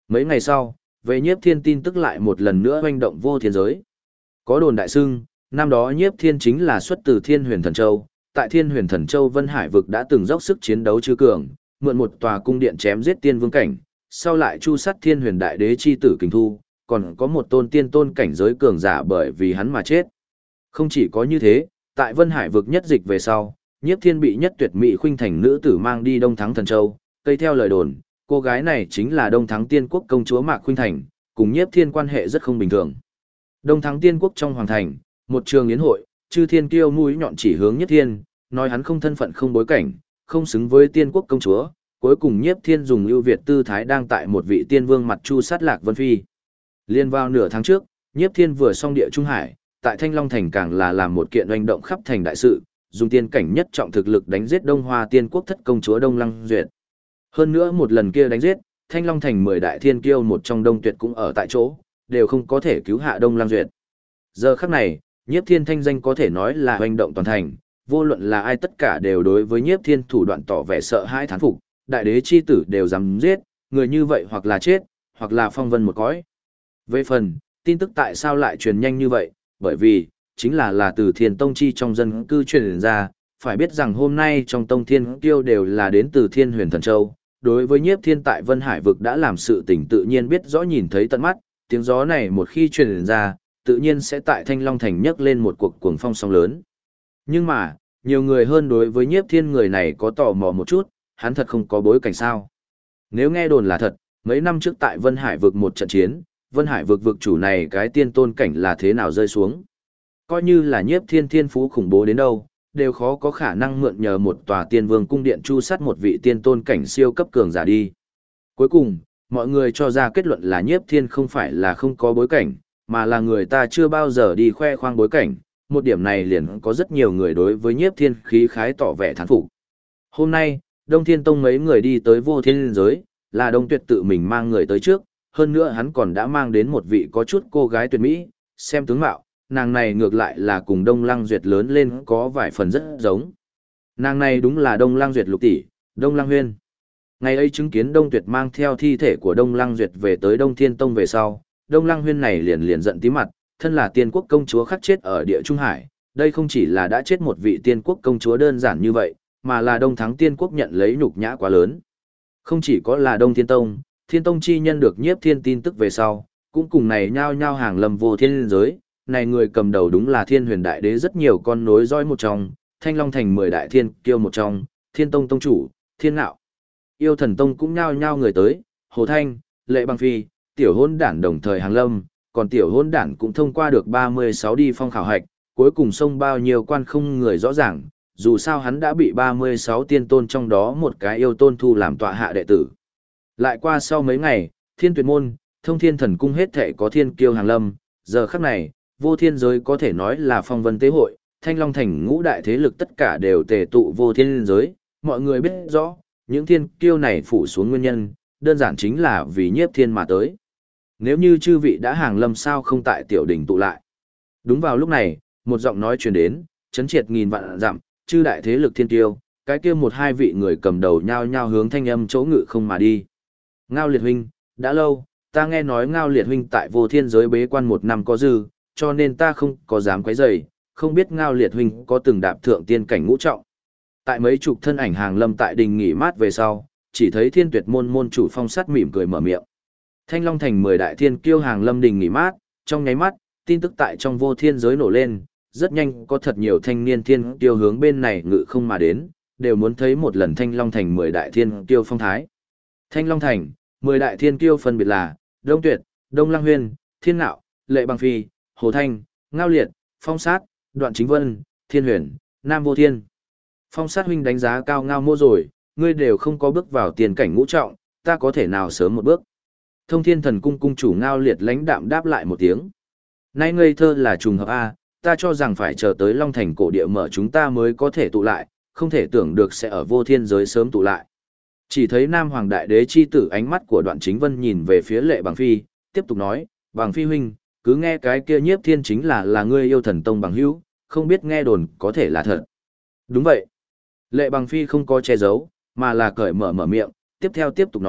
Mấy ngày sau, về Nhiếp Thiên tin tức lại một lần nữa hoành động vô thiên giới. Có đồn đại xưng, năm đó Nhiếp Thiên chính là xuất từ Thiên Huyền Thần Châu, tại Thiên Huyền Thần Châu Vân Hải vực đã từng dốc sức chiến đấu chư cường, mượn một tòa cung điện chém giết tiên vương cảnh, sau lại chu sát Thiên Huyền Đại Đế chi tử Kình Thu, còn có một tôn tiên tôn cảnh giới cường giả bởi vì hắn mà chết. Không chỉ có như thế, tại Vân Hải vực nhất dịch về sau, Nhiếp Thiên bị nhất tuyệt mỹ khuynh thành nữ tử mang đi Đông Thắng Thần Châu, cây theo lời đồn, cô gái này chính là Đông Thắng Tiên Quốc công chúa Mạc Khuynh Thành, cùng Nhiếp Thiên quan hệ rất không bình thường. Đông Thắng Tiên Quốc trong hoàng thành, một trường yến hội, chư thiên kiêu mũi nhọn chỉ hướng Nhiếp Thiên, nói hắn không thân phận không bối cảnh, không xứng với Tiên Quốc công chúa, cuối cùng Nhiếp Thiên dùng ưu việt tư thái đang tại một vị tiên vương mặt chu sát Lạc Vân Phi. Liên vào nửa tháng trước, Nhiếp Thiên vừa xong địa Trung Hải, tại Thanh Long Thành càng là làm một kiện oanh động khắp thành đại sự, dùng tiên cảnh nhất trọng thực lực đánh giết Đông Hoa Tiên Quốc thất công chúa Đông Lăng Duyệt. Hơn nữa một lần kia đánh giết, Thanh Long Thành 10 đại thiên kiêu một trong Đông Tuyệt cũng ở tại chỗ, đều không có thể cứu hạ Đông Lăng Duyệt. Giờ khắc này, Nhiếp Thiên thanh danh có thể nói là hoành động toàn thành, vô luận là ai tất cả đều đối với Nhiếp Thiên thủ đoạn tỏ vẻ sợ hãi thán phục, đại đế chi tử đều dám giết, người như vậy hoặc là chết, hoặc là phong vân một cõi. Về phần, tin tức tại sao lại truyền nhanh như vậy, bởi vì, chính là từ Thiên Tông chi trong dân cư truyền ra, phải biết rằng hôm nay trong Tông Thiên Kiêu đều là đến từ Thiên Huyền Thần Châu, đối với Nhiếp Thiên tại Vân Hải vực đã làm sự tình tự nhiên biết rõ nhìn thấy tận mắt, tiếng gió này một khi truyền ra, tự nhiên sẽ tại Thanh Long Thành nhấc lên một cuộc cuồng phong sóng lớn. Nhưng mà, nhiều người hơn đối với Nhiếp Thiên người này có tò mò một chút, hắn thật không có bối cảnh sao. Nếu nghe đồn là thật, mấy năm trước tại Vân Hải vực một trận chiến, Vân Hải vực vực chủ này cái tiên tôn cảnh là thế nào rơi xuống. Coi như là Nhiếp Thiên thiên phú khủng bố đến đâu, đều khó có khả năng mượn nhờ một tòa tiên vương cung điện chu sát một vị tiên tôn cảnh siêu cấp cường giả đi. Cuối cùng, mọi người cho ra kết luận là Nhiếp Thiên không phải là không có bối cảnh, mà là người ta chưa bao giờ đi khoe khoang bối cảnh, một điểm này liền có rất nhiều người đối với Nhiếp Thiên khí khái tỏ vẻ thán phục. Hôm nay, Đông Thiên Tông mấy người đi tới vô thiên giới, là Đông Tuyệt tự mình mang người tới trước, hơn nữa hắn còn đã mang đến một vị có chút cô gái tuyệt mỹ, xem tướng mạo, nàng này ngược lại là cùng Đông Lăng Duyệt lớn lên có vài phần rất giống. Nàng này đúng là Đông Lăng Duyệt lục tỷ, Đông Lăng Huyên. Ngày ấy chứng kiến Đông Tuyệt mang theo thi thể của Đông Lăng Duyệt về tới Đông Thiên Tông về sau, Đông Lăng Huyên này liền giận tí mặt, thân là tiên quốc công chúa khắc chết ở địa Trung Hải, đây không chỉ là đã chết một vị tiên quốc công chúa đơn giản như vậy, mà là Đông Thắng tiên quốc nhận lấy nhục nhã quá lớn. Không chỉ có là Đông Thiên Tông, Thiên Tông chi nhân được Nhiếp Thiên tin tức về sau, cũng cùng này nhao nhao hàng lâm vô thiên giới, này người cầm đầu đúng là Thiên Huyền Đại Đế rất nhiều con nối dõi một trong, Thanh Long Thành 10 đại thiên kiêu một trong, Thiên Tông tông chủ, Thiên Ngạo. Yêu Thần Tông cũng nhao nhao người tới, Hồ Thanh, Lệ Băng Phi, Tiểu Hôn Đản đồng thời hàng lâm, còn Tiểu Hôn Đản cũng thông qua được 36 đi phong khảo hạch, cuối cùng xông bao nhiêu quan không người rõ ràng, dù sao hắn đã bị 36 tiên tôn trong đó một cái yêu tôn thu làm tọa hạ đệ tử. Lại qua sau mấy ngày, Thiên Tuyệt Môn, Thông Thiên Thần Cung hết thể có thiên kiêu hàng lâm, giờ khắc này, vô thiên giới có thể nói là phong vân tế hội, Thanh Long Thành ngũ đại thế lực tất cả đều tề tụ vô thiên giới, mọi người biết rõ, những thiên kiêu này phủ xuống nguyên nhân, đơn giản chính là vì Nhiếp Thiên mà tới. Nếu như chư vị đã hàng lâm sao không tại tiểu đỉnh tụ lại. Đúng vào lúc này, một giọng nói truyền đến, chấn triệt nghìn vạn dặm, chư đại thế lực thiên kiêu, cái kia một hai vị người cầm đầu nhao nhao hướng thanh âm chỗ ngự không mà đi. Ngao Liệt huynh, đã lâu, ta nghe nói Ngao Liệt huynh tại vô thiên giới bế quan 1 năm có dư, cho nên ta không có dám quấy rầy, không biết Ngao Liệt huynh có từng đạp thượng tiên cảnh ngũ trọng. Tại mấy chục thân ảnh hàng lâm tại đình nghỉ mát về sau, chỉ thấy Thiên Tuyệt môn môn chủ Phong Sắt mỉm cười mở miệng. Thanh Long Thành 10 đại thiên kiêu hàng lâm đình nghỉ mát, trong nháy mắt, tin tức tại trong vô thiên giới nổ lên, rất nhanh có thật nhiều thanh niên thiên kiêu hướng bên này ngự không mà đến, đều muốn thấy một lần Thanh Long Thành 10 đại thiên kiêu phong thái. Thanh Long Thành, 10 đại thiên kiêu phân biệt là Đông Tuyệt, Đông Lăng Huyên, Thiên Ngạo, Lệ Băng Phi, Hồ Thanh, Ngao Liệt, Phong Sát, Đoạn Chính Vân, Thiên Huyền, Nam Vô Thiên. Phong Sát huynh đánh giá cao Ngao Mô rồi, ngươi đều không có bước vào tiền cảnh ngũ trọng, ta có thể nào sớm một bước. Thông Thiên Thần Cung cung chủ Ngao Liệt lãnh đạm đáp lại một tiếng. Nay ngây thơ là trùng hợp A, ta cho rằng phải chờ tới Long Thành cổ địa mở chúng ta mới có thể tụ lại, không thể tưởng được sẽ ở vô thiên giới sớm tụ lại. Chỉ thấy Nam Hoàng Đại Đế chi tử ánh mắt của Đoạn Chính Vân nhìn về phía Lệ Bằng Phi, tiếp tục nói, Bằng Phi huynh, cứ nghe cái kia Nhiếp Thiên chính là ngươi yêu thần tông bằng hữu, không biết nghe đồn có thể là thật. Đúng vậy. Lệ Bằng Phi không có che giấu, mà là cởi mở miệng, tiếp theo tiếp tục nói,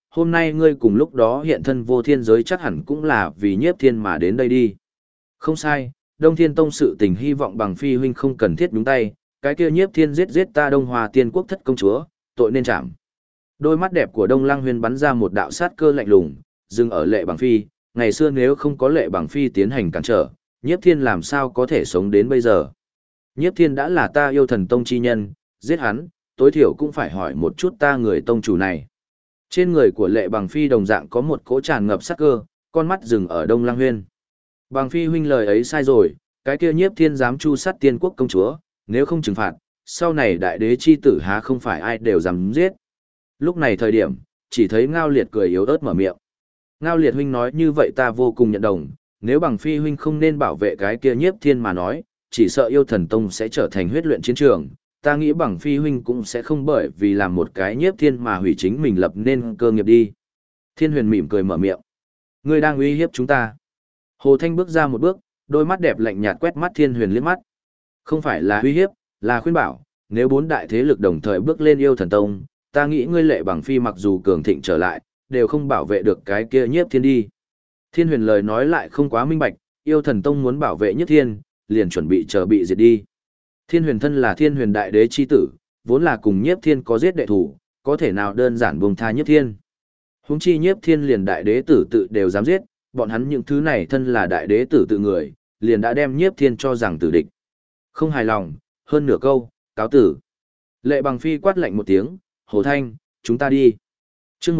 hôm nay ngươi cùng lúc đó hiện thân vô thiên giới chắc hẳn cũng là vì nhiếp thiên mà đến đây đi. Không sai, Đông Thiên Tông sự tình hy vọng bằng phi huynh không cần thiết nhúng tay, cái kia nhiếp thiên giết ta Đông Hoa Tiên Quốc thất công chúa, tội nên chạm. Đôi mắt đẹp của Đông Lăng Huyên bắn ra một đạo sát cơ lạnh lùng, dừng ở Lệ Bằng Phi, ngày xưa nếu không có Lệ Bằng Phi tiến hành cản trở, nhiếp thiên làm sao có thể sống đến bây giờ. Nhiếp thiên đã là ta yêu thần tông chi nhân, giết hắn, tối thiểu cũng phải hỏi một chút ta người tông chủ này. Trên người của Lệ Bằng Phi đồng dạng có một cỗ tràn ngập sát cơ, con mắt dừng ở Đông Lăng Huyên. Bằng Phi huynh lời ấy sai rồi, cái kia nhiếp thiên dám chu sát Tiên Quốc công chúa, nếu không trừng phạt, sau này đại đế chi tử há không phải ai đều dám giết. Lúc này thời điểm, chỉ thấy Ngao Liệt cười yếu ớt mở miệng. Ngao Liệt huynh nói như vậy ta vô cùng nhận đồng, nếu Bằng Phi huynh không nên bảo vệ cái kia nhiếp thiên mà nói, chỉ sợ yêu thần tông sẽ trở thành huyết luyện chiến trường. Ta nghĩ Bằng Phi huynh cũng sẽ không bởi vì làm một cái nhiếp thiên mà hủy chính mình lập nên cơ nghiệp đi. Thiên Huyền mỉm cười mở miệng. Ngươi đang uy hiếp chúng ta. Hồ Thanh bước ra một bước, đôi mắt đẹp lạnh nhạt quét mắt Thiên Huyền liếc mắt. Không phải là uy hiếp, là khuyên bảo, nếu bốn đại thế lực đồng thời bước lên yêu thần tông, ta nghĩ ngươi Lệ Bằng Phi mặc dù cường thịnh trở lại, đều không bảo vệ được cái kia nhiếp thiên đi. Thiên Huyền lời nói lại không quá minh bạch, yêu thần tông muốn bảo vệ nhiếp thiên, liền chuẩn bị chờ bị diệt đi. Thiên Huyền thân là Thiên Huyền đại đế chi tử, vốn là cùng nhiếp thiên có giết đệ thủ, có thể nào đơn giản buông tha nhiếp thiên. Huống chi nhiếp thiên liền đại đế tử tự đều dám giết, bọn hắn những thứ này thân là đại đế tử tự người, liền đã đem nhiếp thiên cho rằng tử địch. Không hài lòng, hơn nửa câu, cáo tử. Lệ Bằng Phi quát lạnh một tiếng, Hồ Thanh, chúng ta đi. Trước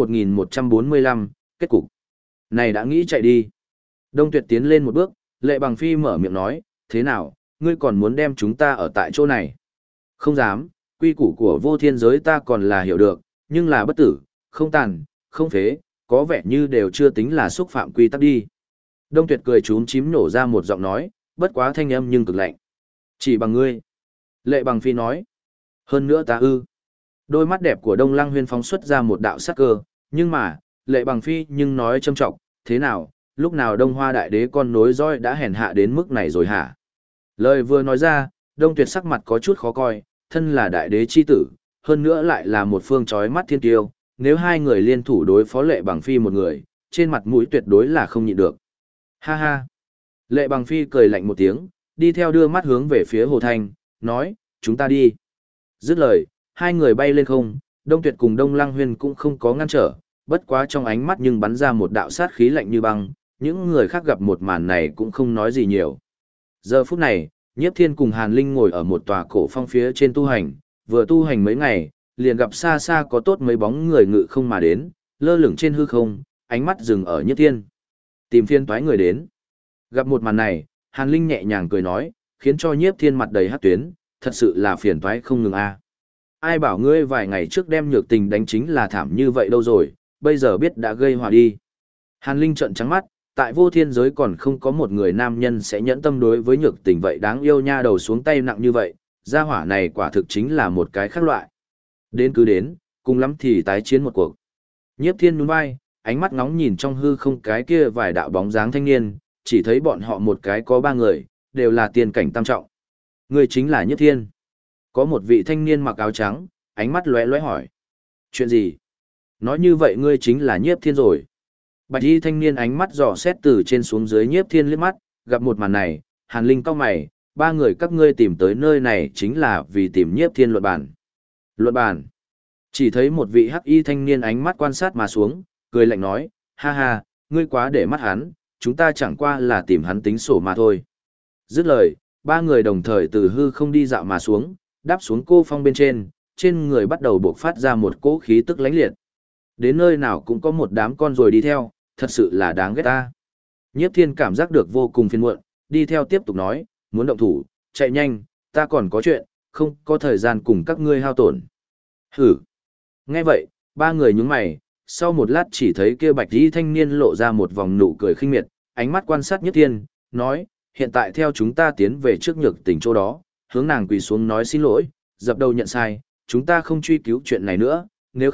1145, kết cục. Này đã nghĩ chạy đi. Đông Tuyệt tiến lên một bước, Lệ Bằng Phi mở miệng nói, thế nào, ngươi còn muốn đem chúng ta ở tại chỗ này? Không dám, quy củ của vô thiên giới ta còn là hiểu được, nhưng là bất tử, không tàn, không phế, có vẻ như đều chưa tính là xúc phạm quy tắc đi. Đông Tuyệt cười chúm chím nổ ra một giọng nói, bất quá thanh âm nhưng cực lạnh. Chỉ bằng ngươi. Lệ Bằng Phi nói. Hơn nữa ta ư. Đôi mắt đẹp của Đông Lăng Huyên phóng xuất ra một đạo sắc cơ, nhưng mà, Lệ Bằng Phi nhưng nói châm trọng, thế nào, lúc nào Đông Hoa đại đế con nối roi đã hèn hạ đến mức này rồi hả? Lời vừa nói ra, Đông Tuyệt sắc mặt có chút khó coi, thân là đại đế chi tử, hơn nữa lại là một phương chói mắt thiên tiêu, nếu hai người liên thủ đối phó Lệ Bằng Phi một người, trên mặt mũi tuyệt đối là không nhịn được. Ha ha. Lệ Bằng Phi cười lạnh một tiếng, đi theo đưa mắt hướng về phía Hồ Thanh, nói, chúng ta đi. Dứt lời, hai người bay lên không, Đông Tuyệt cùng Đông Lăng Huyên cũng không có ngăn trở, bất quá trong ánh mắt nhưng bắn ra một đạo sát khí lạnh như băng, những người khác gặp một màn này cũng không nói gì nhiều. Giờ phút này, Nhiếp Thiên cùng Hàn Linh ngồi ở một tòa cổ phong phía trên tu hành, vừa tu hành mấy ngày, liền gặp xa xa có tốt mấy bóng người ngự không mà đến, lơ lửng trên hư không, ánh mắt dừng ở Nhiếp Thiên. Tìm phiên toái người đến. Gặp một màn này, Hàn Linh nhẹ nhàng cười nói, khiến cho Nhiếp Thiên mặt đầy hắc tuyến, thật sự là phiền toái không ngừng a. Ai bảo ngươi vài ngày trước đem Nhược Tình đánh chính là thảm như vậy đâu rồi, bây giờ biết đã gây họa đi. Hàn Linh trợn trắng mắt, tại vô thiên giới còn không có một người nam nhân sẽ nhẫn tâm đối với Nhược Tình vậy đáng yêu nha đầu xuống tay nặng như vậy, gia hỏa này quả thực chính là một cái khác loại. Đến cứ đến, cùng lắm thì tái chiến một cuộc. Nhiếp Thiên nhún vai, ánh mắt ngóng nhìn trong hư không cái kia vài đạo bóng dáng thanh niên, chỉ thấy bọn họ một cái có ba người, đều là tiên cảnh tam trọng. Người chính là Nhiếp Thiên. Có một vị thanh niên mặc áo trắng, ánh mắt lóe lóe hỏi. Chuyện gì? Nói như vậy ngươi chính là Nhiếp Thiên rồi. Bạch y thanh niên ánh mắt dò xét từ trên xuống dưới Nhiếp Thiên liếc mắt, gặp một màn này, Hàn Linh cau mày, ba người các ngươi tìm tới nơi này chính là vì tìm Nhiếp Thiên luận bàn. Luận bàn. Chỉ thấy một vị hắc y thanh niên ánh mắt quan sát mà xuống, cười lạnh nói, ha ha, ngươi quá để mắt hắn, chúng ta chẳng qua là tìm hắn tính sổ mà thôi. Dứt lời, ba người đồng thời từ hư không đi dạo mà xuống, đáp xuống cô phong bên trên người bắt đầu bộc phát ra một cỗ khí tức lãnh liệt. Đến nơi nào cũng có một đám con rồi đi theo, thật sự là đáng ghét ta. Nhiếp Thiên cảm giác được vô cùng phiền muộn, đi theo tiếp tục nói, muốn động thủ, chạy nhanh, ta còn có chuyện, không có thời gian cùng các ngươi hao tổn. Hử. Nghe vậy, ba người nhướng mày, sau một lát chỉ thấy kia bạch y thanh niên lộ ra một vòng nụ cười khinh miệt, ánh mắt quan sát Nhiếp Thiên, nói, hiện tại theo chúng ta tiến về trước Nhược Tình chỗ đó, hướng nàng quỳ xuống nói xin lỗi, dập đầu nhận sai, chúng ta không truy cứu chuyện này nữa, nếu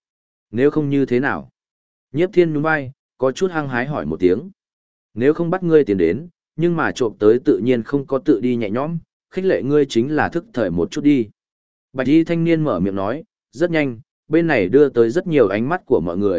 không như thế nào? Nhiếp Thiên nhún vai, có chút hăng hái hỏi một tiếng. Nếu không bắt ngươi tiền đến, nhưng mà trộm tới tự nhiên không có tự đi nhẹ nhõm, khích lệ ngươi chính là thức thời một chút đi. Bạch y thanh niên mở miệng nói, rất nhanh, bên này đưa tới rất nhiều ánh mắt của mọi người,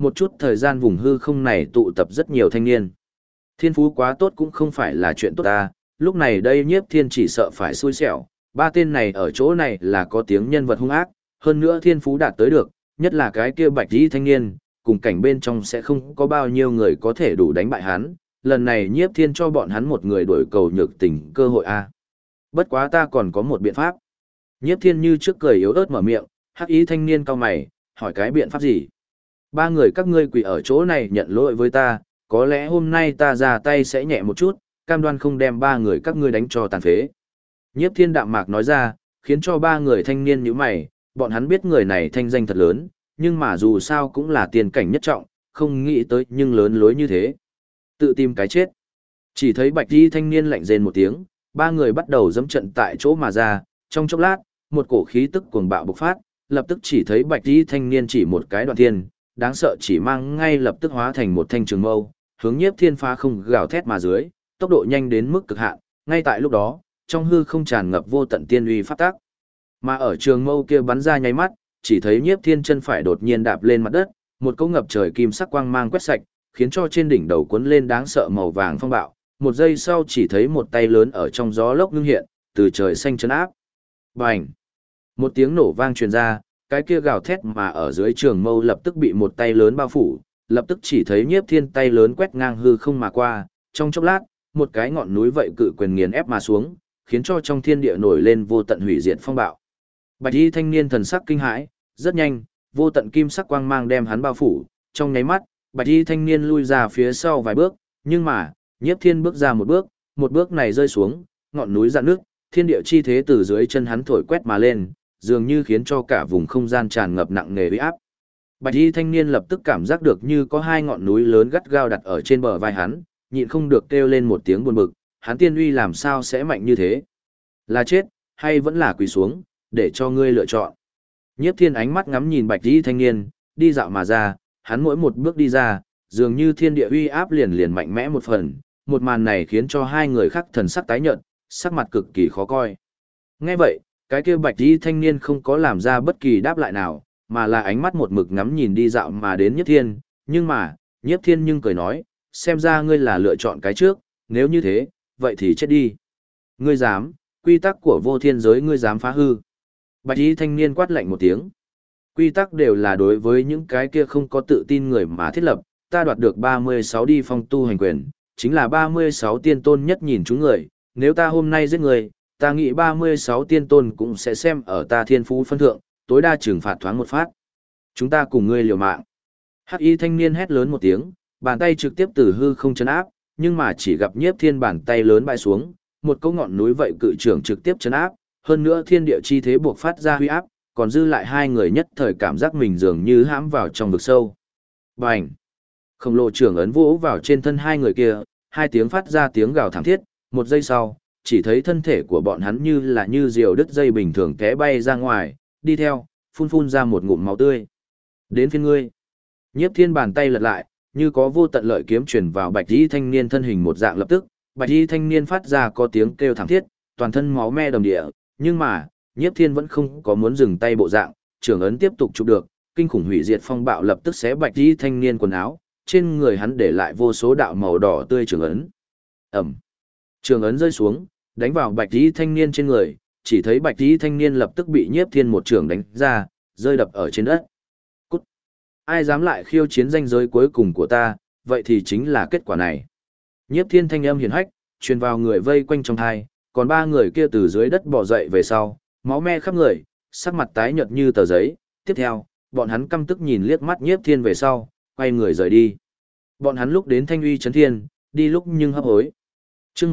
một chút thời gian vùng hư không này tụ tập rất nhiều thanh niên. Thiên phú quá tốt cũng không phải là chuyện tốt ta, lúc này đây Nhiếp Thiên chỉ sợ phải xui xẻo, ba tên này ở chỗ này là có tiếng nhân vật hung ác, hơn nữa thiên phú đạt tới được, nhất là cái kia bạch y thanh niên, cùng cảnh bên trong sẽ không có bao nhiêu người có thể đủ đánh bại hắn, lần này Nhiếp Thiên cho bọn hắn một người đổi cầu nhược tình cơ hội a. Bất quá ta còn có một biện pháp. Nhiếp Thiên như trước cười yếu ớt mở miệng, hắc ý thanh niên cau mày, hỏi cái biện pháp gì? Ba người các ngươi quỳ ở chỗ này nhận lỗi với ta, có lẽ hôm nay ta ra tay sẽ nhẹ một chút, cam đoan không đem ba người các ngươi đánh cho tàn phế. Nhiếp Thiên đạm mạc nói ra, khiến cho ba người thanh niên nhíu mày, bọn hắn biết người này thanh danh thật lớn, nhưng mà dù sao cũng là tiền cảnh nhất trọng, không nghĩ tới nhưng lớn lối như thế. Tự tìm cái chết. Chỉ thấy bạch y thanh niên lạnh rên một tiếng, ba người bắt đầu dẫm trận tại chỗ mà ra, trong chốc lát, một cổ khí tức cuồng bạo bộc phát, lập tức chỉ thấy bạch y thanh niên chỉ một cái đoạn thiên, đáng sợ chỉ mang ngay lập tức hóa thành một thanh trường mâu, hướng Nhiếp Thiên phá không gào thét mà dưới, tốc độ nhanh đến mức cực hạn, ngay tại lúc đó, trong hư không tràn ngập vô tận tiên uy pháp tác. Mà ở trường mâu kia bắn ra nháy mắt, chỉ thấy Nhiếp Thiên chân phải đột nhiên đạp lên mặt đất, một cỗ ngập trời kim sắc quang mang quét sạch, khiến cho trên đỉnh đầu cuốn lên đáng sợ màu vàng phong bạo. Một giây sau chỉ thấy một tay lớn ở trong gió lốc ngưng hiện, từ trời xanh chấn áp. Bành! Một tiếng nổ vang truyền ra, cái kia gào thét mà ở dưới trường mâu lập tức bị một tay lớn bao phủ, lập tức chỉ thấy Nhiếp Thiên tay lớn quét ngang hư không mà qua, trong chốc lát, một cái ngọn núi vậy cự quyền nghiền ép mà xuống, khiến cho trong thiên địa nổi lên vô tận hủy diệt phong bạo. Bạch y thanh niên thần sắc kinh hãi, rất nhanh, vô tận kim sắc quang mang đem hắn bao phủ, trong nháy mắt, bạch y thanh niên lui ra phía sau vài bước, nhưng mà, Nhiếp Thiên bước ra một bước này rơi xuống, ngọn núi rạn nước, thiên địa chi thế từ dưới chân hắn thổi quét mà lên, dường như khiến cho cả vùng không gian tràn ngập nặng nề uy áp. Bạch y thanh niên lập tức cảm giác được như có hai ngọn núi lớn gắt gao đặt ở trên bờ vai hắn, nhịn không được kêu lên một tiếng buồn bực, hắn tiên uy làm sao sẽ mạnh như thế? Là chết, hay vẫn là quỳ xuống, để cho ngươi lựa chọn. Nhiếp Thiên ánh mắt ngắm nhìn bạch y thanh niên, đi dạo mà ra, hắn mỗi một bước đi ra, dường như thiên địa uy áp liền liền mạnh mẽ một phần, một màn này khiến cho hai người khác thần sắc tái nhợt, sắc mặt cực kỳ khó coi. Nghe vậy, cái kia bạch y thanh niên không có làm ra bất kỳ đáp lại nào, mà là ánh mắt một mực ngắm nhìn đi dạo mà đến Nhiếp Thiên, nhưng mà, Nhiếp Thiên nhưng cười nói, xem ra ngươi là lựa chọn cái trước, nếu như thế, vậy thì chết đi. Ngươi dám, quy tắc của vô thiên giới ngươi dám phá hư. Bạch y thanh niên quát lạnh một tiếng. Quy tắc đều là đối với những cái kia không có tự tin người mà thiết lập, ta đoạt được 36 đi phong tu hành quyền, chính là 36 tiên tôn nhất nhìn chúng người, nếu ta hôm nay giết người, ta nghĩ 36 tiên tôn cũng sẽ xem ở ta thiên phú phân thượng, tối đa trừng phạt thoáng một phát. Chúng ta cùng ngươi liều mạng. Hắc y thanh niên hét lớn một tiếng, bàn tay trực tiếp từ hư không chấn áp, nhưng mà chỉ gặp Nhiếp Thiên bàn tay lớn bay xuống, một cỗ ngọn núi vậy cự trưởng trực tiếp chấn áp, hơn nữa thiên địa chi thế buộc phát ra huy áp, còn dư lại hai người nhất thời cảm giác mình dường như hãm vào trong vực sâu. Bành! Khổng lồ trưởng ấn vỗ vào trên thân hai người kia, hai tiếng phát ra tiếng gào thảm thiết, một giây sau, chỉ thấy thân thể của bọn hắn như là như diều đứt dây bình thường té bay ra ngoài, đi theo, phun ra một ngụm máu tươi. Đến phiên ngươi. Nhiếp Thiên bàn tay lật lại, như có vô tận lợi kiếm truyền vào bạch y thanh niên thân hình một dạng lập tức, bạch y thanh niên phát ra có tiếng kêu thảm thiết, toàn thân máu me đầm địa, nhưng mà, Nhiếp Thiên vẫn không có muốn dừng tay bộ dạng, trưởng ấn tiếp tục chụp được, kinh khủng hủy diệt phong bạo lập tức xé bạch y thanh niên quần áo, trên người hắn để lại vô số đạo màu đỏ tươi trưởng ấn. Ầm. Trưởng ấn rơi xuống, đánh vào bạch y thanh niên trên người, chỉ thấy bạch y thanh niên lập tức bị Nhiếp Thiên một trưởng đánh ra, rơi đập ở trên đất. Cút. Ai dám lại khiêu chiến ranh giới cuối cùng của ta, vậy thì chính là kết quả này. Nhiếp Thiên thanh âm hiển hách, truyền vào người vây quanh trong thai, còn ba người kia từ dưới đất bò dậy về sau, máu me khắp người, sắc mặt tái nhợt như tờ giấy. Tiếp theo, bọn hắn căm tức nhìn liếc mắt Nhiếp Thiên về sau, quay người rời đi. Bọn hắn lúc đến Thanh Uy Trấn Thiên, đi lúc nhưng hấp hối. Chương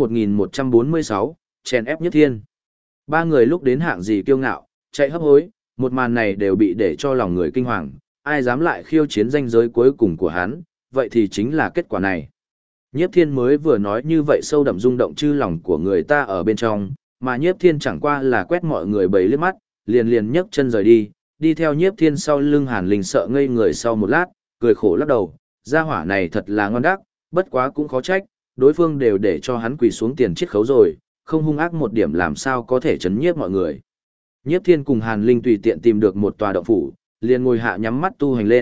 1146, chèn ép Nhiếp Thiên. Ba người lúc đến hạng gì kiêu ngạo, chạy hấp hối, một màn này đều bị để cho lòng người kinh hoàng, ai dám lại khiêu chiến ranh giới cuối cùng của hắn, vậy thì chính là kết quả này. Nhiếp Thiên mới vừa nói như vậy sâu đậm rung động chư lòng của người ta ở bên trong, mà Nhiếp Thiên chẳng qua là quét mọi người bầy liếc mắt, liền liền nhấc chân rời đi, đi theo Nhiếp Thiên sau lưng Hàn Linh sợ ngây người sau một lát, cười khổ lắc đầu, gia hỏa này thật là ngon đắc, bất quá cũng khó trách, đối phương đều để cho hắn quỳ xuống tiền chiết khấu rồi, không hung ác một điểm làm sao có thể chấn nhiếp mọi người. Nhiếp Thiên cùng Hàn Linh tùy tiện tìm được một tòa động phủ, liền ngồi hạ nhắm mắt tu hành lên,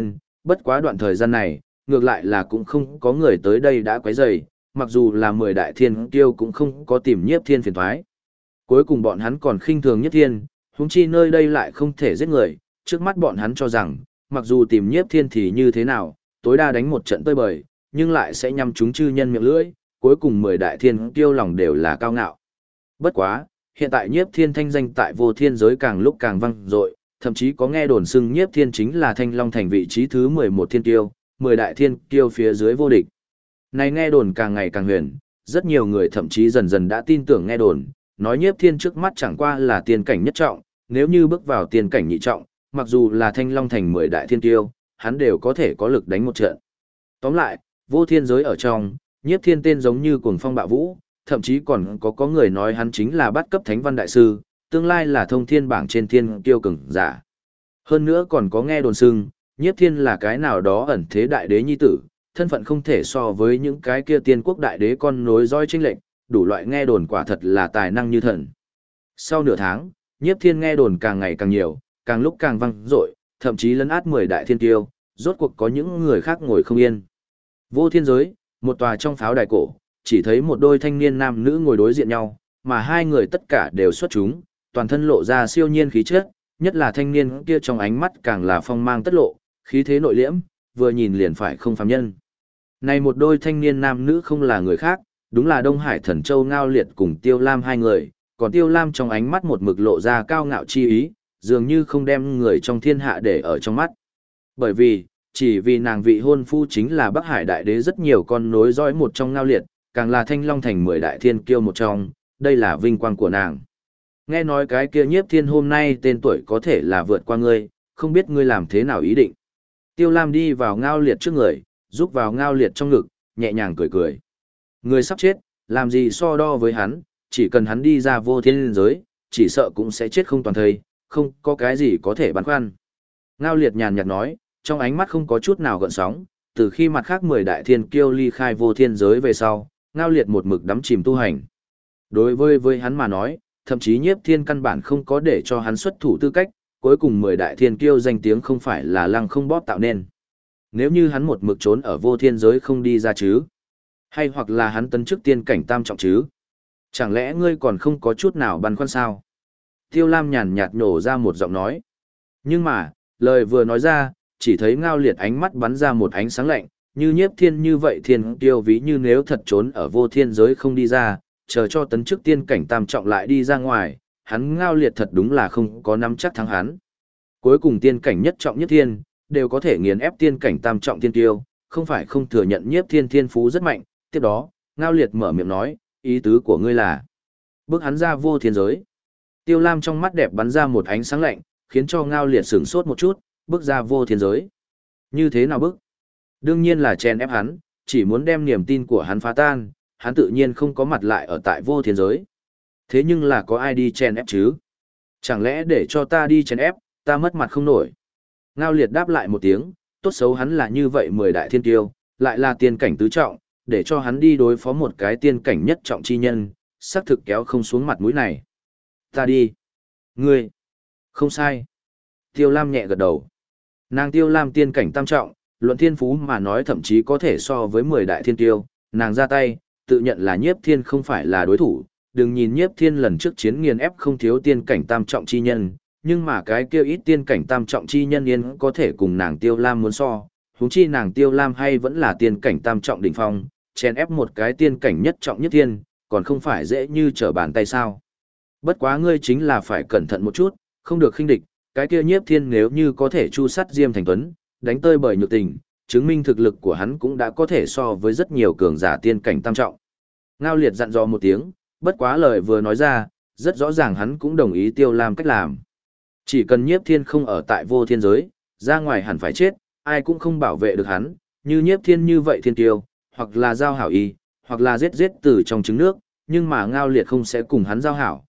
Bất quá đoạn thời gian này, ngược lại là cũng không có người tới đây đã quấy rầy, mặc dù là 10 đại thiên kiêu cũng không có tìm Nhiếp Thiên phiền toái. Cuối cùng bọn hắn còn khinh thường Nhiếp Thiên, huống chi nơi đây lại không thể giết người, trước mắt bọn hắn cho rằng, mặc dù tìm Nhiếp Thiên thì như thế nào, tối đa đánh một trận tơi bời, nhưng lại sẽ nhắm chúng chư nhân miệng lưỡi, cuối cùng 10 đại thiên kiêu lòng đều là cao ngạo. Bất quá, hiện tại Nhiếp Thiên thanh danh tại vô thiên giới càng lúc càng vang dội, thậm chí có nghe đồn xưng Nhiếp Thiên chính là Thanh Long thành vị trí thứ 11 thiên kiêu, 10 đại thiên kiêu phía dưới vô địch. Này nghe đồn càng ngày càng huyền, rất nhiều người thậm chí dần dần đã tin tưởng nghe đồn, nói Nhiếp Thiên trước mắt chẳng qua là tiên cảnh nhất trọng, nếu như bước vào tiên cảnh nhị trọng, mặc dù là Thanh Long thành 10 đại thiên kiêu, hắn đều có thể có lực đánh một trận. Tóm lại, vô thiên giới ở trong, Nhiếp Thiên tên giống như cuồng phong bạo vũ, thậm chí còn có người nói hắn chính là bát cấp thánh văn đại sư, tương lai là thông thiên bảng trên thiên kiêu cường giả. Hơn nữa còn có nghe đồn xưng, Nhiếp Thiên là cái nào đó ẩn thế đại đế nhi tử, thân phận không thể so với những cái kia tiên quốc đại đế con nối dõi chênh lệnh, đủ loại nghe đồn quả thật là tài năng như thần. Sau nửa tháng, Nhiếp Thiên nghe đồn càng ngày càng nhiều, càng lúc càng vang dội, thậm chí lấn át 10 đại thiên kiêu, rốt cuộc có những người khác ngồi không yên. Vô thiên giới, một tòa trong pháo đài cổ, chỉ thấy một đôi thanh niên nam nữ ngồi đối diện nhau, mà hai người tất cả đều xuất chúng, toàn thân lộ ra siêu nhiên khí chất, nhất là thanh niên kia trong ánh mắt càng là phong mang tất lộ, khí thế nội liễm, vừa nhìn liền phải không phàm nhân. Này một đôi thanh niên nam nữ không là người khác, đúng là Đông Hải Thần Châu Ngao Liệt cùng Tiêu Lam hai người, còn Tiêu Lam trong ánh mắt một mực lộ ra cao ngạo chi ý, dường như không đem người trong thiên hạ để ở trong mắt. Bởi vì, chỉ vì nàng vị hôn phu chính là Bắc Hải Đại Đế rất nhiều con nối dõi một trong Ngao Liệt, càng là Thanh Long thành 10 đại thiên kiêu một trong, đây là vinh quang của nàng. Nghe nói cái kia Nhiếp Thiên hôm nay tên tuổi có thể là vượt qua ngươi, không biết ngươi làm thế nào ý định. Tiêu Lam đi vào Ngao Liệt trước người, giúp vào Ngao Liệt trong ngực, nhẹ nhàng cười cười. Người sắp chết, làm gì so đo với hắn, chỉ cần hắn đi ra vô thiên giới, chỉ sợ cũng sẽ chết không toàn thây, không có cái gì có thể băn khoăn. Ngao Liệt nhàn nhạt nói, trong ánh mắt không có chút nào gợn sóng, từ khi mặt khác 10 đại thiên kiêu ly khai vô thiên giới về sau, Ngao Liệt một mực đắm chìm tu hành. Đối với hắn mà nói, thậm chí Nhiếp Thiên căn bản không có để cho hắn xuất thủ tư cách, cuối cùng 10 đại thiên kiêu danh tiếng không phải là lăng không bóp tạo nên. Nếu như hắn một mực trốn ở vô thiên giới không đi ra chứ? Hay hoặc là hắn tấn chức tiên cảnh tam trọng chứ? Chẳng lẽ ngươi còn không có chút nào băn khoăn sao? Tiêu Lam nhàn nhạt nổ ra một giọng nói. Nhưng mà, lời vừa nói ra, chỉ thấy Ngao Liệt ánh mắt bắn ra một ánh sáng lạnh, như Nhiếp Thiên như vậy thiên kiêu ví như nếu thật trốn ở vô thiên giới không đi ra, chờ cho tấn chức tiên cảnh tam trọng lại đi ra ngoài, hắn Ngao Liệt thật đúng là không có nắm chắc thắng hắn. Cuối cùng tiên cảnh nhất trọng Nhiếp Thiên, đều có thể nghiền ép tiên cảnh tam trọng tiên tiêu, không phải không thừa nhận Nhiếp Thiên thiên phú rất mạnh. Tiếp đó, Ngao Liệt mở miệng nói, ý tứ của ngươi là bước hắn ra vô thiên giới. Tiêu Lam trong mắt đẹp bắn ra một ánh sáng lạnh, khiến cho Ngao Liệt sửng sốt một chút, bước ra vô thiên giới. Như thế nào bước? Đương nhiên là chèn ép hắn, chỉ muốn đem niềm tin của hắn phá tan, hắn tự nhiên không có mặt lại ở tại vô thiên giới. Thế nhưng là có ai đi chèn ép chứ? Chẳng lẽ để cho ta đi chèn ép, ta mất mặt không nổi? Ngao Liệt đáp lại một tiếng, tốt xấu hắn là như vậy 10 đại thiên tiêu, lại là tiên cảnh tứ trọng, để cho hắn đi đối phó một cái tiên cảnh nhất trọng chi nhân, xác thực kéo không xuống mặt mũi này. Ta đi. Ngươi. Không sai. Tiêu Lam nhẹ gật đầu. Nàng Tiêu Lam tiên cảnh tam trọng, luận thiên phú mà nói thậm chí có thể so với 10 đại thiên tiêu, nàng ra tay, tự nhận là Nhiếp Thiên không phải là đối thủ, đừng nhìn Nhiếp Thiên lần trước chiến nghiền ép không thiếu tiên cảnh tam trọng chi nhân, nhưng mà cái kia ít tiên cảnh tam trọng chi nhân yên có thể cùng nàng Tiêu Lam muốn so, huống chi nàng Tiêu Lam hay vẫn là tiên cảnh tam trọng đỉnh phong, chèn ép một cái tiên cảnh nhất trọng Nhiếp Thiên, còn không phải dễ như trở bàn tay sao. Bất quá ngươi chính là phải cẩn thận một chút, không được khinh địch, cái kia Nhiếp Thiên nếu như có thể chu sát Diêm Thành Tuấn, đánh tơi bời nhược tình, chứng minh thực lực của hắn cũng đã có thể so với rất nhiều cường giả tiên cảnh tam trọng. Ngao Liệt dặn dò một tiếng, bất quá lời vừa nói ra, rất rõ ràng hắn cũng đồng ý Tiêu Lam cách làm. Chỉ cần Nhiếp Thiên không ở tại vô thiên giới, ra ngoài hẳn phải chết, ai cũng không bảo vệ được hắn, như Nhiếp Thiên như vậy thiên tiêu, hoặc là giao hảo y, hoặc là giết từ trong trứng nước, nhưng mà Ngao Liệt không sẽ cùng hắn giao hảo,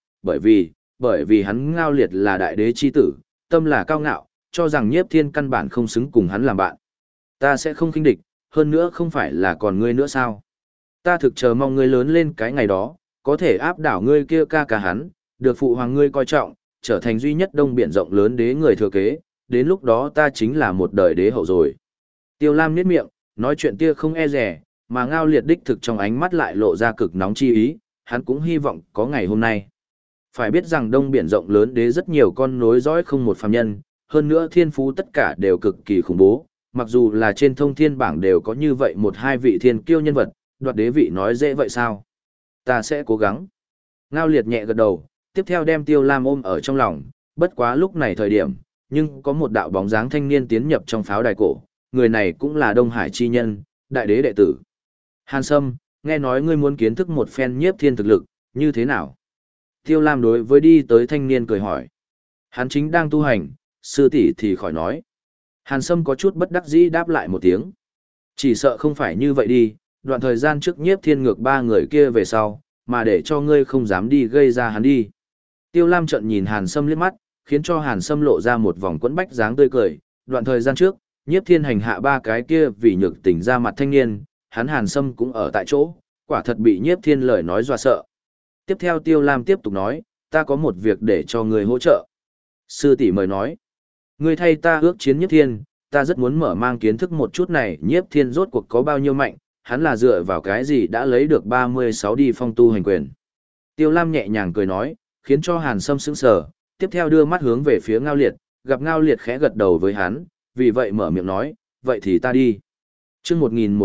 bởi vì hắn Ngao Liệt là đại đế chi tử, tâm là cao ngạo, cho rằng Nhiếp Thiên căn bản không xứng cùng hắn làm bạn. Ta sẽ không khinh địch, hơn nữa không phải là còn ngươi nữa sao? Ta thực chờ mong ngươi lớn lên cái ngày đó, có thể áp đảo ngươi kia ca hắn, được phụ hoàng ngươi coi trọng, trở thành duy nhất đông biển rộng lớn đế người thừa kế, đến lúc đó ta chính là một đời đế hậu rồi. Tiêu Lam nhếch miệng, nói chuyện tia không e dè, mà Ngao Liệt đích thực trong ánh mắt lại lộ ra cực nóng chi ý, hắn cũng hy vọng có ngày hôm nay. Phải biết rằng Đông Biển rộng lớn đế rất nhiều con nối dõi không một phàm nhân, hơn nữa thiên phú tất cả đều cực kỳ khủng bố, mặc dù là trên thông thiên bảng đều có như vậy một hai vị thiên kiêu nhân vật, đoạt đế vị nói dễ vậy sao? Ta sẽ cố gắng. Ngao Liệt nhẹ gật đầu, tiếp theo đem Tiêu Lam ôm ở trong lòng, bất quá lúc này thời điểm, nhưng có một đạo bóng dáng thanh niên tiến nhập trong pháo đài cổ, người này cũng là Đông Hải chi nhân, đại đế đệ tử. Hàn Sâm, nghe nói ngươi muốn kiến thức một phen nhiếp thiên thực lực, như thế nào? Tiêu Lam đối với đi tới thanh niên cười hỏi. Hắn chính đang tu hành, sư tỷ thì khỏi nói. Hàn Sâm có chút bất đắc dĩ đáp lại một tiếng. Chỉ sợ không phải như vậy đi, đoạn thời gian trước nhiếp thiên ngược ba người kia về sau, mà để cho ngươi không dám đi gây ra hắn đi. Tiêu Lam trận nhìn Hàn Sâm liếc mắt, khiến cho Hàn Sâm lộ ra một vòng quẫn bách dáng tươi cười. Đoạn thời gian trước, nhiếp thiên hành hạ ba cái kia vì nhược tỉnh ra mặt thanh niên, hắn Hàn Sâm cũng ở tại chỗ, quả thật bị nhiếp thiên lời nói dọa sợ. Tiếp theo Tiêu Lam tiếp tục nói, ta có một việc để cho ngươi hỗ trợ. Sư tỷ mời nói, ngươi thay ta ước chiến nhiếp thiên, ta rất muốn mở mang kiến thức một chút này nhiếp thiên rốt cuộc có bao nhiêu mạnh, hắn là dựa vào cái gì đã lấy được 36 đi phong tu hành quyền. Tiêu Lam nhẹ nhàng cười nói, khiến cho Hàn Sâm sững sờ, tiếp theo đưa mắt hướng về phía Ngao Liệt, gặp Ngao Liệt khẽ gật đầu với hắn, vì vậy mở miệng nói, vậy thì ta đi. Chương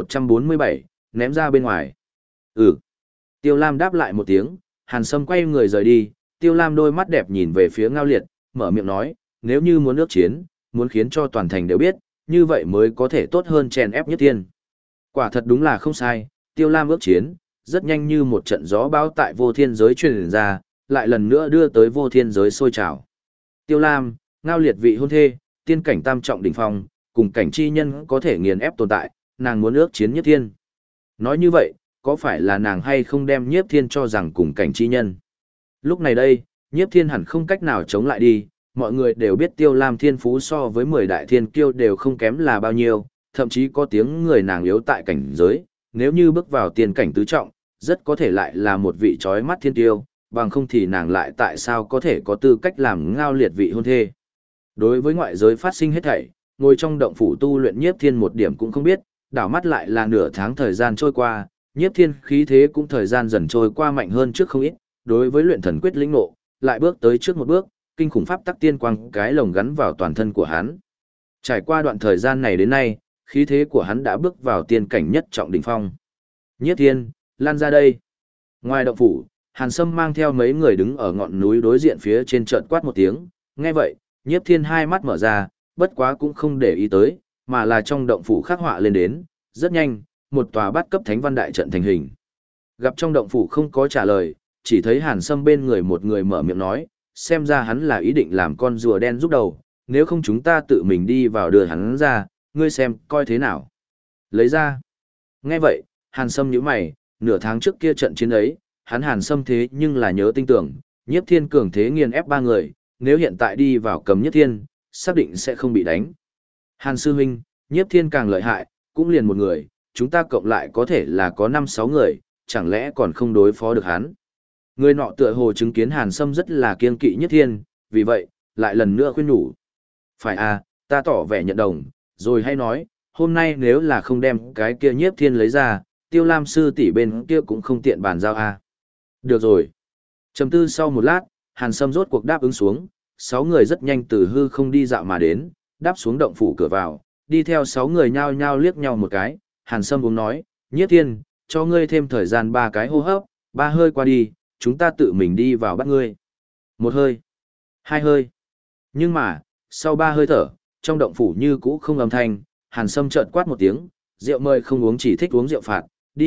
1147, ném ra bên ngoài. Ừ. Tiêu Lam đáp lại một tiếng, Hàn Sâm quay người rời đi, Tiêu Lam đôi mắt đẹp nhìn về phía Ngao Liệt, mở miệng nói, nếu như muốn ước chiến, muốn khiến cho toàn thành đều biết, như vậy mới có thể tốt hơn chèn ép nhất thiên. Quả thật đúng là không sai, Tiêu Lam ước chiến, rất nhanh như một trận gió bão tại vô thiên giới truyền ra, lại lần nữa đưa tới vô thiên giới sôi trào. Tiêu Lam, Ngao Liệt vị hôn thê, tiên cảnh tam trọng đỉnh phong, cùng cảnh chi nhân có thể nghiền ép tồn tại, nàng muốn ước chiến nhất thiên. Nói như vậy, có phải là nàng hay không đem nhiếp thiên cho rằng cùng cảnh chi nhân? Lúc này đây, nhiếp thiên hẳn không cách nào chống lại đi, mọi người đều biết Tiêu Lam thiên phú so với 10 đại thiên kiêu đều không kém là bao nhiêu, thậm chí có tiếng người nàng yếu tại cảnh giới, nếu như bước vào tiên cảnh tứ trọng, rất có thể lại là một vị chói mắt thiên tiêu, bằng không thì nàng lại tại sao có thể có tư cách làm Ngao Liệt vị hôn thê. Đối với ngoại giới phát sinh hết thảy, ngồi trong động phủ tu luyện nhiếp thiên một điểm cũng không biết, đảo mắt lại là nửa tháng thời gian trôi qua, nhiếp thiên khí thế cũng thời gian dần trôi qua mạnh hơn trước không ít, đối với luyện thần quyết lĩnh ngộ, lại bước tới trước một bước, kinh khủng pháp tắc tiên quang cái lồng gắn vào toàn thân của hắn. Trải qua đoạn thời gian này đến nay, khí thế của hắn đã bước vào tiên cảnh nhất trọng đỉnh phong. Nhiếp thiên, lan ra đây. Ngoài động phủ, Hàn Sâm mang theo mấy người đứng ở ngọn núi đối diện phía trên chợt quát một tiếng, nghe vậy, nhiếp thiên hai mắt mở ra, bất quá cũng không để ý tới, mà là trong động phủ khắc họa lên đến, rất nhanh, một tòa bát cấp thánh văn đại trận thành hình. Gặp trong động phủ không có trả lời, chỉ thấy Hàn Sâm bên người một người mở miệng nói, xem ra hắn là ý định làm con rùa đen giúp đầu, nếu không chúng ta tự mình đi vào đưa hắn ra, ngươi xem, coi thế nào. Lấy ra. Nghe vậy, Hàn Sâm nhíu mày, nửa tháng trước kia trận chiến ấy, hắn Hàn Sâm thế nhưng là nhớ tinh tưởng, nhiếp thiên cường thế nghiền ép ba người, nếu hiện tại đi vào cầm nhiếp thiên, xác định sẽ không bị đánh. Hàn sư huynh, nhiếp thiên càng lợi hại, cũng liền một người, chúng ta cộng lại có thể là có 5-6 người, chẳng lẽ còn không đối phó được hắn. Người nọ tựa hồ chứng kiến Hàn Sâm rất là kiên kỵ nhiếp thiên, vì vậy, lại lần nữa khuyên nhủ. Phải à, ta tỏ vẻ nhận đồng, rồi hay nói, hôm nay nếu là không đem cái kia nhiếp thiên lấy ra, Tiêu Lam sư tỷ bên kia cũng không tiện bàn giao à. Được rồi. Trầm tư sau một lát, Hàn Sâm rốt cuộc đáp ứng xuống, 6 người rất nhanh từ hư không đi dạo mà đến, đáp xuống động phủ cửa vào, đi theo 6 người nhao nhao liếc nhau một cái, Hàn Sâm uống nói, nhiếp thiên, cho ngươi thêm thời gian 3 cái hô hấp, 3 hơi qua đi, chúng ta tự mình đi vào bắt ngươi. 1 hơi, 2 hơi. Nhưng mà, sau 3 hơi thở, trong động phủ như cũ không âm thanh, Hàn Sâm chợt quát một tiếng, rượu mời không uống chỉ thích uống rượu phạt,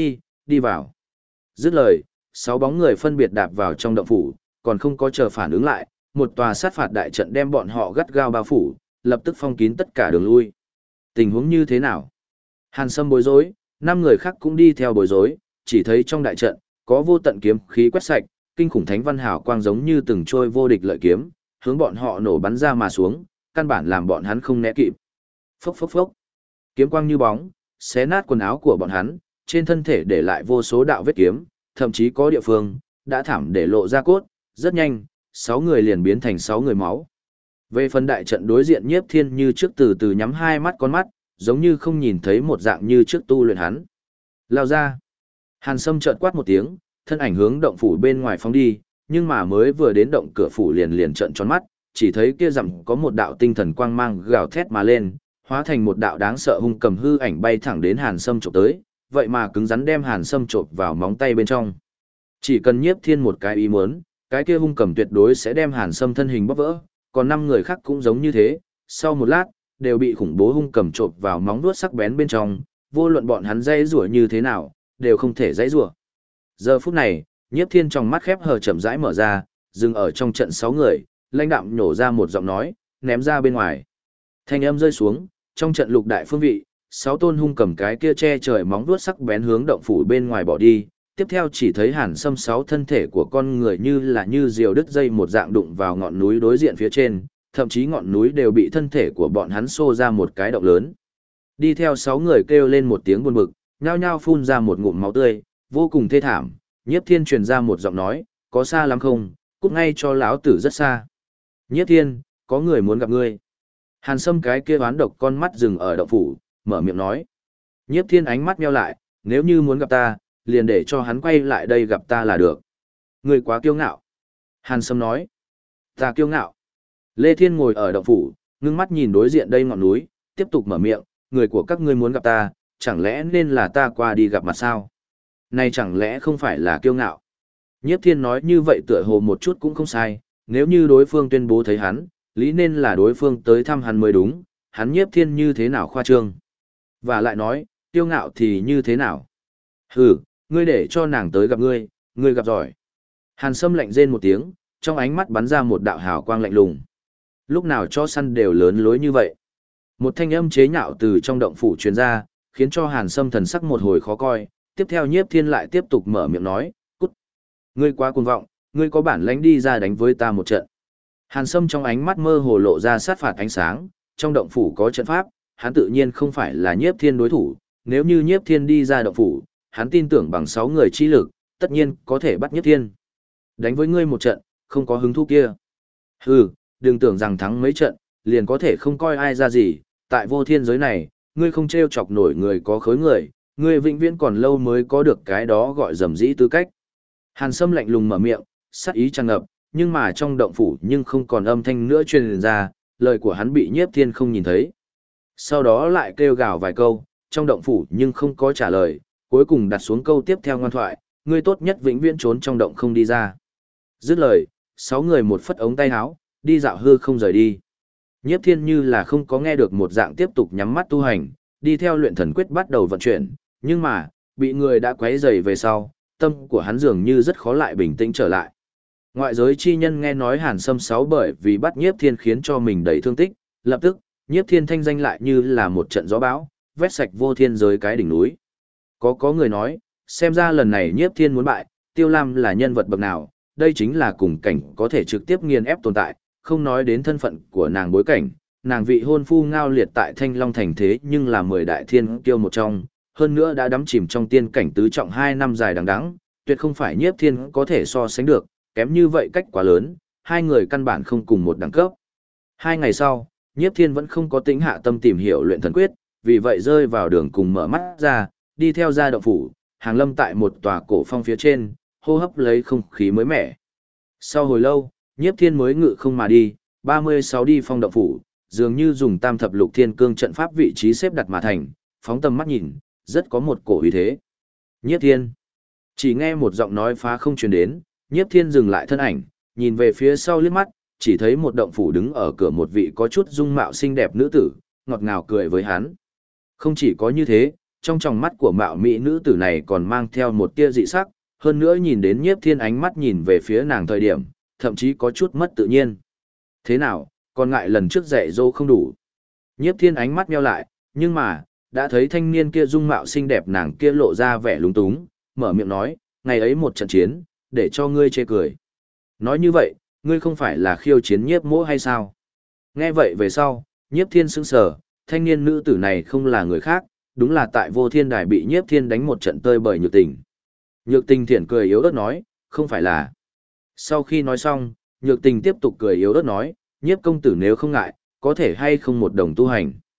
đi vào. Dứt lời, 6 bóng người phân biệt đạp vào trong động phủ, còn không có chờ phản ứng lại, một tòa sát phạt đại trận đem bọn họ gắt gao bao phủ, lập tức phong kín tất cả đường lui. Tình huống như thế nào? Hàn Sâm bối rối, 5 người khác cũng đi theo bối rối, chỉ thấy trong đại trận, có vô tận kiếm khí quét sạch, kinh khủng thánh văn hào quang giống như từng trôi vô địch lợi kiếm, hướng bọn họ nổ bắn ra mà xuống, căn bản làm bọn hắn không né kịp. Phốc phốc phốc. Kiếm quang như bóng, xé nát quần áo của bọn hắn, trên thân thể để lại vô số đạo vết kiếm, thậm chí có địa phương đã thảm để lộ ra cốt, rất nhanh, 6 người liền biến thành 6 người máu. Về phần đại trận đối diện nhiếp thiên như trước từ từ nhắm hai mắt con mắt, giống như không nhìn thấy một dạng như trước tu luyện hắn. Lao ra. Hàn Sâm chợt quát một tiếng, thân ảnh hướng động phủ bên ngoài phóng đi, nhưng mà mới vừa đến động cửa phủ liền trợn tròn mắt, chỉ thấy kia dặm có một đạo tinh thần quang mang gào thét mà lên, hóa thành một đạo đáng sợ hung cầm hư ảnh bay thẳng đến Hàn Sâm chụp tới, vậy mà cứng rắn đem Hàn Sâm chộp vào móng tay bên trong. Chỉ cần Nhiếp Thiên một cái ý muốn, cái kia hung cầm tuyệt đối sẽ đem Hàn Sâm thân hình bóp vỡ, còn 5 người khác cũng giống như thế, sau một lát, đều bị khủng bố hung cầm chộp vào móng vuốt sắc bén bên trong, vô luận bọn hắn dãy rủa như thế nào, đều không thể dãy rủa. Giờ phút này, Nhiếp Thiên trong mắt khép hờ chậm rãi mở ra, dừng ở trong trận 6 người, lãnh đạm nhổ ra một giọng nói, ném ra bên ngoài. Thanh âm rơi xuống, trong trận lục đại phương vị, 6 tôn hung cầm cái kia che trời móng vuốt sắc bén hướng động phủ bên ngoài bỏ đi, tiếp theo chỉ thấy Hàn Sâm 6 thân thể của con người như diều đứt dây một dạng đụng vào ngọn núi đối diện phía trên, thậm chí ngọn núi đều bị thân thể của bọn hắn xô ra một cái động lớn. Đi theo 6 người kêu lên một tiếng buồn bực, nhao nhao phun ra một ngụm máu tươi, vô cùng thê thảm. Nhiếp Thiên truyền ra một giọng nói, có xa lắm không, cút ngay cho lão tử rất xa. Nhiếp Thiên, có người muốn gặp ngươi. Hàn Sâm cái kia oán độc con mắt dừng ở động phủ, mở miệng nói. Nhiếp Thiên ánh mắt nheo lại, nếu như muốn gặp ta, liền để cho hắn quay lại đây gặp ta là được. Ngươi quá kiêu ngạo. Hàn Sâm nói. Ta kiêu ngạo. Lê Thiên ngồi ở động phủ, ngưng mắt nhìn đối diện đây ngọn núi, tiếp tục mở miệng, người của các ngươi muốn gặp ta, chẳng lẽ nên là ta qua đi gặp mặt sao? Này chẳng lẽ không phải là kiêu ngạo? Nhiếp Thiên nói như vậy tựa hồ một chút cũng không sai, nếu như đối phương tuyên bố thấy hắn, lý nên là đối phương tới thăm hắn mới đúng, hắn Nhiếp Thiên như thế nào khoa trương? Và lại nói, kiêu ngạo thì như thế nào? Hừ, ngươi để cho nàng tới gặp ngươi, ngươi gặp giỏi. Hàn Sâm lạnh rên một tiếng, trong ánh mắt bắn ra một đạo hào quang lạnh lùng. Lúc nào cho săn đều lớn lối như vậy. Một thanh âm chế nhạo từ trong động phủ truyền ra, khiến cho Hàn Sâm thần sắc một hồi khó coi, tiếp theo Nhiếp Thiên lại tiếp tục mở miệng nói, cút. Ngươi quá cuồng vọng, ngươi có bản lãnh đi ra đánh với ta một trận. Hàn Sâm trong ánh mắt mơ hồ lộ ra sát phạt ánh sáng, trong động phủ có trận pháp, hắn tự nhiên không phải là Nhiếp Thiên đối thủ, nếu như Nhiếp Thiên đi ra động phủ, hắn tin tưởng bằng 6 người chi lực, tất nhiên có thể bắt Nhiếp Thiên. Đánh với ngươi một trận, không có hứng thú kia. Hừ, đừng tưởng rằng thắng mấy trận, liền có thể không coi ai ra gì, tại vô thiên giới này, ngươi không trêu chọc nổi người có khối người, ngươi vĩnh viễn còn lâu mới có được cái đó gọi dầm dĩ tư cách. Hàn Sâm lạnh lùng mở miệng, sát ý tràn ngập, nhưng mà trong động phủ nhưng không còn âm thanh nữa truyền ra, lời của hắn bị Nhiếp Thiên không nhìn thấy. Sau đó lại kêu gào vài câu, trong động phủ nhưng không có trả lời, cuối cùng đặt xuống câu tiếp theo ngoan thoại, ngươi tốt nhất vĩnh viễn trốn trong động không đi ra. Dứt lời, 6 người một phất ống tay áo, đi dạo hư không rời đi. Nhiếp Thiên như là không có nghe được một dạng tiếp tục nhắm mắt tu hành, đi theo luyện thần quyết bắt đầu vận chuyển, nhưng mà, bị người đã quấy rầy về sau, tâm của hắn dường như rất khó lại bình tĩnh trở lại. Ngoại giới chi nhân nghe nói Hàn Sâm 6 bởi vì bắt Nhiếp Thiên khiến cho mình đầy thương tích, lập tức, Nhiếp Thiên thanh danh lại như là một trận gió bão, vét sạch vô thiên giới cái đỉnh núi. Có người nói, xem ra lần này Nhiếp Thiên muốn bại, Tiêu Lam là nhân vật bậc nào, đây chính là cùng cảnh có thể trực tiếp nghiền ép tồn tại, không nói đến thân phận của nàng bối cảnh, nàng vị hôn phu ngao liệt tại Thanh Long thành thế nhưng là 10 đại thiên kiêu một trong, hơn nữa đã đắm chìm trong tiên cảnh tứ trọng 2 năm dài đằng đẵng, tuyệt không phải Nhiếp Thiên có thể so sánh được, kém như vậy cách quá lớn, hai người căn bản không cùng một đẳng cấp. 2 ngày sau, Nhiếp Thiên vẫn không có tính hạ tâm tìm hiểu luyện thần quyết, vì vậy rơi vào đường cùng mở mắt ra, đi theo ra động phủ, hàng lâm tại một tòa cổ phong phía trên, hô hấp lấy không khí mới mẻ. Sau hồi lâu, Nhiếp Thiên mới ngự không mà đi, 36 đi phong động phủ, dường như dùng tam thập lục thiên cương trận pháp vị trí xếp đặt mà thành, phóng tầm mắt nhìn, rất có một cổ uy thế. Nhiếp Thiên. Chỉ nghe một giọng nói phá không truyền đến, Nhiếp Thiên dừng lại thân ảnh, nhìn về phía sau liếc mắt, chỉ thấy một động phủ đứng ở cửa một vị có chút dung mạo xinh đẹp nữ tử, ngọt ngào cười với hắn. Không chỉ có như thế, trong tròng mắt của mạo mỹ nữ tử này còn mang theo một tia dị sắc, hơn nữa nhìn đến Nhiếp Thiên ánh mắt nhìn về phía nàng thời điểm, thậm chí có chút mất tự nhiên. Thế nào, còn ngại lần trước dạy dỗ không đủ. Nhiếp Thiên ánh mắt nheo lại, nhưng mà, đã thấy thanh niên kia dung mạo xinh đẹp nàng kia lộ ra vẻ lúng túng, mở miệng nói, ngày ấy một trận chiến, để cho ngươi chê cười. Nói như vậy, ngươi không phải là khiêu chiến Nhiếp mỗ hay sao? Nghe vậy về sau, Nhiếp Thiên sững sờ, thanh niên nữ tử này không là người khác, đúng là tại Vô Thiên Đài bị Nhiếp Thiên đánh một trận tơi bời Nhược Tình. Nhược Tình thiện cười yếu ớt nói, không phải là. Sau khi nói xong, Nhược Tình tiếp tục cười yếu ớt nói, Nhiếp công tử nếu không ngại, có thể hay không một đồng tu hành.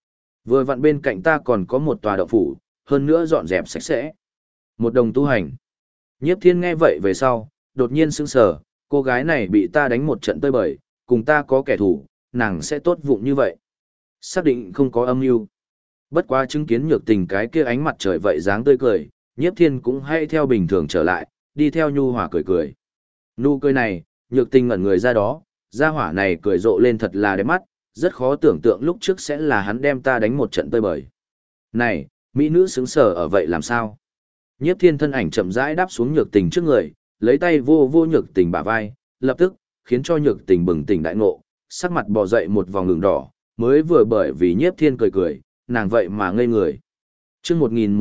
Vừa vặn bên cạnh ta còn có một tòa động phủ, hơn nữa dọn dẹp sạch sẽ. Một đồng tu hành. Nhiếp Thiên nghe vậy về sau, đột nhiên sững sờ, cô gái này bị ta đánh một trận tơi bời, cùng ta có kẻ thù, nàng sẽ tốt vụng như vậy. Xác định không có âm mưu. Bất quá chứng kiến Nhược Tình cái kia ánh mặt trời vậy dáng tươi cười, Nhiếp Thiên cũng hay theo bình thường trở lại, đi theo nhu hòa cười cười. Nụ cười này, Nhược Tình ngẩn người ra đó, gia hỏa này cười rộ lên thật là đẹp mắt, rất khó tưởng tượng lúc trước sẽ là hắn đem ta đánh một trận tơi bời. Này, mỹ nữ sướng sở ở vậy làm sao? Nhiếp Thiên thân ảnh chậm rãi đáp xuống Nhược Tình trước người, lấy tay vô vô Nhược Tình bả vai, lập tức khiến cho Nhược Tình bừng tỉnh đại ngộ, sắc mặt bò dậy một vòng đường đỏ, mới vừa bởi vì Nhiếp Thiên cười cười, nàng vậy mà ngây người. Chương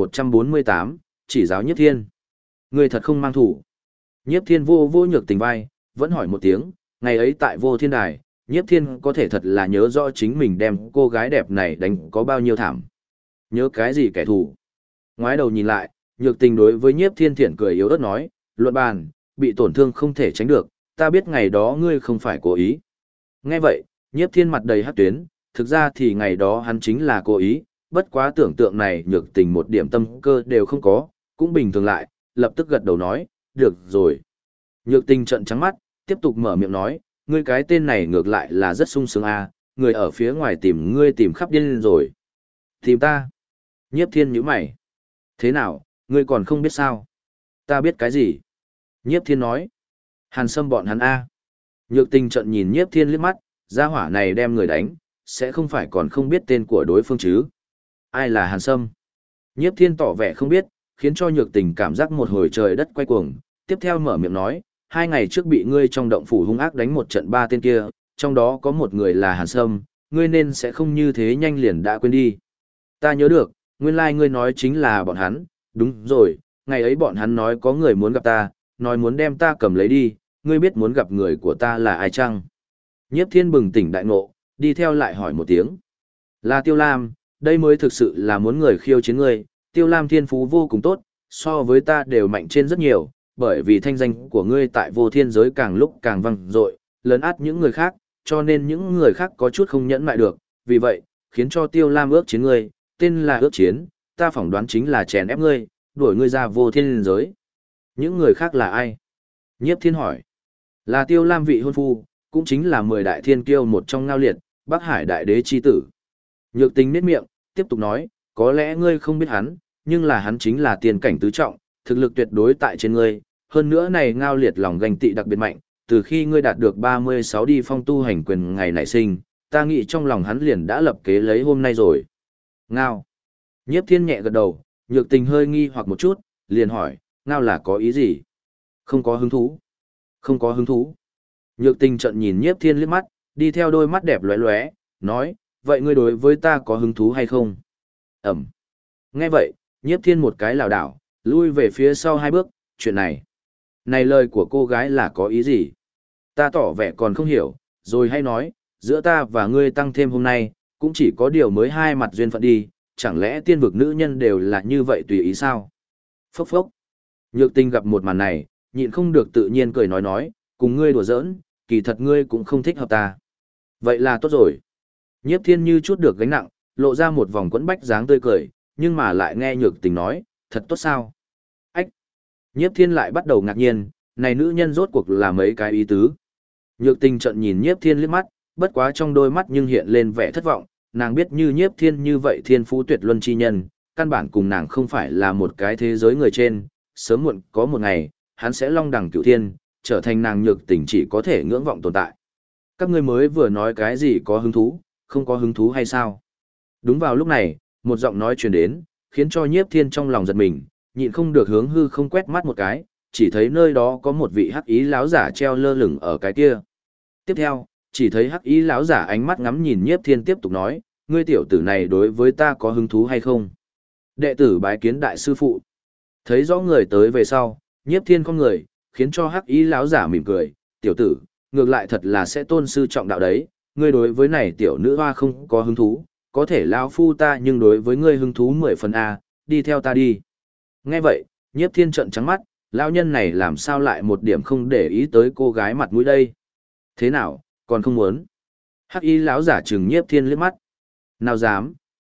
1148, chỉ giáo Nhiếp Thiên. Ngươi thật không mang thủ. Nhiếp Thiên vô vô Nhược Tình vai, vẫn hỏi một tiếng, ngày ấy tại Vô Thiên Đài, Nhiếp Thiên có thể thật là nhớ rõ chính mình đem cô gái đẹp này đánh có bao nhiêu thảm. Nhớ cái gì kẻ thù? Ngoái đầu nhìn lại, Nhược Tình đối với Nhiếp Thiên thiện cười yếu ớt nói, luận bàn, bị tổn thương không thể tránh được, ta biết ngày đó ngươi không phải cố ý. Nghe vậy, Nhiếp Thiên mặt đầy hắc tuyến, thực ra thì ngày đó hắn chính là cố ý, bất quá tưởng tượng này Nhược Tình một điểm tâm cơ đều không có, cũng bình thường lại, lập tức gật đầu nói, được rồi. Nhược Tình trợn trắng mắt, tiếp tục mở miệng nói, ngươi cái tên này ngược lại là rất sung sướng a, người ở phía ngoài tìm ngươi tìm khắp điên rồi. Tìm ta? Nhiếp Thiên nhíu mày. Thế nào, ngươi còn không biết sao? Ta biết cái gì? Nhiếp Thiên nói. Hàn Sâm bọn hắn a. Nhược Tình trợn nhìn Nhiếp Thiên liếc mắt, gia hỏa này đem người đánh, sẽ không phải còn không biết tên của đối phương chứ? Ai là Hàn Sâm? Nhiếp Thiên tỏ vẻ không biết, khiến cho Nhược Tình cảm giác một hồi trời đất quay cuồng, tiếp theo mở miệng nói, 2 ngày trước bị ngươi trong động phủ hung ác đánh một trận 3 tên kia, trong đó có một người là Hàn Sâm, ngươi nên sẽ không như thế nhanh liền đã quên đi. Ta nhớ được, nguyên lai ngươi nói chính là bọn hắn, đúng rồi, ngày ấy bọn hắn nói có người muốn gặp ta, nói muốn đem ta cầm lấy đi, ngươi biết muốn gặp người của ta là ai chăng? Nhiếp Thiên bừng tỉnh đại ngộ, đi theo lại hỏi một tiếng. Là Tiêu Lam, đây mới thực sự là muốn người khiêu chiến ngươi, Tiêu Lam thiên phú vô cùng tốt, so với ta đều mạnh trên rất nhiều, bởi vì thanh danh của ngươi tại vô thiên giới càng lúc càng vang dội, lớn át những người khác, cho nên những người khác có chút không nhẫn mại được, vì vậy, khiến cho Tiêu Lam ước chiến ngươi, tên là ước chiến, ta phỏng đoán chính là chèn ép ngươi, đuổi ngươi ra vô thiên giới. Những người khác là ai? Nhiếp Thiên hỏi. Là Tiêu Lam vị hôn phu, cũng chính là 10 đại thiên kiêu một trong Ngao Liệt, Bắc Hải đại đế chi tử. Nhược Tình nhếch miệng, tiếp tục nói, có lẽ ngươi không biết hắn, nhưng là hắn chính là tiền cảnh tứ trọng, thực lực tuyệt đối tại trên ngươi, hơn nữa này Ngao Liệt lòng ganh tị đặc biệt mạnh, từ khi ngươi đạt được 36 đi phong tu hành quyền ngày nảy sinh, ta nghĩ trong lòng hắn liền đã lập kế lấy hôm nay rồi. Ngao. Nhiếp Thiên nhẹ gật đầu, Nhược Tình hơi nghi hoặc một chút, liền hỏi, Ngao là có ý gì? Không có hứng thú. Không có hứng thú. Nhược Tình trợn nhìn Nhiếp Thiên liếc mắt, đi theo đôi mắt đẹp lóe lóe, nói, vậy ngươi đối với ta có hứng thú hay không? Ẩm. Nghe vậy, Nhiếp Thiên một cái lảo đảo, lui về phía sau 2 bước, chuyện này. Này lời của cô gái là có ý gì? Ta tỏ vẻ còn không hiểu, rồi hay nói, giữa ta và ngươi tăng thêm hôm nay, cũng chỉ có điều mới 2 mặt duyên phận đi, chẳng lẽ tiên vực nữ nhân đều là như vậy tùy ý sao? Phốc phốc. Nhược Tình gặp một màn này, nhịn không được tự nhiên cười nói, cùng ngươi đùa giỡn, kỳ thật ngươi cũng không thích hợp ta. Vậy là tốt rồi. Nhiếp Thiên như chút được gánh nặng, lộ ra một vòng quẫn bách dáng tươi cười, nhưng mà lại nghe Nhược Tình nói, thật tốt sao? Ách! Nhiếp Thiên lại bắt đầu ngạc nhiên, này nữ nhân rốt cuộc là mấy cái ý tứ. Nhược Tình trợn nhìn Nhiếp Thiên liếc mắt, bất quá trong đôi mắt nhưng hiện lên vẻ thất vọng, nàng biết như Nhiếp Thiên như vậy thiên phú tuyệt luân chi nhân, căn bản cùng nàng không phải là một cái thế giới người trên, sớm muộn có một ngày, hắn sẽ long đẳng cửu thiên, trở thành nàng Nhược Tình chỉ có thể ngưỡng vọng tồn tại. Các ngươi mới vừa nói cái gì có hứng thú, không có hứng thú hay sao? Đúng vào lúc này, một giọng nói truyền đến, khiến cho Nhiếp Thiên trong lòng giật mình, nhịn không được hướng hư không quét mắt một cái, chỉ thấy nơi đó có một vị hắc ý lão giả treo lơ lửng ở cái kia. Tiếp theo, chỉ thấy hắc ý lão giả ánh mắt ngắm nhìn Nhiếp Thiên tiếp tục nói, ngươi tiểu tử này đối với ta có hứng thú hay không? Đệ tử bái kiến đại sư phụ. Thấy rõ người tới về sau, Nhiếp Thiên con người, khiến cho hắc ý lão giả mỉm cười, tiểu tử, ngược lại thật là sẽ tôn sư trọng đạo đấy, ngươi đối với này tiểu nữ hoa không có hứng thú, có thể lão phu ta nhưng đối với ngươi hứng thú 10 phần A, đi theo ta đi. Nghe vậy, Nhiếp Thiên trợn trắng mắt, lão nhân này làm sao lại một điểm không để ý tới cô gái mặt mũi đây? Thế nào, còn không muốn? Hắc y lão giả trừng Nhiếp Thiên liếc mắt. Nào dám,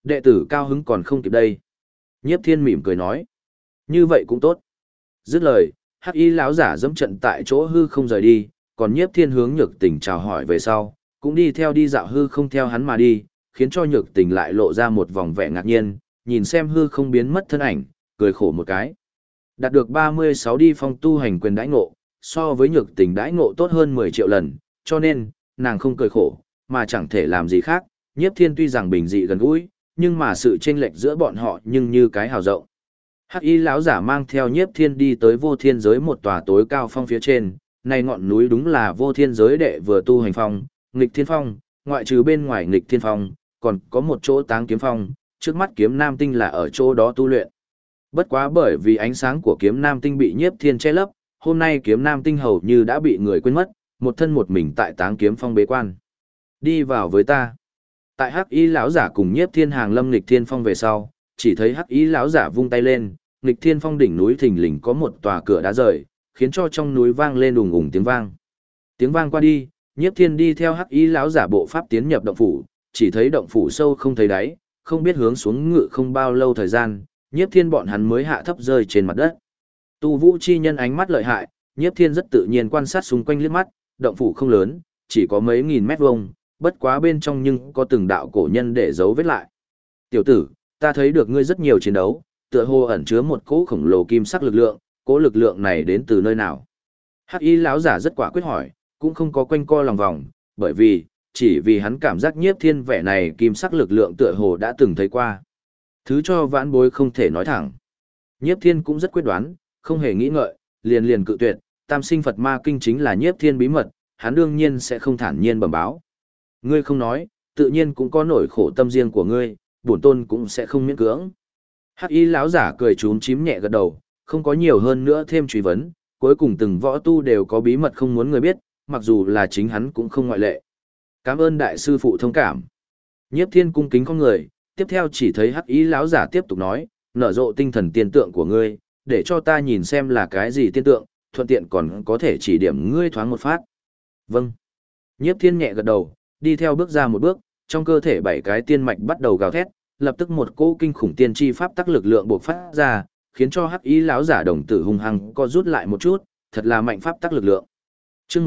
Đệ tử cao hứng còn không kịp đây. Nhiếp Thiên mỉm cười nói. Như vậy cũng tốt. Dứt lời, Hắc Y lão giả dẫm trận tại chỗ hư không rời đi, còn Nhiếp Thiên hướng Nhược Tình chào hỏi về sau, cũng đi theo đi dạo hư không theo hắn mà đi, khiến cho Nhược Tình lại lộ ra một vòng vẻ ngạc nhiên, nhìn xem hư không biến mất thân ảnh, cười khổ một cái. Đạt được 36 đi phong tu hành quyền đãi ngộ, so với Nhược Tình đãi ngộ tốt hơn 10 triệu lần, cho nên, nàng không cười khổ, mà chẳng thể làm gì khác. Nhiếp Thiên tuy rằng bình dị gần gũi, nhưng mà sự chênh lệch giữa bọn họ nhưng như cái hào rộng. Hắc Y lão giả mang theo Nhiếp Thiên đi tới Vô Thiên giới một tòa tối cao phong phía trên, này ngọn núi đúng là Vô Thiên giới đệ vừa tu hành phong, Nghịch Thiên Phong, ngoại trừ bên ngoài Nghịch Thiên Phong, còn có một chỗ Táng Kiếm Phong, trước mắt Kiếm Nam Tinh là ở chỗ đó tu luyện. Bất quá bởi vì ánh sáng của Kiếm Nam Tinh bị Nhiếp Thiên che lấp, hôm nay Kiếm Nam Tinh hầu như đã bị người quên mất, một thân một mình tại Táng Kiếm Phong bế quan. Đi vào với ta. Tại Hắc Y lão giả cùng Nhiếp Thiên hàng lâm Nghịch Thiên Phong về sau, chỉ thấy Hắc Y lão giả vung tay lên, Nghịch Thiên Phong đỉnh núi thình lình có một tòa cửa đá rời, khiến cho trong núi vang lên ùng ùng tiếng vang. Tiếng vang qua đi, Nhiếp Thiên đi theo Hắc Y lão giả bộ pháp tiến nhập động phủ, chỉ thấy động phủ sâu không thấy đáy, không biết hướng xuống ngự không bao lâu thời gian, Nhiếp Thiên bọn hắn mới hạ thấp rơi trên mặt đất. Tu Vũ chi nhân ánh mắt lợi hại, Nhiếp Thiên rất tự nhiên quan sát xung quanh liếc mắt, động phủ không lớn, chỉ có mấy nghìn mét vuông, bất quá bên trong nhưng có từng đạo cổ nhân để dấu vết lại. Tiểu tử, ta thấy được ngươi rất nhiều chiến đấu, tựa hồ ẩn chứa một cỗ khổng lồ kim sắc lực lượng, cỗ lực lượng này đến từ nơi nào? Hắc Y lão giả rất quả quyết hỏi, cũng không có quanh co lòng vòng, bởi vì, chỉ vì hắn cảm giác Nhiếp Thiên vẻ này kim sắc lực lượng tựa hồ đã từng thấy qua. Thứ cho vãn bối không thể nói thẳng. Nhiếp Thiên cũng rất quyết đoán, không hề nghĩ ngợi, liền liền cự tuyệt, Tam Sinh Phật Ma Kinh chính là Nhiếp Thiên bí mật, hắn đương nhiên sẽ không thản nhiên bẩm báo. Ngươi không nói, tự nhiên cũng có nỗi khổ tâm riêng của ngươi, bổn tôn cũng sẽ không miễn cưỡng. Hắc Y lão giả cười chúm chím nhẹ gật đầu, không có nhiều hơn nữa thêm truy vấn, cuối cùng từng võ tu đều có bí mật không muốn người biết, mặc dù là chính hắn cũng không ngoại lệ. Cảm ơn đại sư phụ thông cảm. Nhiếp Thiên cung kính con người, tiếp theo chỉ thấy Hắc Y lão giả tiếp tục nói, nở rộ tinh thần tiên tượng của ngươi, để cho ta nhìn xem là cái gì tiên tượng, thuận tiện còn có thể chỉ điểm ngươi thoáng một phát. Vâng. Nhiếp Thiên nhẹ gật đầu, đi theo bước ra một bước, trong cơ thể 7 cái tiên mạch bắt đầu gào thét, lập tức một cỗ kinh khủng tiên chi pháp tắc lực lượng bộc phát ra, khiến cho Hắc Y lão giả đồng tử hung hăng co rút lại một chút, thật là mạnh pháp tắc lực lượng. Chương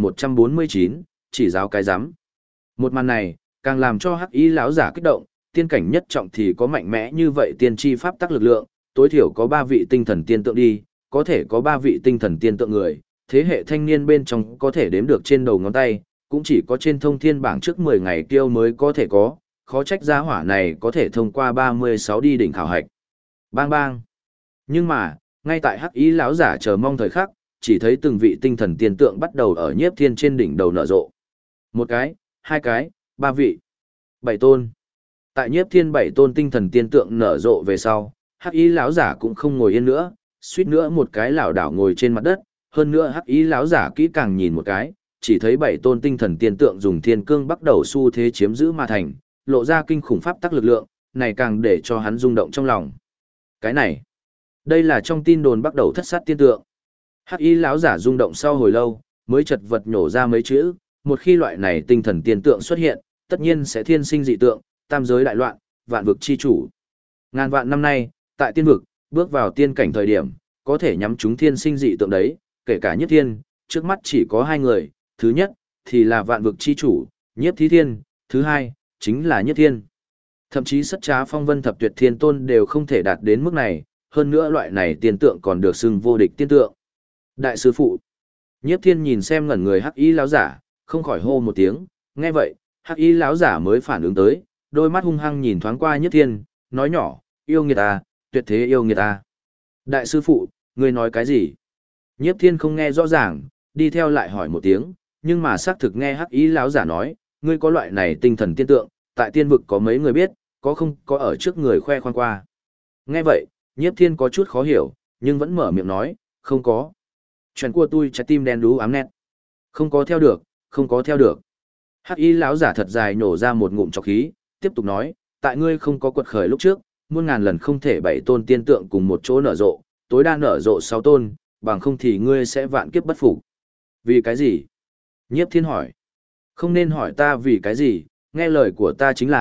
1149, chỉ giáo cái rắm. Một màn này, càng làm cho Hắc Y lão giả kích động, tiên cảnh nhất trọng thì có mạnh mẽ như vậy tiên chi pháp tắc lực lượng, tối thiểu có 3 vị tinh thần tiên tượng đi, có thể có 3 vị tinh thần tiên tượng người, thế hệ thanh niên bên trong có thể đếm được trên đầu ngón tay, cũng chỉ có trên thông thiên bảng trước 10 ngày kiêu mới có thể có, khó trách gia hỏa này có thể thông qua 36 đi đỉnh khảo hạch. Bang bang. Nhưng mà, ngay tại Hắc Y lão giả chờ mong thời khắc, chỉ thấy từng vị tinh thần tiên tượng bắt đầu ở Nhiếp Thiên trên đỉnh đầu nở rộ. Một cái, hai cái, 3 vị, 7 tôn. Tại Nhiếp Thiên 7 tôn tinh thần tiên tượng nở rộ về sau, Hắc Y lão giả cũng không ngồi yên nữa, suýt nữa một cái lảo đảo ngồi trên mặt đất, hơn nữa Hắc Y lão giả kỹ càng nhìn một cái, chỉ thấy 7 tôn tinh thần tiên tượng dùng thiên cương bắt đầu xu thế chiếm giữ mà thành, lộ ra kinh khủng pháp tắc lực lượng, này càng để cho hắn rung động trong lòng. Cái này, đây là trong tin đồn bắt đầu thất sát tiên tượng. Hắc Y lão giả rung động sau hồi lâu, mới chật vật nhổ ra mấy chữ, một khi loại này tinh thần tiên tượng xuất hiện, tất nhiên sẽ thiên sinh dị tượng, tam giới đại loạn, vạn vực chi chủ. Ngàn vạn năm nay, tại tiên vực, bước vào tiên cảnh thời điểm, có thể nhắm chúng thiên sinh dị tượng đấy, kể cả Nhiếp Thiên, trước mắt chỉ có 2 người, thứ nhất, thì là vạn vực chi chủ, Nhiếp Thí Thiên, thứ hai, chính là Nhiếp Thiên. Thậm chí Sất Trá Phong Vân Thập Tuyệt Thiên Tôn đều không thể đạt đến mức này, hơn nữa loại này tiên tượng còn được xưng vô địch tiên tượng. Đại sư phụ. Nhiếp Thiên nhìn xem ngẩn người Hắc Y lão giả, không khỏi hô một tiếng, nghe vậy, Hắc Y lão giả mới phản ứng tới, đôi mắt hung hăng nhìn thoáng qua Nhiếp Thiên, nói nhỏ, yêu nghiệt à, tuyệt thế yêu nghiệt à. Đại sư phụ, ngươi nói cái gì? Nhiếp Thiên không nghe rõ ràng, đi theo lại hỏi một tiếng, nhưng mà xác thực nghe Hắc Y lão giả nói, ngươi có loại này tinh thần tiên tượng, tại tiên vực có mấy người biết, có không có ở trước người khoe khoang qua. Nghe vậy, Nhiếp Thiên có chút khó hiểu, nhưng vẫn mở miệng nói, không có. Chuyện của tôi trái tim đen đú ám nét. Không có theo được, không có theo được. Hắc Y lão giả thật dài nổ ra một ngụm trọc khí, tiếp tục nói, tại ngươi không có quật khởi lúc trước, muôn ngàn lần không thể 7 tôn tiên tượng cùng một chỗ nở rộ, tối đa nở rộ 6 tôn, bằng không thì ngươi sẽ vạn kiếp bất phục. Vì cái gì? Nhiếp Thiên hỏi. Không nên hỏi ta vì cái gì, nghe lời của ta chính là,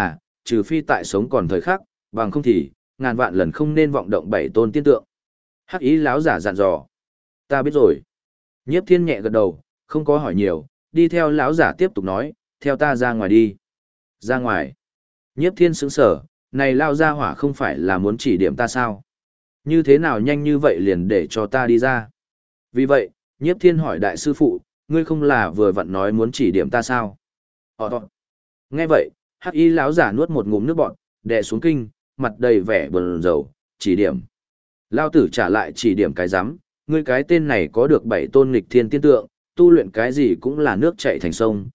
trừ phi tại sống còn thời khắc, bằng không thì, ngàn vạn lần không nên vọng động 7 tôn tiên tượng. Hắc ý lão giả dặn dò. Ta biết rồi. Nhiếp Thiên nhẹ gật đầu, không có hỏi nhiều, đi theo lão giả tiếp tục nói, theo ta ra ngoài đi. Ra ngoài. Nhiếp Thiên sững sờ, này lao ra hỏa không phải là muốn chỉ điểm ta sao? Như thế nào nhanh như vậy liền để cho ta đi ra? Vì vậy, Nhiếp Thiên hỏi đại sư phụ, ngươi không là vừa vặn nói muốn chỉ điểm ta sao? Nghe vậy, Hắc Y lão giả nuốt một ngụm nước bọt, đè xuống kinh, mặt đầy vẻ buồn rầu, chỉ điểm. Lao tử trả lại chỉ điểm cái rắm, ngươi cái tên này có được 7 tôn nghịch thiên tiên tượng, tu luyện cái gì cũng là nước chảy thành sông,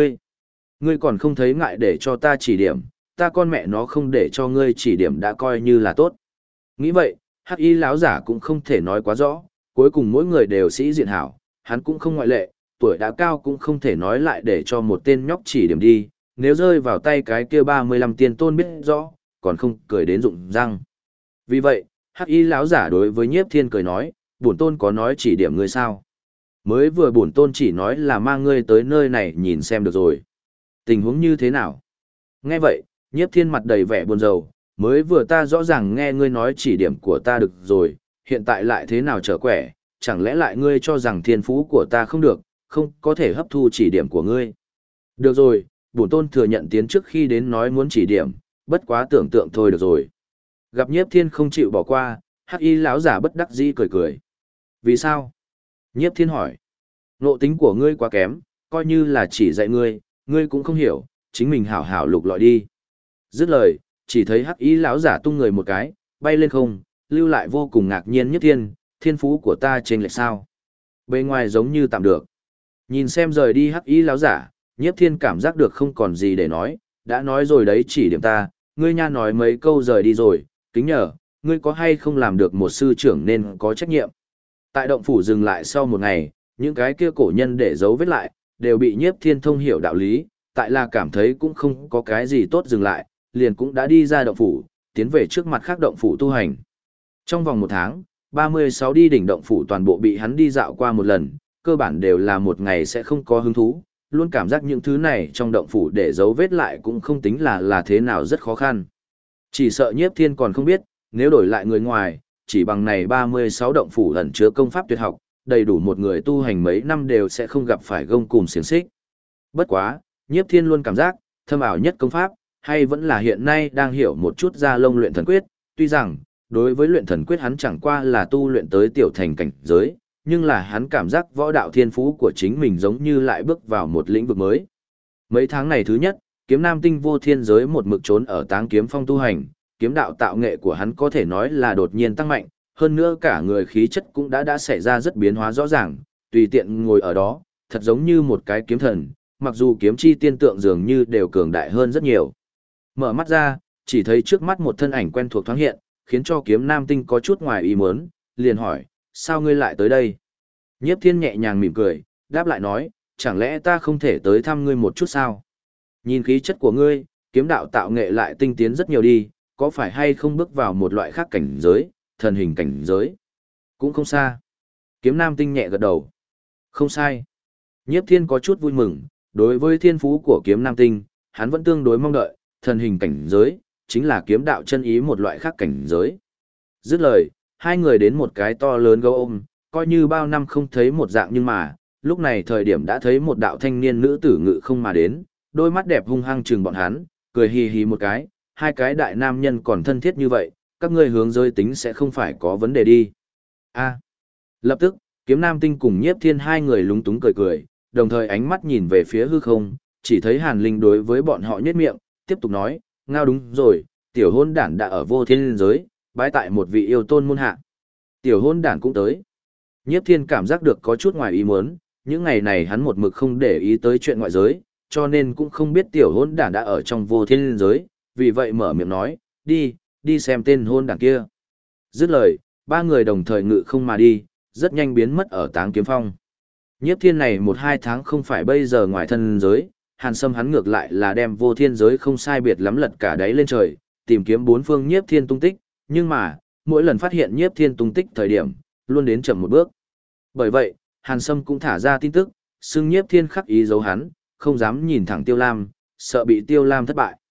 ngươi còn không thấy ngại để cho ta chỉ điểm, ta con mẹ nó không để cho ngươi chỉ điểm đã coi như là tốt. Nghĩ vậy, Hắc Y lão giả cũng không thể nói quá rõ, cuối cùng mỗi người đều sĩ diện hảo, hắn cũng không ngoại lệ, tuổi đã cao cũng không thể nói lại để cho một tên nhóc chỉ điểm đi, nếu rơi vào tay cái kia 35 tiên tôn biết rõ, còn không cười đến rụng răng. Vì vậy, Hắc Y lão giả đối với Nhiếp Thiên cười nói, bổn tôn có nói chỉ điểm ngươi sao? Mới vừa bổn tôn chỉ nói là mang ngươi tới nơi này nhìn xem được rồi. Tình huống như thế nào? Nghe vậy, Nhiếp Thiên mặt đầy vẻ buồn rầu, mới vừa ta rõ ràng nghe ngươi nói chỉ điểm của ta được rồi, hiện tại lại thế nào trở quẻ, chẳng lẽ lại ngươi cho rằng thiên phú của ta không được, không có thể hấp thu chỉ điểm của ngươi. Được rồi, bổn tôn thừa nhận tiến trước khi đến nói muốn chỉ điểm, bất quá tưởng tượng thôi được rồi. Gặp Nhiếp Thiên không chịu bỏ qua, Hắc Y lão giả bất đắc dĩ cười cười. Vì sao? Nhiếp Thiên hỏi. Ngộ tính của ngươi quá kém, coi như là chỉ dạy ngươi, ngươi cũng không hiểu, chính mình hảo hảo lục lọi đi. Dứt lời, chỉ thấy Hắc Y lão giả tung người một cái, bay lên không, lưu lại vô cùng ngạc nhiên Nhiếp Thiên, thiên phú của ta trên lệch sao? Bề ngoài giống như tạm được. Nhìn xem rời đi Hắc Y lão giả, Nhiếp Thiên cảm giác được không còn gì để nói, đã nói rồi đấy chỉ điểm ta, ngươi nha nói mấy câu rời đi rồi, kính nhờ, ngươi có hay không làm được một sư trưởng nên có trách nhiệm. Tại động phủ dừng lại sau một ngày, những cái kia cổ nhân để dấu vết lại, đều bị Nhiếp Thiên thông hiểu đạo lý, tại là cảm thấy cũng không có cái gì tốt dừng lại, liền cũng đã đi ra động phủ, tiến về trước mặt khác động phủ tu hành. Trong vòng 1 tháng, 36 đi đỉnh động phủ toàn bộ bị hắn đi dạo qua một lần, cơ bản đều là một ngày sẽ không có hứng thú, luôn cảm giác những thứ này trong động phủ để dấu vết lại cũng không tính là thế nào rất khó khăn. Chỉ sợ Nhiếp Thiên còn không biết, nếu đổi lại người ngoài, chỉ bằng này 36 động phủ ẩn chứa công pháp tuyệt học, đầy đủ một người tu hành mấy năm đều sẽ không gặp phải gông cùm xiềng xích. Bất quá, Nhiếp Thiên luôn cảm giác, thâm ảo nhất công pháp, hay vẫn là hiện nay đang hiểu một chút ra lông luyện thần quyết, tuy rằng, đối với luyện thần quyết hắn chẳng qua là tu luyện tới tiểu thành cảnh giới, nhưng là hắn cảm giác võ đạo thiên phú của chính mình giống như lại bước vào một lĩnh vực mới. Mấy tháng này thứ nhất, kiếm nam tinh vô thiên giới một mực trốn ở Táng Kiếm Phong tu hành, kiếm đạo tạo nghệ của hắn có thể nói là đột nhiên tăng mạnh, hơn nữa cả người khí chất cũng đã xảy ra rất biến hóa rõ ràng, tùy tiện ngồi ở đó, thật giống như một cái kiếm thần, mặc dù kiếm chi tiên tượng dường như đều cường đại hơn rất nhiều. Mở mắt ra, chỉ thấy trước mắt một thân ảnh quen thuộc thoáng hiện, khiến cho kiếm nam tinh có chút ngoài ý muốn, liền hỏi, sao ngươi lại tới đây? Nhiếp Thiên nhẹ nhàng mỉm cười, đáp lại nói, chẳng lẽ ta không thể tới thăm ngươi một chút sao? Nhìn khí chất của ngươi, kiếm đạo tạo nghệ lại tinh tiến rất nhiều đi, có phải hay không bước vào một loại khác cảnh giới, thần hình cảnh giới? Cũng không xa. Kiếm nam tinh nhẹ gật đầu. Không sai. Nhiếp Thiên có chút vui mừng, đối với thiên phú của kiếm nam tinh, hắn vẫn tương đối mong đợi, thần hình cảnh giới, chính là kiếm đạo chân ý một loại khác cảnh giới. Dứt lời, hai người đến một cái to lớn gấu ôm, coi như bao năm không thấy một dạng nhưng mà, lúc này thời điểm đã thấy một đạo thanh niên nữ tử ngự không mà đến, đôi mắt đẹp hung hăng trừng bọn hắn, cười hì hì một cái, hai cái đại nam nhân còn thân thiết như vậy, các ngươi hướng giới tính sẽ không phải có vấn đề đi. Lập tức, kiếm nam tinh cùng Nhiếp Thiên hai người lúng túng cười cười, đồng thời ánh mắt nhìn về phía hư không, chỉ thấy Hàn Linh đối với bọn họ nhếch miệng, tiếp tục nói, ngao đúng rồi, tiểu hôn đản đã ở vô thiên giới, bái tại một vị yêu tôn môn hạ. Tiểu hôn đản cũng tới. Nhiếp Thiên cảm giác được có chút ngoài ý muốn, những ngày này hắn một mực không để ý tới chuyện ngoại giới, cho nên cũng không biết tiểu hôn đản đã ở trong vô thiên giới, vì vậy mở miệng nói, đi xem tên hôn đản kia. Dứt lời, ba người đồng thời ngự không mà đi, rất nhanh biến mất ở Táng Kiếm Phong. Nhiếp Thiên này 1-2 tháng không phải bây giờ ngoài thân giới, Hàn Sâm hắn ngược lại là đem vô thiên giới không sai biệt lắm lật cả đáy lên trời, tìm kiếm bốn phương Nhiếp Thiên tung tích, nhưng mà, mỗi lần phát hiện Nhiếp Thiên tung tích thời điểm, luôn đến chậm một bước. Bởi vậy, Hàn Sâm cũng thả ra tin tức, xưng Nhiếp Thiên khắc ý giấu hắn, không dám nhìn thẳng Tiêu Lam, sợ bị Tiêu Lam thất bại.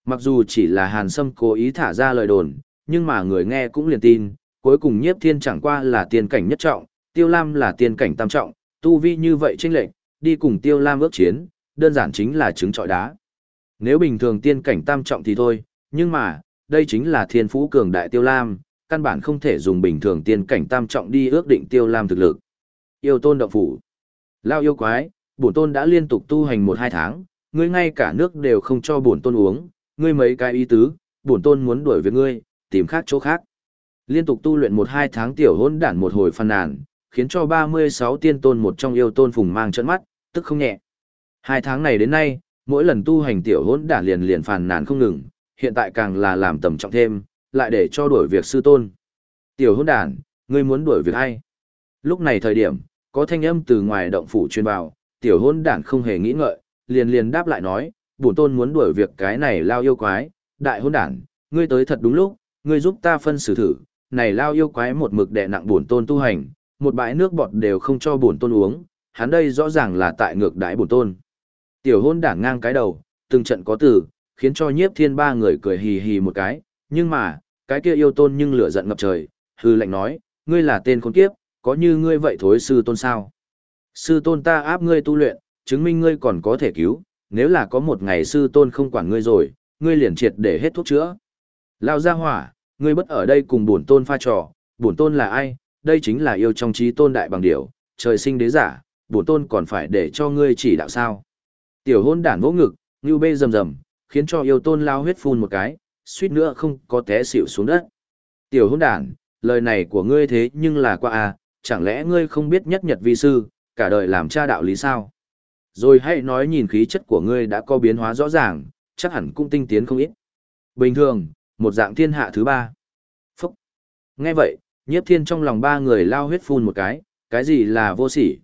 Mặc dù chỉ là Hàn Sâm cố ý thả ra lời đồn, nhưng mà người nghe cũng liền tin, cuối cùng Nhiếp Thiên chẳng qua là tiên cảnh nhất trọng, Tiêu Lam là tiên cảnh tam trọng, tu vi như vậy chênh lệch, đi cùng Tiêu Lam ước chiến, đơn giản chính là trứng trọi đá. Nếu bình thường tiên cảnh tam trọng thì thôi, nhưng mà, đây chính là thiên phú cường đại Tiêu Lam, căn bản không thể dùng bình thường tiên cảnh tam trọng đi ước định Tiêu Lam thực lực. Yêu tôn động phủ. Lao yêu quái, bổn tôn đã liên tục tu hành 1-2 tháng, ngươi ngay cả nước đều không cho bổn tôn uống, ngươi mấy cái ý tứ, bổn tôn muốn đuổi với ngươi, tìm khác chỗ khác. Liên tục tu luyện 1-2 tháng tiểu hỗn đản một hồi phàn nàn, khiến cho 36 tiên tôn một trong yêu tôn phùng mang trợn mắt, tức không nhẹ. 2 tháng này đến nay, mỗi lần tu hành tiểu hỗn đản liền liền phàn nàn không ngừng, hiện tại càng là làm tầm trọng thêm, lại để cho đuổi việc sư tôn. Tiểu hỗn đản, ngươi muốn đuổi việc ai? Lúc này thời điểm, có thanh âm từ ngoài động phủ truyền vào, tiểu hỗn đản không hề nghĩ ngợi, liền liền đáp lại nói, bổn tôn muốn đuổi việc cái này lao yêu quái, đại hỗn đản, ngươi tới thật đúng lúc, ngươi giúp ta phân xử thử, này lao yêu quái một mực đè nặng bổn tôn tu hành, một bãi nước bọt đều không cho bổn tôn uống, hắn đây rõ ràng là tại ngược đãi bổn tôn. Tiểu hôn đảng ngang cái đầu, từng trận có từ, khiến cho Nhiếp Thiên ba người cười hì hì một cái, nhưng mà, cái kia yêu tôn nhưng lửa giận ngập trời, hư lạnh nói, ngươi là tên khốn kiếp, có như ngươi vậy thối sư tôn sao? Sư tôn ta áp ngươi tu luyện, chứng minh ngươi còn có thể cứu, nếu là có một ngày sư tôn không quản ngươi rồi, ngươi liền triệt để hết thuốc chữa. Lao ra hỏa, ngươi bất ở đây cùng bổn tôn pha trò, bổn tôn là ai? Đây chính là yêu trong trí tôn đại bằng điểu, trời sinh đế giả, bổn tôn còn phải để cho ngươi chỉ đạo sao? Tiểu hôn đản vỗ ngực, như bê rầm rầm, khiến cho yêu tôn lao huyết phun một cái, suýt nữa không có té xỉu xuống đất. Tiểu hôn đản, lời này của ngươi thế nhưng là qua à, chẳng lẽ ngươi không biết nhất nhật vi sư, cả đời làm cha đạo lý sao? Rồi hãy nói nhìn khí chất của ngươi đã có biến hóa rõ ràng, chắc hẳn cũng tinh tiến không ít. Bình thường, một dạng thiên hạ thứ ba. Phúc! Nghe vậy, Nhiếp Thiên trong lòng ba người lao huyết phun một cái gì là vô sỉ,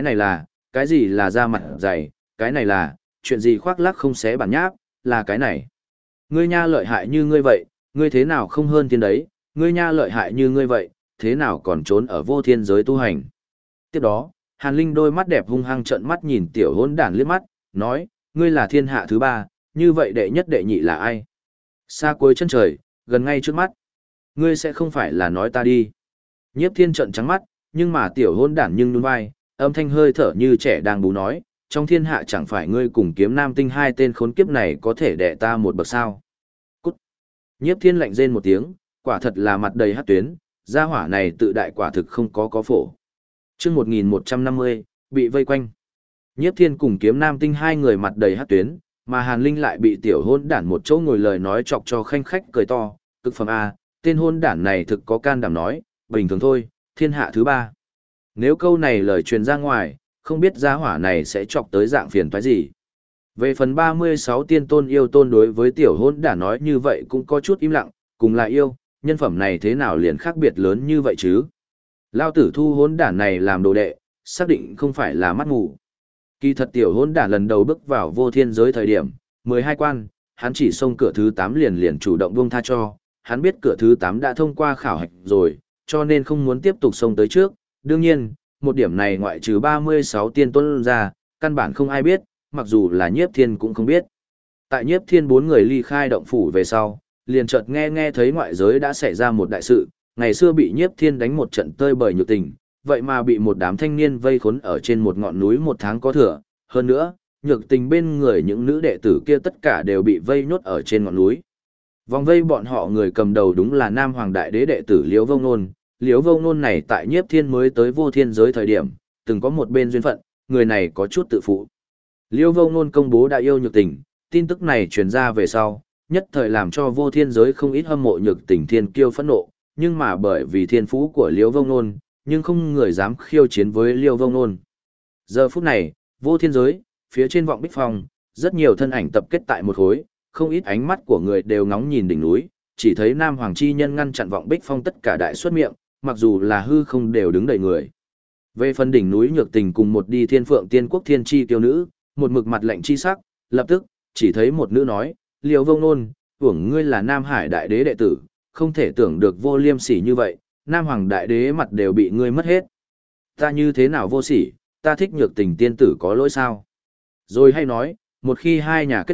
cái gì là da mặt dày, cái này là, chuyện gì khoác lác không xé bản nháp, là cái này. Ngươi nha lợi hại như ngươi vậy, ngươi thế nào không hơn thiên đấy, ngươi nha lợi hại như ngươi vậy, thế nào còn trốn ở vô thiên giới tu hành. Tiếp đó, Hàn Linh đôi mắt đẹp hung hăng trợn mắt nhìn tiểu hỗn đản liếc mắt, nói, ngươi là thiên hạ thứ ba, như vậy đệ nhất đệ nhị là ai? Xa cuối chân trời, gần ngay trước mắt. Ngươi sẽ không phải là nói ta đi. Nhiếp Thiên trợn trắng mắt, nhưng mà tiểu hỗn đản nhưng nhún vai, âm thanh hơi thở như trẻ đang bú nói, trong thiên hạ chẳng phải ngươi cùng Kiếm Nam Tinh hai tên khốn kiếp này có thể đè ta một bậc sao? Cút. Nhiếp Thiên lạnh rên một tiếng, quả thật là mặt đầy hắc tuyến, gia hỏa này tự đại quả thực không có phổ. Chương 1150, bị vây quanh. Nhiếp Thiên cùng Kiếm Nam Tinh hai người mặt đầy hắc tuyến, mà Hàn Linh lại bị tiểu hôn đản một chỗ ngồi lời nói chọc cho khanh khách cười to, cực phẩm a, tên hôn đản này thực có can đảm nói, bình thường thôi, thiên hạ thứ ba. Nếu câu này lời truyền ra ngoài, không biết gia hỏa này sẽ chọc tới dạng phiền toái gì. Về phần 36 tiên tôn yêu tôn đối với tiểu hôn đản nói như vậy cũng có chút im lặng, cùng là yêu, nhân phẩm này thế nào liền khác biệt lớn như vậy chứ? Lao tử thu hôn đản này làm đồ đệ, xác định không phải là mắt mù. Kỳ thật tiểu hôn đản lần đầu bước vào vô thiên giới thời điểm, 12 quan, hắn chỉ xông cửa thứ 8 liền liền chủ động buông tha cho, hắn biết cửa thứ 8 đã thông qua khảo hạch rồi, cho nên không muốn tiếp tục xông tới trước. Đương nhiên, một điểm này ngoại trừ 36 tiên tôn ra, căn bản không ai biết, mặc dù là Nhiếp Thiên cũng không biết. Tại Nhiếp Thiên bốn người ly khai động phủ về sau, liền chợt nghe thấy ngoại giới đã xảy ra một đại sự, ngày xưa bị Nhiếp Thiên đánh một trận tơi bời nhược tình, vậy mà bị một đám thanh niên vây khốn ở trên một ngọn núi 1 tháng có thừa, hơn nữa, nhược tình bên người những nữ đệ tử kia tất cả đều bị vây nhốt ở trên ngọn núi. Vòng vây bọn họ người cầm đầu đúng là Nam Hoàng Đại Đế đệ tử Liễu Vô Nôn. Liễu Vô Nôn này tại Nhiếp Thiên mới tới vô thiên giới thời điểm, từng có một bên duyên phận, người này có chút tự phụ. Liễu Vô Nôn công bố đã yêu nhược tình, tin tức này truyền ra về sau, nhất thời làm cho vô thiên giới không ít hâm mộ nhược tình thiên kiêu phẫn nộ, nhưng mà bởi vì thiên phú của Liễu Vô Nôn, nhưng không người dám khiêu chiến với Liễu Vô Nôn. Giờ phút này, vô thiên giới, phía trên vọng bích phong, rất nhiều thân ảnh tập kết tại một khối, không ít ánh mắt của người đều ngóng nhìn đỉnh núi, chỉ thấy Nam Hoàng chi nhân ngăn chặn vọng bích phong tất cả đại xuất miệng, mặc dù là hư không đều đứng đầy người. Về phần đỉnh núi nhược tình cùng một đi thiên phượng tiên quốc thiên chi tiêu nữ, một mực mặt lạnh chi sắc, lập tức, chỉ thấy một nữ nói, Liễu Vô Nôn, tưởng ngươi là Nam Hải Đại Đế đệ tử, không thể tưởng được vô liêm sỉ như vậy, Nam Hoàng Đại Đế mặt đều bị ngươi mất hết. Ta như thế nào vô sỉ, ta thích nhược tình tiên tử có lỗi sao? Rồi hay nói, một khi hai nhà kết hợp,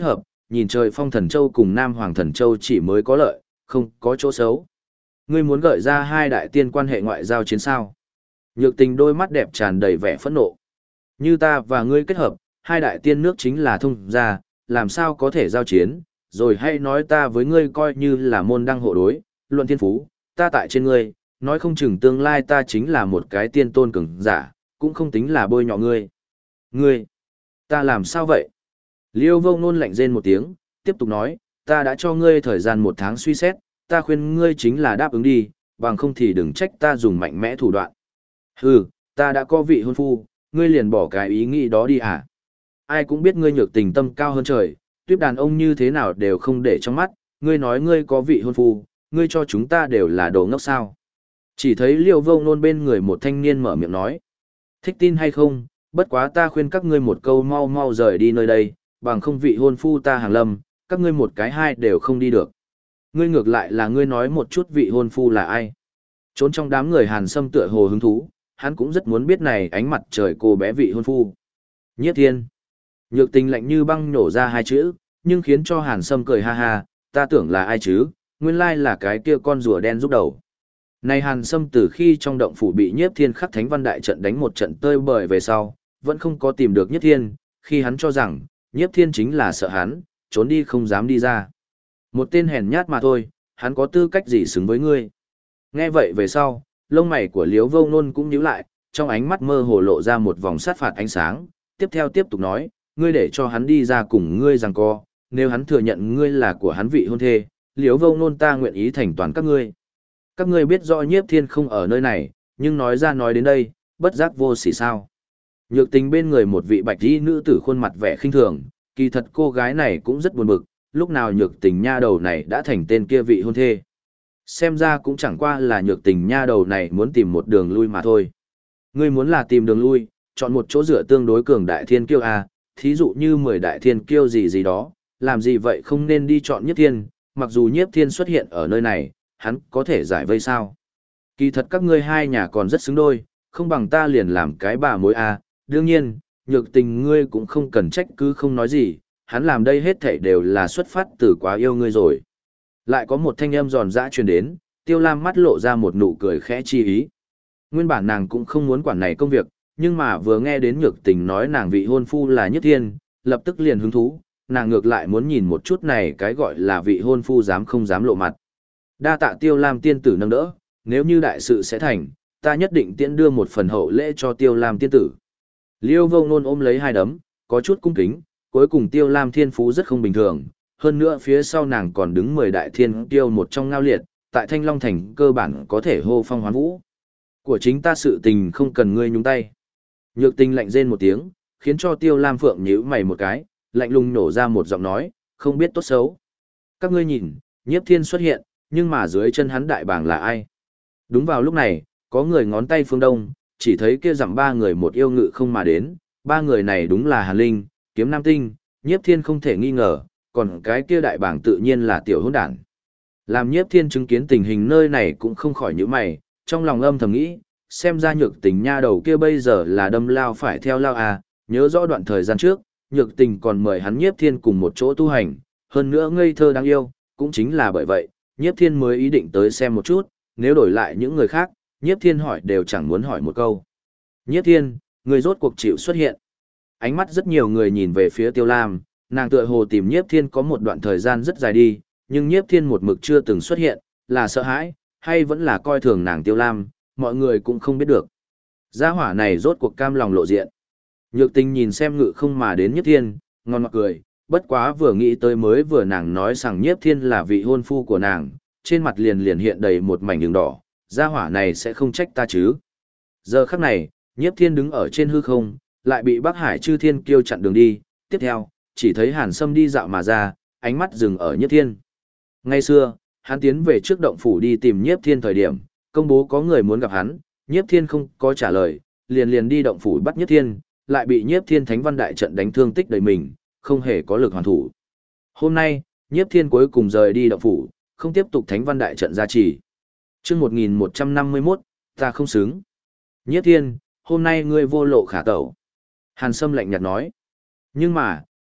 nhìn trời Phong Thần Châu cùng Nam Hoàng Thần Châu chỉ mới có lợi, không có chỗ xấu. Ngươi muốn gợi ra hai đại tiên quan hệ ngoại giao chiến sao? Nhược Tình đôi mắt đẹp tràn đầy vẻ phẫn nộ. Như ta và ngươi kết hợp, hai đại tiên nước chính là thông gia, làm sao có thể giao chiến, rồi hay nói ta với ngươi coi như là môn đăng hộ đối, luận thiên phú, ta tại trên ngươi, nói không chừng tương lai ta chính là một cái tiên tôn cường giả, cũng không tính là bôi nhọ ngươi. Ngươi, ta làm sao vậy? Liêu Vô Ngôn lạnh rên một tiếng, tiếp tục nói, ta đã cho ngươi thời gian 1 tháng suy xét, ta khuyên ngươi chính là đáp ứng đi, bằng không thì đừng trách ta dùng mạnh mẽ thủ đoạn. Hừ, ta đã có vị hôn phu, ngươi liền bỏ cái ý nghĩ đó đi à? Ai cũng biết ngươi Nhược Tình tâm cao hơn trời, tuyết đàn ông như thế nào đều không để trong mắt, ngươi nói ngươi có vị hôn phu, ngươi cho chúng ta đều là đồ ngốc sao? Chỉ thấy Liêu Vô Ngôn bên người một thanh niên mở miệng nói, thích tin hay không, bất quá ta khuyên các ngươi một câu mau mau rời đi nơi đây, bằng không vị hôn phu ta hàng lâm, các ngươi một cái hai đều không đi được. Ngươi ngược lại là ngươi nói một chút vị hôn phu là ai. Trốn trong đám người Hàn Sâm tựa hồ hứng thú, hắn cũng rất muốn biết này ánh mặt trời cô bé vị hôn phu. Nhiếp Thiên. Nhược Tình lạnh như băng nổ ra hai chữ, nhưng khiến cho Hàn Sâm cười ha ha, ta tưởng là ai chứ, nguyên lai là cái kia con rùa đen giúp đầu. Này Hàn Sâm từ khi trong động phủ bị Nhiếp Thiên khắc thánh văn đại trận đánh một trận tơi bời về sau, vẫn không có tìm được Nhiếp Thiên, khi hắn cho rằng, Nhiếp Thiên chính là sợ hắn, trốn đi không dám đi ra. Một tên hèn nhát mà thôi, hắn có tư cách gì xứng với ngươi. Nghe vậy về sau, lông mày của Liếu Vô Ngôn cũng nhíu lại, trong ánh mắt mơ hồ lộ ra một vòng sát phạt ánh sáng, tiếp theo tiếp tục nói, ngươi để cho hắn đi ra cùng ngươi giằng co, nếu hắn thừa nhận ngươi là của hắn vị hôn thê, Liếu Vô Ngôn ta nguyện ý thành toàn các ngươi. Các ngươi biết rõ Nhiếp Thiên không ở nơi này, nhưng nói ra nói đến đây, bất giác vô sỉ sao. Nhược Tình bên người một vị bạch y nữ tử khuôn mặt vẻ khinh thường, kỳ thật cô gái này cũng rất buồn bực, lúc nào Nhược Tình nha đầu này đã thành tên kia vị hôn thê. Xem ra cũng chẳng qua là Nhược Tình nha đầu này muốn tìm một đường lui mà thôi. Ngươi muốn là tìm đường lui, chọn một chỗ dựa tương đối cường đại thiên kiêu a, thí dụ như 10 đại thiên kiêu gì gì đó, làm gì vậy không nên đi chọn Nhiếp Thiên, mặc dù Nhiếp Thiên xuất hiện ở nơi này, hắn có thể giải vây sao. Kỳ thật các ngươi hai nhà còn rất xứng đôi, không bằng ta liền làm cái bà mối a. Đương nhiên, Nhược Tình ngươi cũng không cần trách cứ không nói gì, hắn làm đây hết thảy đều là xuất phát từ quá yêu ngươi rồi. Lại có một thanh âm giòn giã truyền đến, Tiêu Lam mắt lộ ra một nụ cười khẽ chi ý. Nguyên bản nàng cũng không muốn quản này công việc, nhưng mà vừa nghe đến Nhược Tình nói nàng vị hôn phu là Nhất Thiên, lập tức liền hứng thú, nàng ngược lại muốn nhìn một chút này cái gọi là vị hôn phu dám không dám lộ mặt. Đa tạ Tiêu Lam tiên tử nâng đỡ, nếu như đại sự sẽ thành, ta nhất định tiễn đưa một phần hậu lễ cho Tiêu Lam tiên tử. Liêu Vô Ngôn ôm lấy hai đấm, có chút cung kính, cuối cùng Tiêu Lam thiên phú rất không bình thường, hơn nữa phía sau nàng còn đứng 10 đại thiên kiêu một trong ngao liệt, tại Thanh Long Thành cơ bản có thể hô phong hoán vũ. Của chính ta sự tình không cần ngươi nhúng tay. Nhược Tình lạnh rên một tiếng, khiến cho Tiêu Lam Phượng nhíu mày một cái, lạnh lùng nổ ra một giọng nói, không biết tốt xấu. Các ngươi nhìn, Nhiếp Thiên xuất hiện, nhưng mà dưới chân hắn đại bàng là ai? Đúng vào lúc này, có người ngón tay phương đông, chỉ thấy kia dặm 3 người một yêu ngự không mà đến, 3 người này đúng là Hàn Linh, Kiếm Nam Tinh, Nhiếp Thiên không thể nghi ngờ, còn cái kia đại bàng tự nhiên là tiểu hỗn đản. Làm Nhiếp Thiên chứng kiến tình hình nơi này cũng không khỏi nhíu mày, trong lòng âm thầm nghĩ, xem ra Nhược Tình nha đầu kia bây giờ là đâm lao phải theo lao à, nhớ rõ đoạn thời gian trước, Nhược Tình còn mời hắn Nhiếp Thiên cùng một chỗ tu hành, hơn nữa ngây thơ đáng yêu, cũng chính là bởi vậy, Nhiếp Thiên mới ý định tới xem một chút, nếu đổi lại những người khác, Nhiếp Thiên hỏi đều chẳng muốn hỏi một câu. Nhiếp Thiên, người rốt cuộc chịu xuất hiện. Ánh mắt rất nhiều người nhìn về phía Tiêu Lam, nàng tựa hồ tìm Nhiếp Thiên có một đoạn thời gian rất dài đi, nhưng Nhiếp Thiên một mực chưa từng xuất hiện, là sợ hãi, hay vẫn là coi thường nàng Tiêu Lam, mọi người cũng không biết được. Gia hỏa này rốt cuộc cam lòng lộ diện. Nhược Tình nhìn xem ngự không mà đến Nhiếp Thiên, ngon mặt cười, bất quá vừa nghĩ tới mới vừa nàng nói rằng Nhiếp Thiên là vị hôn phu của nàng, trên mặt liền liền hiện đầy một mảnh đường đỏ, gia hỏa này sẽ không trách ta chứ. Giờ khắc này, Nhiếp Thiên đứng ở trên hư không, lại bị Bắc Hải Chư Thiên Kiêu chặn đường đi, tiếp theo, chỉ thấy Hàn Sâm đi dạo mà ra, ánh mắt dừng ở Nhiếp Thiên. Ngay xưa, hắn tiến về trước động phủ đi tìm Nhiếp Thiên thời điểm, công bố có người muốn gặp hắn, Nhiếp Thiên không có trả lời, liền liền đi động phủ bắt Nhiếp Thiên, lại bị Nhiếp Thiên Thánh Văn đại trận đánh thương tích đầy mình, không hề có lực hoàn thủ. Hôm nay, Nhiếp Thiên cuối cùng rời đi động phủ, không tiếp tục Thánh Văn đại trận gia trì. Chương 1151, ta không xứng. Nhiếp Thiên, hôm nay ngươi vô lộ khả tẩu. Hàn Sâm lạnh nhạt nói. Nhưng mà,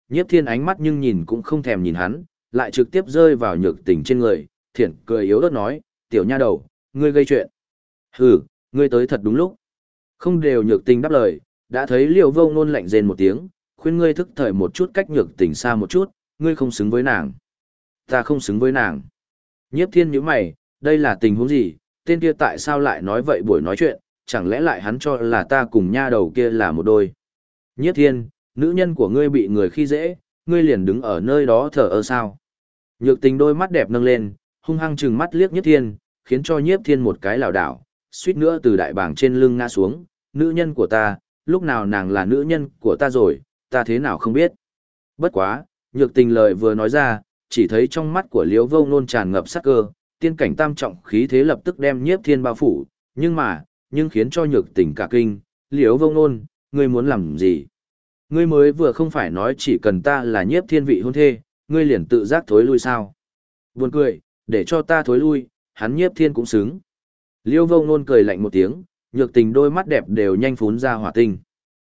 Nhiếp Thiên ánh mắt nhưng nhìn cũng không thèm nhìn hắn, lại trực tiếp rơi vào Nhược Tình trên người, thiện cười yếu ớt nói, tiểu nha đầu, ngươi gây chuyện. Hừ, ngươi tới thật đúng lúc. Không đều Nhược Tình đáp lời, đã thấy Liễu Vô Ngôn lạnh rên một tiếng, khuyên ngươi thức thời một chút, cách Nhược Tình xa một chút, ngươi không xứng với nàng. Ta không xứng với nàng. Nhiếp Thiên nhíu mày, đây là tình huống gì, tên kia tại sao lại nói vậy buổi nói chuyện, chẳng lẽ lại hắn cho là ta cùng nha đầu kia là một đôi. Nhiếp Thiên, nữ nhân của ngươi bị người khi dễ, ngươi liền đứng ở nơi đó thờ ơ sao. Nhược Tình đôi mắt đẹp nâng lên, hung hăng trừng mắt liếc Nhiếp Thiên, khiến cho Nhiếp Thiên một cái lảo đảo, suýt nữa từ đại bảng trên lưng ngã xuống, nữ nhân của ta, lúc nào nàng là nữ nhân của ta rồi, ta thế nào không biết. Bất quá, Nhược Tình lời vừa nói ra, chỉ thấy trong mắt của Liễu Vô Ngôn tràn ngập sát cơ, tiên cảnh tam trọng khí thế lập tức đem Nhiếp Thiên bao phủ, nhưng khiến cho Nhược Tình cả kinh, Liễu Vô Ngôn, ngươi muốn làm gì? Ngươi mới vừa không phải nói chỉ cần ta là Nhiếp Thiên vị hôn thê, ngươi liền tự giác thối lui sao? Buồn cười, để cho ta thối lui, hắn Nhiếp Thiên cũng xứng. Liễu Vô Ngôn cười lạnh một tiếng, Nhược Tình đôi mắt đẹp đều nhanh phún ra hỏa tinh.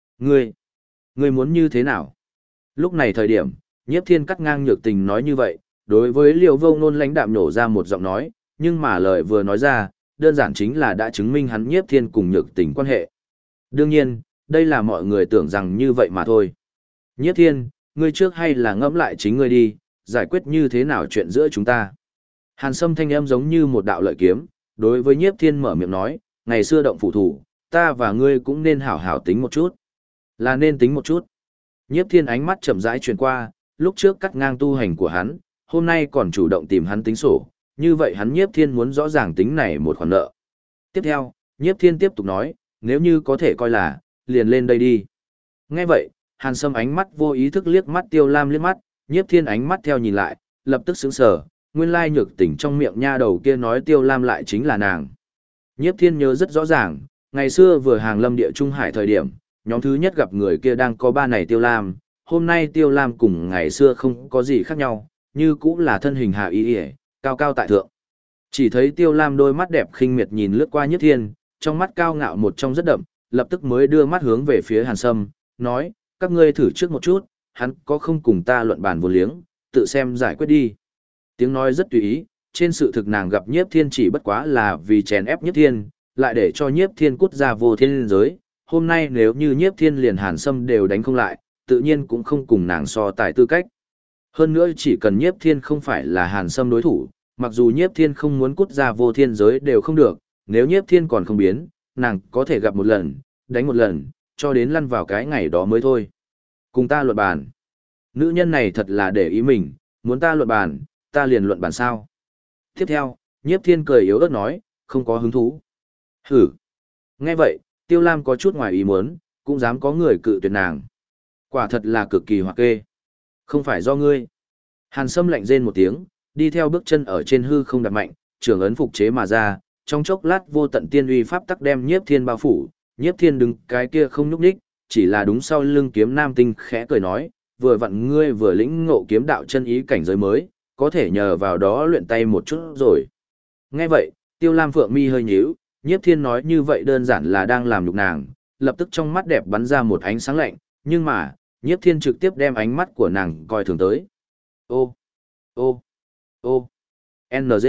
Ngươi muốn như thế nào? Lúc này thời điểm, Nhiếp Thiên cắt ngang Nhược Tình nói như vậy, đối với Liễu Vô Ngôn lãnh đạm nổ ra một giọng nói, nhưng mà lời vừa nói ra, đơn giản chính là đã chứng minh hắn Nhiếp Thiên cùng Nhược Tình quan hệ. Đương nhiên, đây là mọi người tưởng rằng như vậy mà thôi. Nhiếp Thiên, ngươi trước hay là ngẫm lại chính ngươi đi, giải quyết như thế nào chuyện giữa chúng ta. Hàn Sâm thanh âm giống như một đạo lợi kiếm, đối với Nhiếp Thiên mở miệng nói, ngày xưa động phủ thủ, ta và ngươi cũng nên hảo hảo tính một chút. Là nên tính một chút. Nhiếp Thiên ánh mắt chậm rãi chuyển qua, lúc trước cắt ngang tu hành của hắn, hôm nay còn chủ động tìm hắn tính sổ, như vậy hắn Nhiếp Thiên muốn rõ ràng tính này một khoản nợ. Tiếp theo, Nhiếp Thiên tiếp tục nói, nếu như có thể coi là, liền lên đây đi. Nghe vậy, Hàn Sâm ánh mắt vô ý thức liếc mắt Tiêu Lam liếc mắt, Nhiếp Thiên ánh mắt theo nhìn lại, lập tức sững sờ, nguyên lai Nhược Tình trong miệng nha đầu kia nói Tiêu Lam lại chính là nàng. Nhiếp Thiên nhớ rất rõ ràng, ngày xưa vừa hàng lâm địa Trung Hải thời điểm, nhóm thứ nhất gặp người kia đang có ba này Tiêu Lam, hôm nay Tiêu Lam cùng ngày xưa không có gì khác nhau, như cũng là thân hình hạ y y, cao cao tại thượng. Chỉ thấy Tiêu Lam đôi mắt đẹp khinh miệt nhìn lướt qua Nhiếp Thiên, trong mắt cao ngạo một trong rất đậm, lập tức mới đưa mắt hướng về phía Hàn Sâm, nói, các ngươi thử trước một chút, hắn có không cùng ta luận bàn vô liếng, tự xem giải quyết đi. Tiếng nói rất tùy ý, trên sự thực nàng gặp Nhiếp Thiên chỉ bất quá là vì chèn ép Nhiếp Thiên, lại để cho Nhiếp Thiên cút ra vô thiên giới. Hôm nay nếu như Nhiếp Thiên liền Hàn Sâm đều đánh không lại, tự nhiên cũng không cùng nàng so tài tư cách. Hơn nữa chỉ cần Nhiếp Thiên không phải là Hàn Sâm đối thủ, mặc dù Nhiếp Thiên không muốn cút ra vô thiên giới đều không được, nếu Nhiếp Thiên còn không biến, nàng có thể gặp một lần, đánh một lần, cho đến lăn vào cái ngày đó mới thôi. Cùng ta luận bàn. Nữ nhân này thật là để ý mình, muốn ta luận bàn, ta liền luận bàn sao. Tiếp theo, Nhiếp Thiên cười yếu ớt nói, không có hứng thú. Hử. Nghe vậy, Tiêu Lam có chút ngoài ý muốn, cũng dám có người cự tuyệt nàng. Quả thật là cực kỳ hoặc kê. Không phải do ngươi. Hàn Sâm lạnh rên một tiếng, đi theo bước chân ở trên hư không đặt mạnh, trường ấn phục chế mà ra, trong chốc lát vô tận tiên uy pháp tắc đem Nhiếp Thiên bao phủ, Nhiếp Thiên đứng cái kia không nhúc nhích, chỉ là đúng sau lưng Kiếm Nam Tinh khẽ cười nói, vừa vặn ngươi vừa lĩnh ngộ kiếm đạo chân ý cảnh giới mới, có thể nhờ vào đó luyện tay một chút rồi. Nghe vậy, Tiêu Lam Phượng mi hơi nhíu, Nhiếp Thiên nói như vậy đơn giản là đang làm nhục nàng, lập tức trong mắt đẹp bắn ra một ánh sáng lạnh, nhưng mà, Nhiếp Thiên trực tiếp đem ánh mắt của nàng coi thường tới. Ô, ô, ô, NG.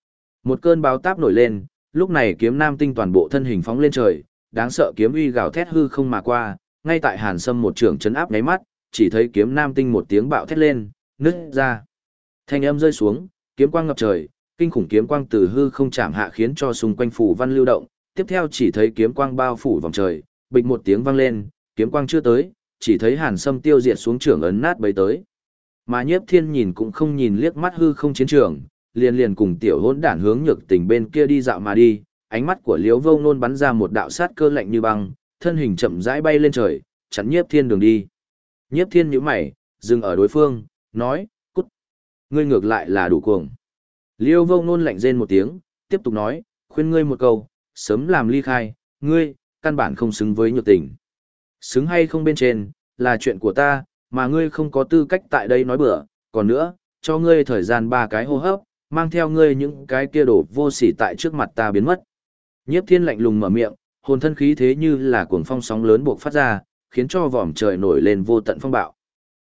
Một cơn báo táp nổi lên, lúc này Kiếm Nam Tinh toàn bộ thân hình phóng lên trời, đáng sợ kiếm uy gào thét hư không mà qua, ngay tại Hàn Sâm một trường chấn áp ngáy mắt, chỉ thấy Kiếm Nam Tinh một tiếng bạo thét lên, nứt ra. Thanh âm rơi xuống, kiếm quang ngập trời, kinh khủng kiếm quang từ hư không chạm hạ khiến cho xung quanh phủ văn lưu động, tiếp theo chỉ thấy kiếm quang bao phủ vòng trời, bịch một tiếng vang lên, kiếm quang chưa tới, chỉ thấy Hàn Sâm tiêu diệt xuống trường ấn nát bấy tới. Mà Nhiếp Thiên nhìn cũng không nhìn liếc mắt hư không chiến trường, liền liền cùng tiểu hỗn đản hướng Nhược Tình bên kia đi dạo mà đi, ánh mắt của Liễu Vô Ngôn bắn ra một đạo sát cơ lạnh như băng, thân hình chậm rãi bay lên trời, chắn Nhiếp Thiên đường đi. Nhiếp Thiên nhíu mày, dừng ở đối phương, nói, cút. Ngươi ngược lại là đủ cuồng. Liễu Vô Ngôn lạnh rên một tiếng, tiếp tục nói, khuyên ngươi một câu, sớm làm ly khai, ngươi, căn bản không xứng với Nhược Tình. Xứng hay không bên trên, là chuyện của ta, mà ngươi không có tư cách tại đây nói bừa, còn nữa, cho ngươi thời gian 3 cái hô hấp, mang theo ngươi những cái kia đổ vô sỉ tại trước mặt ta biến mất. Nhiếp Thiên lạnh lùng mở miệng, hồn thân khí thế như là cuồng phong sóng lớn buộc phát ra, khiến cho vòm trời nổi lên vô tận phong bạo.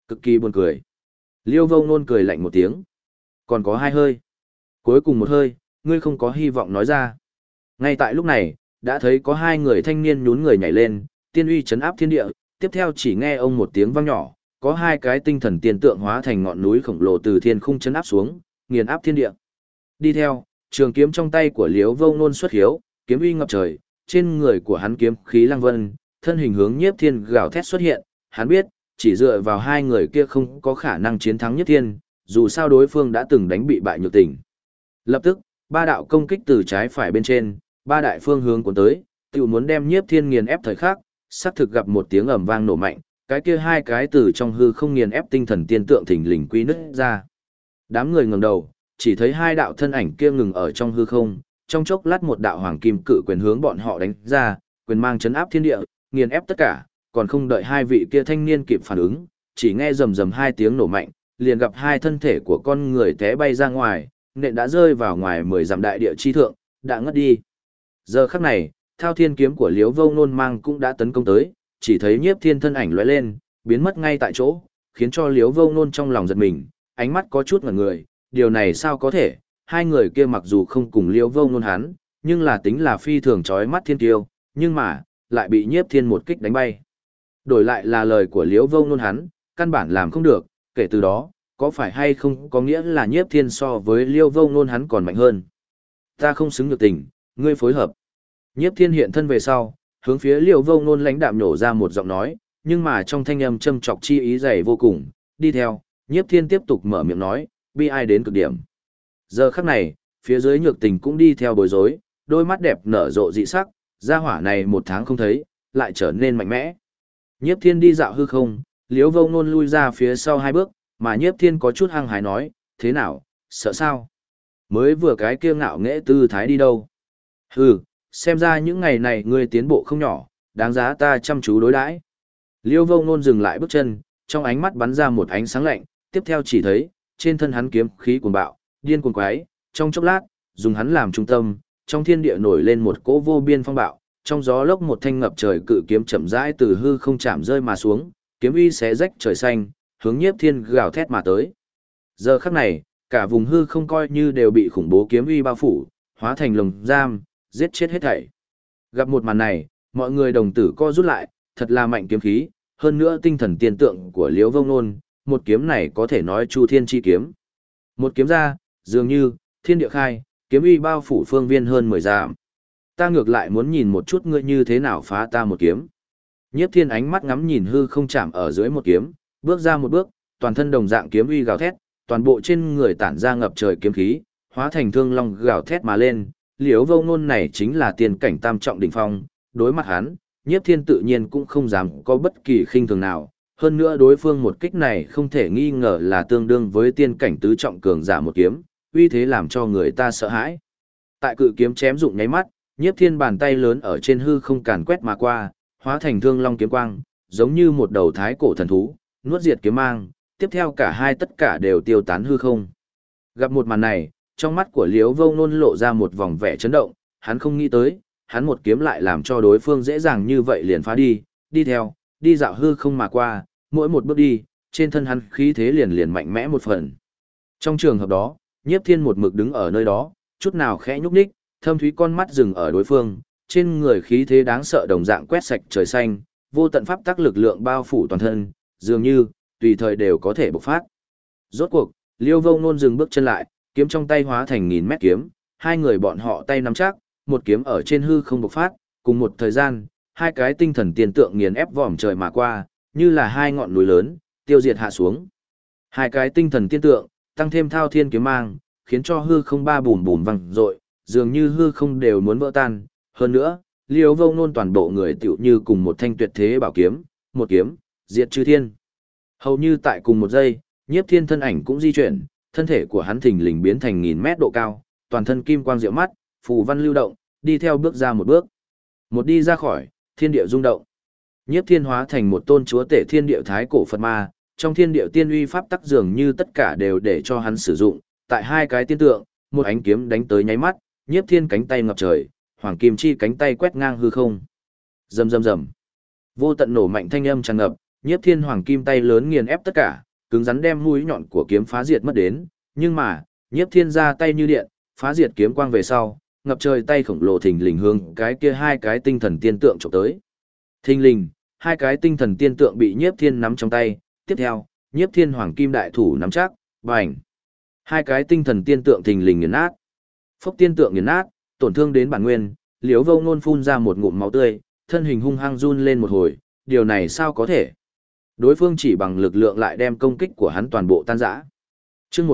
Cực kỳ buồn cười. Liêu Vô Ngôn cười lạnh một tiếng. Còn có hai hơi. Cuối cùng một hơi, ngươi không có hy vọng nói ra. Ngay tại lúc này, đã thấy có hai người thanh niên nhún người nhảy lên, tiên uy chấn áp thiên địa, tiếp theo chỉ nghe ông một tiếng vang nhỏ, có hai cái tinh thần tiên tượng hóa thành ngọn núi khổng lồ từ thiên khung chấn áp xuống, nghiền áp thiên địa. Đi theo, trường kiếm trong tay của Liễu Vô Ngôn xuất hiếu, kiếm uy ngập trời, trên người của hắn kiếm khí lăng vân, thân hình hướng Nhiếp Thiên gào thét xuất hiện, hắn biết, chỉ dựa vào hai người kia không có khả năng chiến thắng Nhiếp Thiên, dù sao đối phương đã từng đánh bị bại Nhược Tình. Lập tức, ba đạo công kích từ trái phải bên trên, ba đại phương hướng cuốn tới, tiểu muốn đem Nhiếp Thiên nghiền ép thời khắc, sắp thực gặp một tiếng ầm vang nổ mạnh, cái kia hai cái từ trong hư không nghiền ép tinh thần tiên tượng thình lình quy nứt ra. Đám người ngẩng đầu, chỉ thấy hai đạo thân ảnh kia ngừng ở trong hư không, trong chốc lát một đạo hoàng kim cự quyền hướng bọn họ đánh ra, quyền mang chấn áp thiên địa, nghiền ép tất cả, còn không đợi hai vị kia thanh niên kịp phản ứng, chỉ nghe rầm rầm hai tiếng nổ mạnh, liền gặp hai thân thể của con người té bay ra ngoài, nện đã rơi vào ngoài 10 dặm đại địa chi thượng, đã ngất đi. Giờ khắc này, Thao Thiên kiếm của Liễu Vô Ngôn mang cũng đã tấn công tới, chỉ thấy Nhiếp Thiên thân ảnh lóe lên, biến mất ngay tại chỗ, khiến cho Liễu Vô Ngôn trong lòng giật mình, ánh mắt có chút ngẩn người, điều này sao có thể? Hai người kia mặc dù không cùng Liễu Vô Ngôn hắn, nhưng là tính là phi thường chói mắt thiên tiêu, nhưng mà lại bị Nhiếp Thiên một kích đánh bay. Đổi lại là lời của Liễu Vô Ngôn hắn, căn bản làm không được, kể từ đó, có phải hay không có nghĩa là Nhiếp Thiên so với Liễu Vô Ngôn hắn còn mạnh hơn. Ta không xứng Nhược Tình, ngươi phối hợp. Nhiếp Thiên hiện thân về sau, hướng phía Liễu Vô Ngôn lãnh đạm nhổ ra một giọng nói, nhưng mà trong thanh âm châm chọc chi ý dày vô cùng, đi theo, Nhiếp Thiên tiếp tục mở miệng nói, bi ai đến cực điểm. Giờ khắc này, phía dưới Nhược Tình cũng đi theo bối rối, đôi mắt đẹp nở rộ dị sắc, gia hỏa này một tháng không thấy, lại trở nên mạnh mẽ. Nhiếp Thiên đi dạo hư không, Liễu Vô Ngôn lui ra phía sau hai bước, mà Nhiếp Thiên có chút hăng hái nói, thế nào, sợ sao? Mới vừa cái kia ngạo nghễ tư thái đi đâu? Hừ, xem ra những ngày này ngươi tiến bộ không nhỏ, đáng giá ta chăm chú đối đãi. Liễu Vô Ngôn dừng lại bước chân, trong ánh mắt bắn ra một ánh sáng lạnh, tiếp theo chỉ thấy, trên thân hắn kiếm khí cuồng bạo, điên cuồng quái, trong chốc lát, dùng hắn làm trung tâm, trong thiên địa nổi lên một cỗ vô biên phong bạo, trong gió lốc một thanh ngập trời cự kiếm chậm rãi từ hư không chạm rơi mà xuống, kiếm uy xé rách trời xanh, hướng Nhiếp Thiên gào thét mà tới. Giờ khắc này, cả vùng hư không coi như đều bị khủng bố kiếm uy bao phủ, hóa thành lồng giam, giết chết hết thảy. Gặp một màn này, mọi người đồng tử co rút lại, thật là mạnh kiếm khí, hơn nữa tinh thần tiên tượng của Liễu Vô Ngôn, một kiếm này có thể nói Chu Thiên chi kiếm. Một kiếm ra, dường như thiên địa khai, kiếm uy bao phủ phương viên hơn 10 dặm. Ta ngược lại muốn nhìn một chút ngươi như thế nào phá ta một kiếm. Nhiếp Thiên ánh mắt ngắm nhìn hư không chạm ở dưới một kiếm, bước ra một bước, toàn thân đồng dạng kiếm uy gào thét, toàn bộ trên người tản ra ngập trời kiếm khí, hóa thành thương long gào thét mà lên. Liễu Vô Ngôn này chính là tiên cảnh tam trọng đỉnh phong, đối mặt hắn, Nhiếp Thiên tự nhiên cũng không dám có bất kỳ khinh thường nào, hơn nữa đối phương một kích này không thể nghi ngờ là tương đương với tiên cảnh tứ trọng cường giả một kiếm, uy thế làm cho người ta sợ hãi. Tại cự kiếm chém dụng nháy mắt, Nhiếp Thiên bàn tay lớn ở trên hư không càn quét mà qua, hóa thành thương long kiếm quang, giống như một đầu thái cổ thần thú, nuốt diệt kiếm mang, tiếp theo cả hai tất cả đều tiêu tán hư không. Gặp một màn này, trong mắt của Liễu Vô Ngôn lộ ra một vòng vẻ chấn động, hắn không nghĩ tới, hắn một kiếm lại làm cho đối phương dễ dàng như vậy liền phá đi, đi theo, đi dạo hư không mà qua, mỗi một bước đi, trên thân hắn khí thế liền liền mạnh mẽ một phần. Trong trường hợp đó, Nhiếp Thiên một mực đứng ở nơi đó, chút nào khẽ nhúc nhích, thâm thúy con mắt dừng ở đối phương, trên người khí thế đáng sợ đồng dạng quét sạch trời xanh, vô tận pháp tắc lực lượng bao phủ toàn thân, dường như tùy thời đều có thể bộc phát. Rốt cuộc, Liễu Vô Ngôn dừng bước chân lại, kiếm trong tay hóa thành 1000 mét kiếm, hai người bọn họ tay nắm chắc, một kiếm ở trên hư không bộc phát, cùng một thời gian, hai cái tinh thần tiên tượng nghiền ép vòm trời mà qua, như là hai ngọn núi lớn, tiêu diệt hạ xuống. Hai cái tinh thần tiên tượng, tăng thêm thao thiên kiếm mang, khiến cho hư không ba bùm bùm vang dội, dường như hư không đều muốn vỡ tan. Hơn nữa, Liễu Vô Ngôn toàn bộ người tựu như cùng một thanh tuyệt thế bảo kiếm, một kiếm, diệt chư thiên. Hầu như tại cùng một giây, Nhiếp Thiên thân ảnh cũng di chuyển, thân thể của hắn thình lình biến thành 1000 mét độ cao, toàn thân kim quang diệu mắt, phù văn lưu động, đi theo bước ra một bước. Một đi ra khỏi, thiên địa rung động. Nhiếp Thiên hóa thành một tôn chúa tể thiên địa thái cổ Phật ma, trong thiên địa tiên uy pháp tắc dường như tất cả đều để cho hắn sử dụng, tại hai cái tiên tượng, một ánh kiếm đánh tới nháy mắt, Nhiếp Thiên cánh tay ngập trời, hoàng kim chi cánh tay quét ngang hư không. Rầm rầm rầm. Vô tận nổ mạnh thanh âm tràn ngập, Nhiếp Thiên Hoàng kim tay lớn nghiền ép tất cả, cứng rắn đem mũi nhọn của kiếm phá diệt mất đến, nhưng mà, Nhiếp Thiên ra tay như điện, phá diệt kiếm quang về sau, ngập trời tay khổng lồ thình lình hướng cái kia hai cái tinh thần tiên tượng chụp tới. Thình lình, hai cái tinh thần tiên tượng bị Nhiếp Thiên nắm trong tay, tiếp theo, Nhiếp Thiên Hoàng kim đại thủ nắm chắc, bành. Hai cái tinh thần tiên tượng thình lình nghiền nát. Phốc tiên tượng nghiền nát, tổn thương đến bản nguyên, Liễu Vô Ngôn phun ra một ngụm máu tươi, thân hình hung hăng run lên một hồi, điều này sao có thể? Đối phương chỉ bằng lực lượng lại đem công kích của hắn toàn bộ tan rã. Chương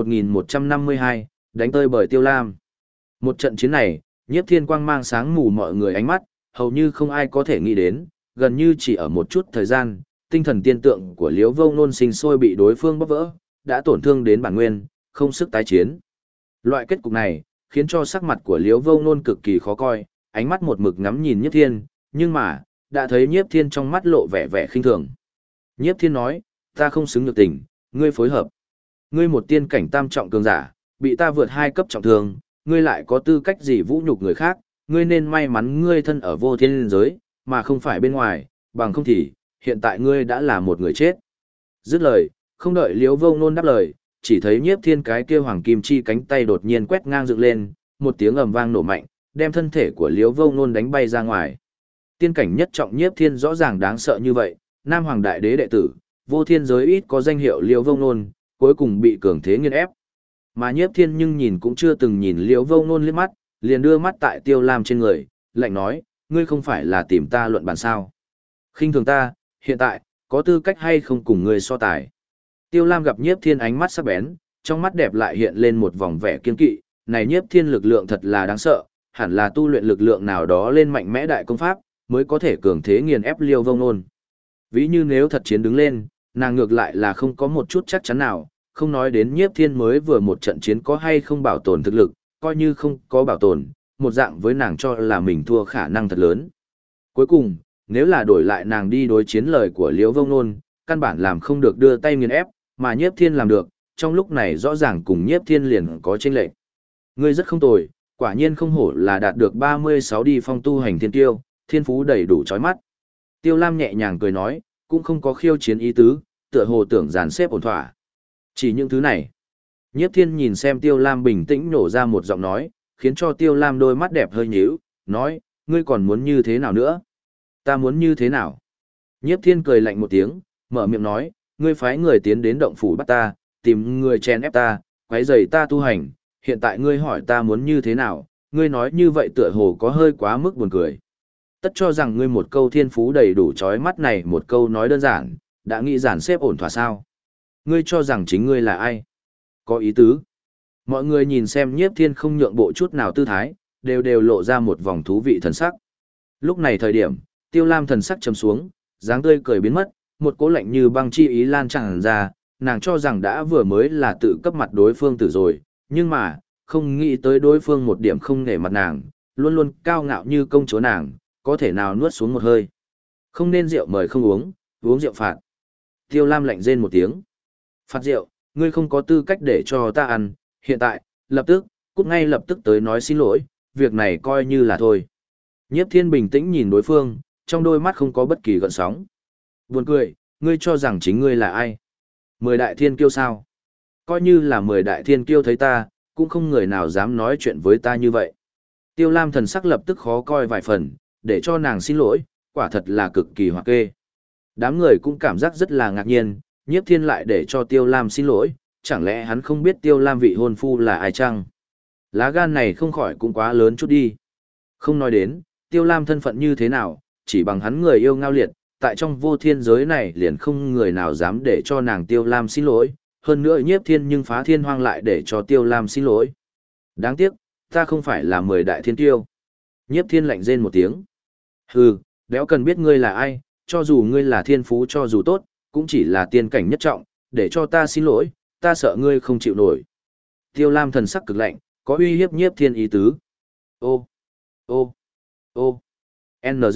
1152, đánh tơi bởi Tiêu Lam. Một trận chiến này, Nhiếp Thiên quang mang sáng mù mọi người ánh mắt, hầu như không ai có thể nghĩ đến, gần như chỉ ở một chút thời gian, tinh thần tiên tượng của Liễu Vô Ngôn sinh sôi bị đối phương bóp vỡ, đã tổn thương đến bản nguyên, không sức tái chiến. Loại kết cục này, khiến cho sắc mặt của Liễu Vô Ngôn cực kỳ khó coi, ánh mắt một mực ngắm nhìn Nhiếp Thiên, nhưng mà, đã thấy Nhiếp Thiên trong mắt lộ vẻ vẻ khinh thường. Nhiếp Thiên nói, ta không xứng được tình, ngươi phối hợp. Ngươi một tiên cảnh tam trọng cường giả, bị ta vượt 2 cấp trọng thương, ngươi lại có tư cách gì vũ nhục người khác, ngươi nên may mắn ngươi thân ở vô thiên giới, mà không phải bên ngoài, bằng không thì, hiện tại ngươi đã là một người chết. Dứt lời, không đợi Liễu Vô Ngôn đáp lời, chỉ thấy Nhiếp Thiên cái kia hoàng kim chi cánh tay đột nhiên quét ngang dựng lên, một tiếng ầm vang nổ mạnh, đem thân thể của Liễu Vô Ngôn đánh bay ra ngoài. Tiên cảnh nhất trọng Nhiếp Thiên rõ ràng đáng sợ như vậy, Nam Hoàng Đại Đế đệ tử, vô thiên giới ít có danh hiệu Liễu Vô Ngôn, cuối cùng bị cường thế nghiền ép. Mà Nhiếp Thiên nhưng nhìn cũng chưa từng nhìn Liễu Vô Ngôn liếc mắt, liền đưa mắt tại Tiêu Lam trên người, lạnh nói, ngươi không phải là tìm ta luận bàn sao? Khinh thường ta, hiện tại, có tư cách hay không cùng ngươi so tài? Tiêu Lam gặp Nhiếp Thiên ánh mắt sắc bén, trong mắt đẹp lại hiện lên một vòng vẻ kiên kỵ, này Nhiếp Thiên lực lượng thật là đáng sợ, hẳn là tu luyện lực lượng nào đó lên mạnh mẽ đại công pháp, mới có thể cường thế nghiền ép Liễu Vô Ngôn. Ví như nếu thật chiến đứng lên, nàng ngược lại là không có một chút chắc chắn nào, không nói đến Nhiếp Thiên mới vừa một trận chiến có hay không bảo tồn thực lực, coi như không có bảo tồn, một dạng với nàng cho là mình thua khả năng thật lớn. Cuối cùng, nếu là đổi lại nàng đi đối chiến lời của Liễu Vô Ngôn, căn bản làm không được đưa tay nghiền ép, mà Nhiếp Thiên làm được, trong lúc này rõ ràng cùng Nhiếp Thiên liền có chênh lệch. Ngươi rất không tồi, quả nhiên không hổ là đạt được 36 đi phong tu hành thiên tiêu, thiên phú đầy đủ chói mắt. Tiêu Lam nhẹ nhàng cười nói, cũng không có khiêu chiến ý tứ, tựa hồ tưởng dàn xếp ổn thỏa. Chỉ những thứ này. Nhiếp Thiên nhìn xem Tiêu Lam bình tĩnh nổ ra một giọng nói, khiến cho Tiêu Lam đôi mắt đẹp hơi nhíu, nói, ngươi còn muốn như thế nào nữa? Ta muốn như thế nào? Nhiếp Thiên cười lạnh một tiếng, mở miệng nói, ngươi phái người tiến đến động phủ bắt ta, tìm người chen ép ta, quấy rầy ta tu hành, hiện tại ngươi hỏi ta muốn như thế nào, ngươi nói như vậy tựa hồ có hơi quá mức buồn cười. Tất cho rằng ngươi một câu thiên phú đầy đủ chói mắt này một câu nói đơn giản, đã nghĩ giản xếp ổn thỏa sao? Ngươi cho rằng chính ngươi là ai? Có ý tứ. Mọi người nhìn xem Nhiếp Thiên không nhượng bộ chút nào tư thái, đều lộ ra một vòng thú vị thần sắc. Lúc này thời điểm, Tiêu Lam thần sắc trầm xuống, dáng tươi cười biến mất, một cỗ lạnh như băng chi ý lan tràn ra, nàng cho rằng đã vừa mới là tự cấp mặt đối phương tử rồi, nhưng mà, không nghĩ tới đối phương một điểm không nể mặt nàng, luôn luôn cao ngạo như công chúa nàng, có thể nào nuốt xuống một hơi. Không nên rượu mời không uống, uống rượu phạt. Tiêu Lam lạnh rên một tiếng. Phạt rượu, ngươi không có tư cách để cho ta ăn, hiện tại, lập tức, cút ngay lập tức tới nói xin lỗi, việc này coi như là thôi. Nhiếp Thiên bình tĩnh nhìn đối phương, trong đôi mắt không có bất kỳ gợn sóng. Buồn cười, ngươi cho rằng chính ngươi là ai? 10 đại thiên kiêu sao? Coi như là 10 đại thiên kiêu thấy ta, cũng không người nào dám nói chuyện với ta như vậy. Tiêu Lam thần sắc lập tức khó coi vài phần, để cho nàng xin lỗi, quả thật là cực kỳ hoặc kê. Đám người cũng cảm giác rất là ngạc nhiên, Nhiếp Thiên lại để cho Tiêu Lam xin lỗi, chẳng lẽ hắn không biết Tiêu Lam vị hôn phu là ai chăng? Lá gan này không khỏi cũng quá lớn chút đi. Không nói đến, Tiêu Lam thân phận như thế nào, chỉ bằng hắn người yêu ngao liệt, tại trong vô thiên giới này liền không người nào dám để cho nàng Tiêu Lam xin lỗi, hơn nữa Nhiếp Thiên nhưng phá thiên hoang lại để cho Tiêu Lam xin lỗi. Đáng tiếc, ta không phải là 10 đại thiên tiêu. Nhiếp Thiên lạnh rên một tiếng. Hừ, đéo cần biết ngươi là ai, cho dù ngươi là thiên phú cho dù tốt, cũng chỉ là tiên cảnh nhất trọng, để cho ta xin lỗi, ta sợ ngươi không chịu nổi. Tiêu Lam thần sắc cực lạnh, có uy hiếp Nhiếp Thiên ý tứ. Ô, ô, ô, NG.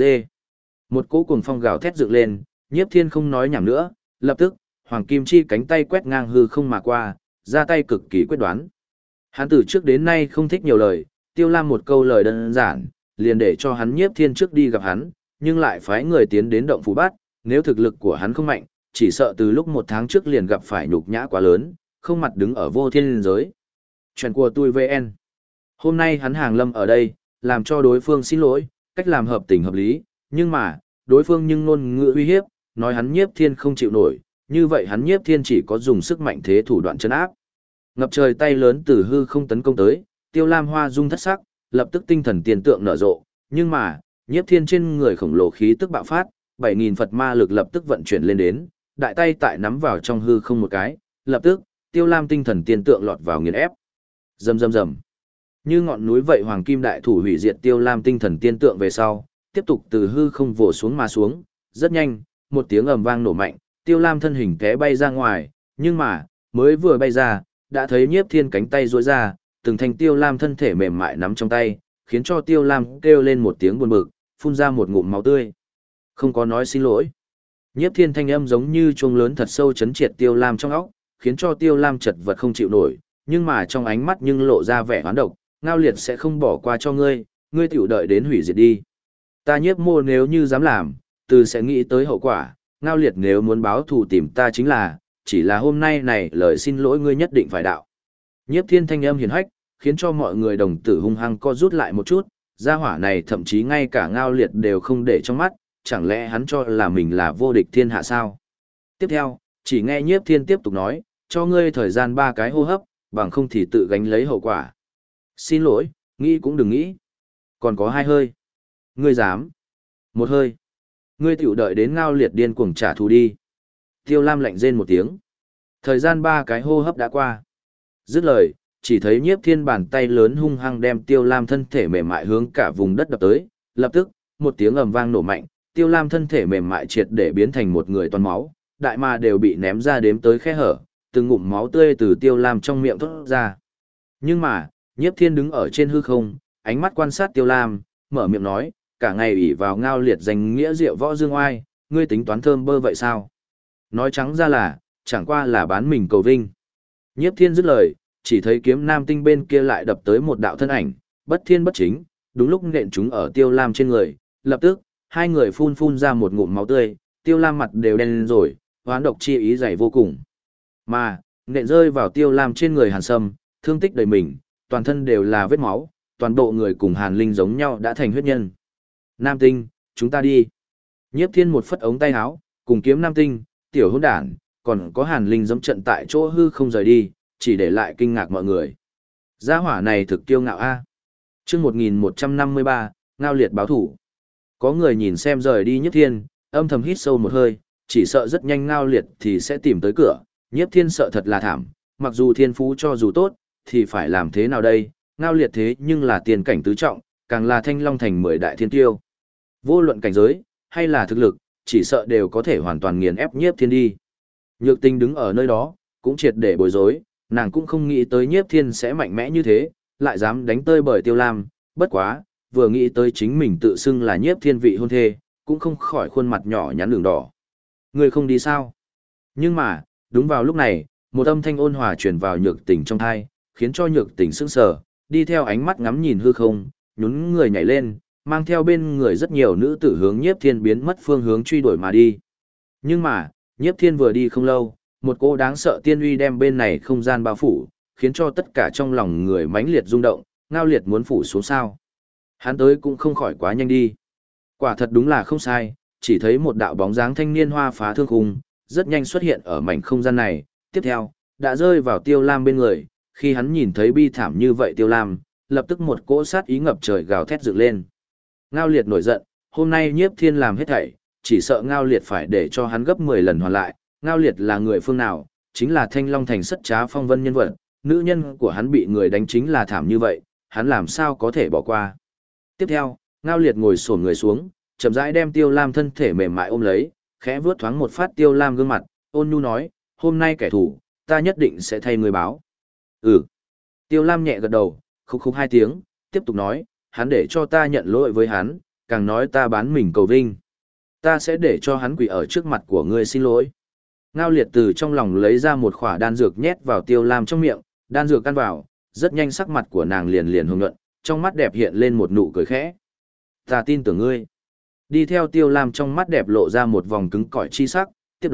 Một cỗ cuồng phong gào thét dựng lên, Nhiếp Thiên không nói nhảm nữa, lập tức, Hoàng Kim Chi cánh tay quét ngang hư không mà qua, ra tay cực kỳ quyết đoán. Hắn từ trước đến nay không thích nhiều lời, Tiêu Lam một câu lời đơn giản, liền để cho hắn Nhiếp Thiên trước đi gặp hắn, nhưng lại phái người tiến đến động phủ bắt, nếu thực lực của hắn không mạnh, chỉ sợ từ lúc 1 tháng trước liền gặp phải nhục nhã quá lớn, không mặt đứng ở vô thiên giới. Chuyện của tôi VN. Hôm nay hắn hàng lâm ở đây, làm cho đối phương xin lỗi, cách làm hợp tình hợp lý, nhưng mà, đối phương nhưng ngôn ngữ uy hiếp, nói hắn Nhiếp Thiên không chịu nổi, như vậy hắn Nhiếp Thiên chỉ có dùng sức mạnh thế thủ đoạn trấn áp. Ngập trời tay lớn từ hư không tấn công tới, Tiêu Lam hoa dung thất sắc, lập tức tinh thần tiền tượng nở rộ, nhưng mà, Nhiếp Thiên trên người khổng lồ khí tức bạo phát, 7000 Phật ma lực lập tức vận chuyển lên đến, đại tay tại nắm vào trong hư không một cái, lập tức, Tiêu Lam tinh thần tiên tượng lọt vào nghiền ép. Rầm rầm rầm. Như ngọn núi vậy hoàng kim đại thủ hủy diệt Tiêu Lam tinh thần tiên tượng về sau, tiếp tục từ hư không vồ xuống mà xuống, rất nhanh, một tiếng ầm vang nổ mạnh, Tiêu Lam thân hình té bay ra ngoài, nhưng mà, mới vừa bay ra, đã thấy Nhiếp Thiên cánh tay duỗi ra, từng thành Tiêu Lam thân thể mềm mại nắm trong tay, khiến cho Tiêu Lam kêu lên một tiếng buồn bực, phun ra một ngụm máu tươi. Không có nói xin lỗi. Nhiếp Thiên thanh âm giống như chuông lớn thật sâu chấn triệt Tiêu Lam trong óc, khiến cho Tiêu Lam chật vật không chịu nổi, nhưng mà trong ánh mắt nhưng lộ ra vẻ oán độc, Ngao Liệt sẽ không bỏ qua cho ngươi, ngươi tiểu đợi đến hủy diệt đi. Ta Nhiếp Mô nếu như dám làm, từ sẽ nghĩ tới hậu quả, Ngao Liệt nếu muốn báo thù tìm ta chính là, chỉ là hôm nay này lời xin lỗi ngươi nhất định phải đạo. Nhiếp Thiên thanh âm hiền hách, khiến cho mọi người đồng tử hung hăng co rút lại một chút, gia hỏa này thậm chí ngay cả Ngao Liệt đều không để trong mắt, chẳng lẽ hắn cho là mình là vô địch thiên hạ sao? Tiếp theo, chỉ nghe Nhiếp Thiên tiếp tục nói, cho ngươi thời gian 3 cái hô hấp, bằng không thì tự gánh lấy hậu quả. Xin lỗi, nghĩ cũng đừng nghĩ. Còn có 2 hơi. Ngươi dám? 1 hơi. Ngươi tiểu đợi đến Ngao Liệt điên cuồng trả thù đi. Tiêu Lam lạnh rên một tiếng. Thời gian 3 cái hô hấp đã qua. Dứt lời, chỉ thấy Nhiếp Thiên bàn tay lớn hung hăng đem Tiêu Lam thân thể mềm mại hướng cả vùng đất đập tới, lập tức, một tiếng ầm vang nổ mạnh, Tiêu Lam thân thể mềm mại triệt để biến thành một người toàn máu, đại ma đều bị ném ra đếm tới khe hở, từng ngụm máu tươi từ Tiêu Lam trong miệng thoát ra. Nhưng mà, Nhiếp Thiên đứng ở trên hư không, ánh mắt quan sát Tiêu Lam, mở miệng nói, cả ngày ủy vào Ngao Liệt danh nghĩa Diệu Võ Dương Oai, ngươi tính toán thơm bơ vậy sao? Nói trắng ra là, chẳng qua là bán mình cầu vinh. Nhiếp Thiên dứt lời, chỉ thấy kiếm nam tinh bên kia lại đập tới một đạo thân ảnh, bất thiên bất chính, đúng lúc nện chúng ở Tiêu Lam trên người, lập tức, hai người phun phun ra một ngụm máu tươi, Tiêu Lam mặt đều đen lên rồi, hoán độc chi ý dày vô cùng. Mà, nện rơi vào Tiêu Lam trên người Hàn Sâm, thương tích đầy mình, toàn thân đều là vết máu, toàn bộ người cùng Hàn Linh giống nhau đã thành huyết nhân. Nam tinh, chúng ta đi. Nhiếp Thiên một phất ống tay áo, cùng kiếm Nam tinh, tiểu hỗn đản, còn có Hàn Linh giẫm trận tại chỗ hư không rời đi, chỉ để lại kinh ngạc mọi người. Gia hỏa này thực kiêu ngạo a. Chương 1153, Ngao Liệt báo thủ. Có người nhìn xem rời đi Nhiếp Thiên, âm thầm hít sâu một hơi, chỉ sợ rất nhanh Ngao Liệt thì sẽ tìm tới cửa, Nhiếp Thiên sợ thật là thảm, mặc dù thiên phú cho dù tốt, thì phải làm thế nào đây, Ngao Liệt thế nhưng là tiền cảnh tứ trọng, càng là Thanh Long thành 10 đại thiên tiêu. Vô luận cảnh giới, hay là thực lực, chỉ sợ đều có thể hoàn toàn nghiền ép Nhiếp Thiên đi. Nhược Tình đứng ở nơi đó, cũng triệt để bối rối, nàng cũng không nghĩ tới Nhiếp Thiên sẽ mạnh mẽ như thế, lại dám đánh tơi bởi Tiêu Lam, bất quá, vừa nghĩ tới chính mình tự xưng là Nhiếp Thiên vị hôn thê, cũng không khỏi khuôn mặt nhỏ nhắn đường đỏ. Người không đi sao? Nhưng mà, đúng vào lúc này, một âm thanh ôn hòa truyền vào Nhược Tình trong tai, khiến cho Nhược Tình sững sờ, đi theo ánh mắt ngắm nhìn hư không, nhún người nhảy lên, mang theo bên người rất nhiều nữ tử hướng Nhiếp Thiên biến mất phương hướng truy đuổi mà đi. Nhưng mà, Nhiếp Thiên vừa đi không lâu, một cô đáng sợ tiên uy đem bên này không gian bao phủ, khiến cho tất cả trong lòng người mãnh liệt rung động, Ngao Liệt muốn phủ xuống sao. Hắn tới cũng không khỏi quá nhanh đi. Quả thật đúng là không sai, chỉ thấy một đạo bóng dáng thanh niên hoa phá thương khung, rất nhanh xuất hiện ở mảnh không gian này, tiếp theo, đã rơi vào Tiêu Lam bên người, khi hắn nhìn thấy bi thảm như vậy Tiêu Lam, lập tức một cỗ sát ý ngập trời gào thét dựng lên. Ngao Liệt nổi giận, hôm nay Nhiếp Thiên làm hết thảy, chỉ sợ Ngao Liệt phải để cho hắn gấp 10 lần hoàn lại. Ngao Liệt là người phương nào, chính là Thanh Long thành sất trá phong vân nhân vật, nữ nhân của hắn bị người đánh chính là thảm như vậy, hắn làm sao có thể bỏ qua. Tiếp theo, Ngao Liệt ngồi xổm người xuống, chậm rãi đem Tiêu Lam thân thể mềm mại ôm lấy, khẽ vuốt thoáng một phát Tiêu Lam gương mặt, ôn nhu nói, hôm nay kẻ thù, ta nhất định sẽ thay người báo. Ừ. Tiêu Lam nhẹ gật đầu, khúc khúc 2 tiếng, tiếp tục nói, hắn để cho ta nhận lỗi với hắn, càng nói ta bán mình cầu vinh. Ta sẽ để cho hắn quỳ ở trước mặt của ngươi xin lỗi. Ngao Liệt từ trong lòng lấy ra một khỏa đan dược nhét vào Tiêu Lam trong miệng, đan dược ăn vào, rất nhanh sắc mặt của nàng liền liền hồng nhuận, trong mắt đẹp hiện lên một nụ cười khẽ. Ta tin tưởng ngươi. Đi theo Tiêu Lam trong mắt đẹp lộ ra một vòng cứng cỏi chi sắc, tiếp đó,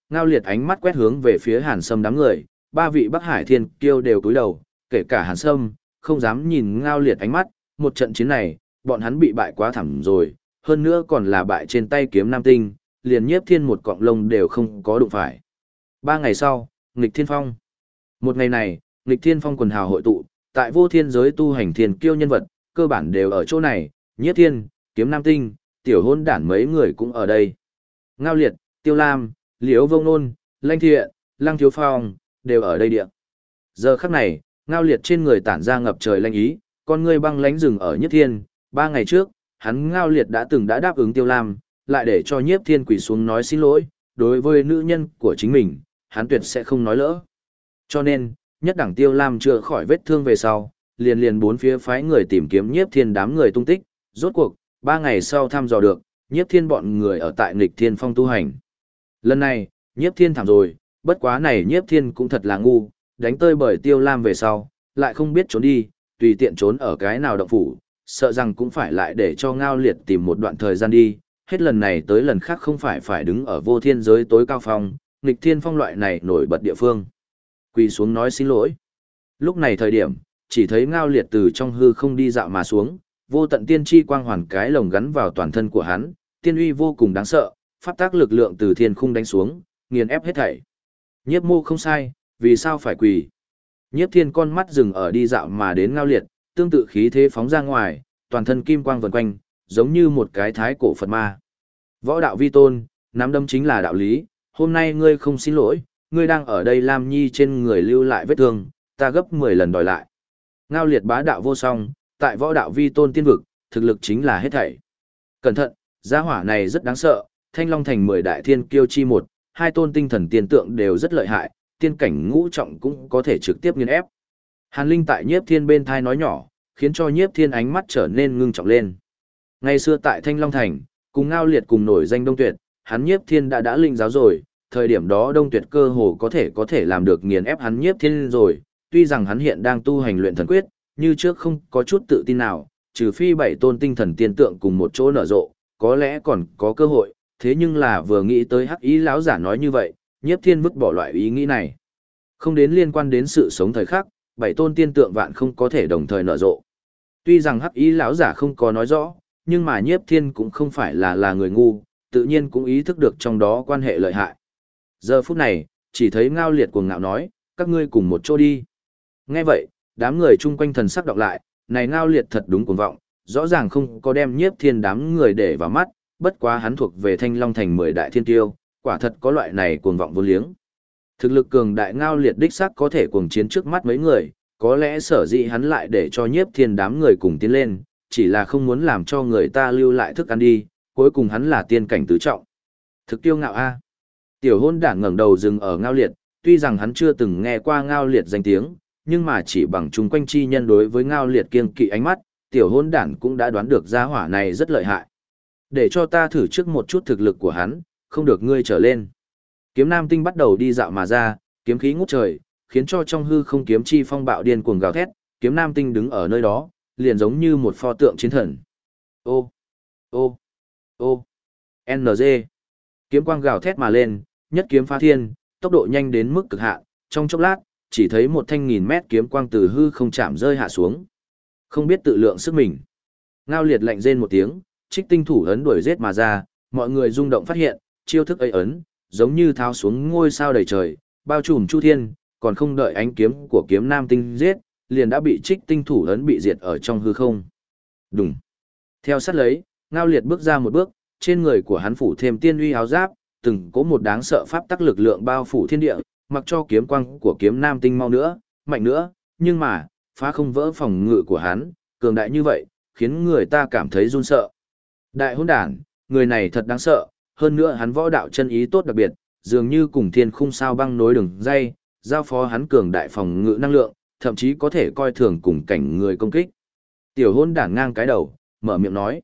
Ngao Liệt ánh mắt quét hướng về phía Hàn Sâm đám người, ba vị Bắc Hải Thiên Kiêu đều cúi đầu, kể cả Hàn Sâm, không dám nhìn Ngao Liệt ánh mắt, một trận chiến này, bọn hắn bị bại quá thảm rồi, hơn nữa còn là bại trên tay Kiếm Nam Tinh, liền Nhiếp Thiên một cọng lông đều không có đụng phải. 3 ngày sau, Nghịch Thiên Phong. Một ngày này, Nghịch Thiên Phong quần hào hội tụ, tại vô thiên giới tu hành thiên kiêu nhân vật, cơ bản đều ở chỗ này, Nhiếp Thiên, Kiếm Nam Tinh, Tiểu Hôn Đản mấy người cũng ở đây. Ngao Liệt, Tiêu Lam, Liễu Vông Nôn, Lanh Thiện, Lăng Thiếu Phong, đều ở đây địa. Giờ khắc này, Ngao Liệt trên người tản ra ngập trời lanh ý, con ngươi băng lánh rừng ở Nhiếp Thiên, 3 ngày trước, hắn Ngao Liệt đã từng đáp ứng Tiêu Lam, lại để cho Nhiếp Thiên quỳ xuống nói xin lỗi, đối với nữ nhân của chính mình, hắn tuyệt sẽ không nói lỡ. Cho nên, nhất đẳng Tiêu Lam chữa khỏi vết thương về sau, liền bốn phía phái người tìm kiếm Nhiếp Thiên đám người tung tích, rốt cuộc, 3 ngày sau thăm dò được, Nhiếp Thiên bọn người ở tại Nghịch Thiên Phong tu hành. Lần này, Nhiếp Thiên thảm rồi, bất quá này Nhiếp Thiên cũng thật là ngu, đánh tơi bởi Tiêu Lam về sau, lại không biết trốn đi, tùy tiện trốn ở cái nào động phủ, sợ rằng cũng phải lại để cho Ngao Liệt tìm một đoạn thời gian đi, hết lần này tới lần khác không phải đứng ở vô thiên giới tối cao phong, Nghịch Thiên Phong loại này nổi bật địa phương. Quỳ xuống nói xin lỗi. Lúc này thời điểm, chỉ thấy Ngao Liệt từ trong hư không đi dạo mà xuống, vô tận tiên chi quang hoàn cái lồng gắn vào toàn thân của hắn, tiên uy vô cùng đáng sợ, pháp tác lực lượng từ thiên khung đánh xuống, nghiền ép hết thảy. Nhiếp Mô không sai, vì sao phải quỳ? Nhiếp Thiên con mắt dừng ở đi dạo mà đến Ngao Liệt, tương tự khí thế phóng ra ngoài, toàn thân kim quang vần quanh, giống như một cái thái cổ Phật ma. Võ đạo vi tôn, nắm đấm chính là đạo lý, hôm nay ngươi không xin lỗi, ngươi đang ở đây Lam Nhi trên người lưu lại vết thương, ta gấp 10 lần đòi lại. Ngao Liệt bá đạo vô song, tại võ đạo vi tôn tiên vực, thực lực chính là hết thảy. Cẩn thận, gia hỏa này rất đáng sợ, Thanh Long Thành 10 đại thiên kiêu chi một, 2 tôn tinh thần tiên tượng đều rất lợi hại, tiên cảnh ngũ trọng cũng có thể trực tiếp nghiền ép. Hàn Linh tại Nhiếp Thiên bên thai nói nhỏ, khiến cho Nhiếp Thiên ánh mắt trở nên ngưng trọng lên. Ngày xưa tại Thanh Long Thành, cùng Ngao Liệt cùng nổi danh Đông Tuyệt, hắn Nhiếp Thiên đã linh giáo rồi, thời điểm đó Đông Tuyệt cơ hồ có thể làm được nghiền ép hắn Nhiếp Thiên rồi, tuy rằng hắn hiện đang tu hành luyện thần quyết, như trước không có chút tự tin nào, trừ phi 7 tôn tinh thần tiên tượng cùng một chỗ nở rộ, có lẽ còn có cơ hội, thế nhưng là vừa nghĩ tới Hắc Ý lão giả nói như vậy, Nhiếp Thiên vứt bỏ loại ý nghĩ này. Không đến liên quan đến sự sống thời khắc, 7 tôn tiên tượng vạn không có thể đồng thời nở rộ. Tuy rằng Hắc Ý lão giả không có nói rõ, nhưng mà Nhiếp Thiên cũng không phải là người ngu, tự nhiên cũng ý thức được trong đó quan hệ lợi hại. Giờ phút này, chỉ thấy Ngao Liệt cuồng ngạo nói, các ngươi cùng một chỗ đi. Nghe vậy, đám người chung quanh thần sắc đọc lại, này Ngao Liệt thật đúng cuồng vọng, rõ ràng không có đem Nhiếp Thiên đám người để vào mắt, bất quá hắn thuộc về Thanh Long Thành 10 đại thiên tiêu, quả thật có loại này cuồng vọng vô liếng. Thực lực cường đại Ngao Liệt đích xác có thể cuồng chiến trước mắt mấy người, có lẽ sở dĩ hắn lại để cho Nhiếp Thiên đám người cùng tiến lên, chỉ là không muốn làm cho người ta lưu lại thức ăn đi, cuối cùng hắn là tiên cảnh tứ trọng. Thực tiêu ngạo a. Tiểu Hôn Đản ngẩng đầu dừng ở Ngao Liệt, tuy rằng hắn chưa từng nghe qua Ngao Liệt danh tiếng, nhưng mà chỉ bằng chung quanh chi nhân đối với Ngao Liệt kiêng kỵ ánh mắt, Tiểu Hôn Đản cũng đã đoán được gia hỏa này rất lợi hại. Để cho ta thử trước một chút thực lực của hắn, không được ngươi trở lên. Kiếm Nam Tinh bắt đầu đi dạo mà ra, kiếm khí ngút trời, khiến cho trong hư không kiếm chi phong bạo điên cuồng gào thét, Kiếm Nam Tinh đứng ở nơi đó, liền giống như một pho tượng chiến thần. Ô, ô, ô, NG. Kiếm quang gào thét mà lên, nhất kiếm phá thiên, tốc độ nhanh đến mức cực hạn, trong chốc lát, chỉ thấy một thanh 1000 mét kiếm quang từ hư không chạm rơi hạ xuống. Không biết tự lượng sức mình. Ngao Liệt lạnh rên một tiếng, Trích Tinh thủ ấn đuổi giết mà ra, mọi người rung động phát hiện, chiêu thức ấy ấn, giống như tháo xuống ngôi sao đầy trời, bao trùm chu thiên, còn không đợi ánh kiếm của Kiếm Nam Tinh giết, liền đã bị Trích Tinh thủ ấn bị diệt ở trong hư không. Đùng. Theo sát lấy, Ngao Liệt bước ra một bước, trên người của hắn phủ thêm tiên uy áo giáp, từng có một đáng sợ pháp tắc lực lượng bao phủ thiên địa, mặc cho kiếm quang của Kiếm Nam Tinh mau nữa, mạnh nữa, nhưng mà, phá không vỡ phòng ngự của hắn, cường đại như vậy, khiến người ta cảm thấy run sợ. Đại hỗn đản, người này thật đáng sợ, hơn nữa hắn võ đạo chân ý tốt đặc biệt, dường như cùng thiên khung sao băng nối đường dây, giao phó hắn cường đại phòng ngự năng lượng, thậm chí có thể coi thường cùng cảnh người công kích. Tiểu hỗn đản ngang cái đầu, mở miệng nói: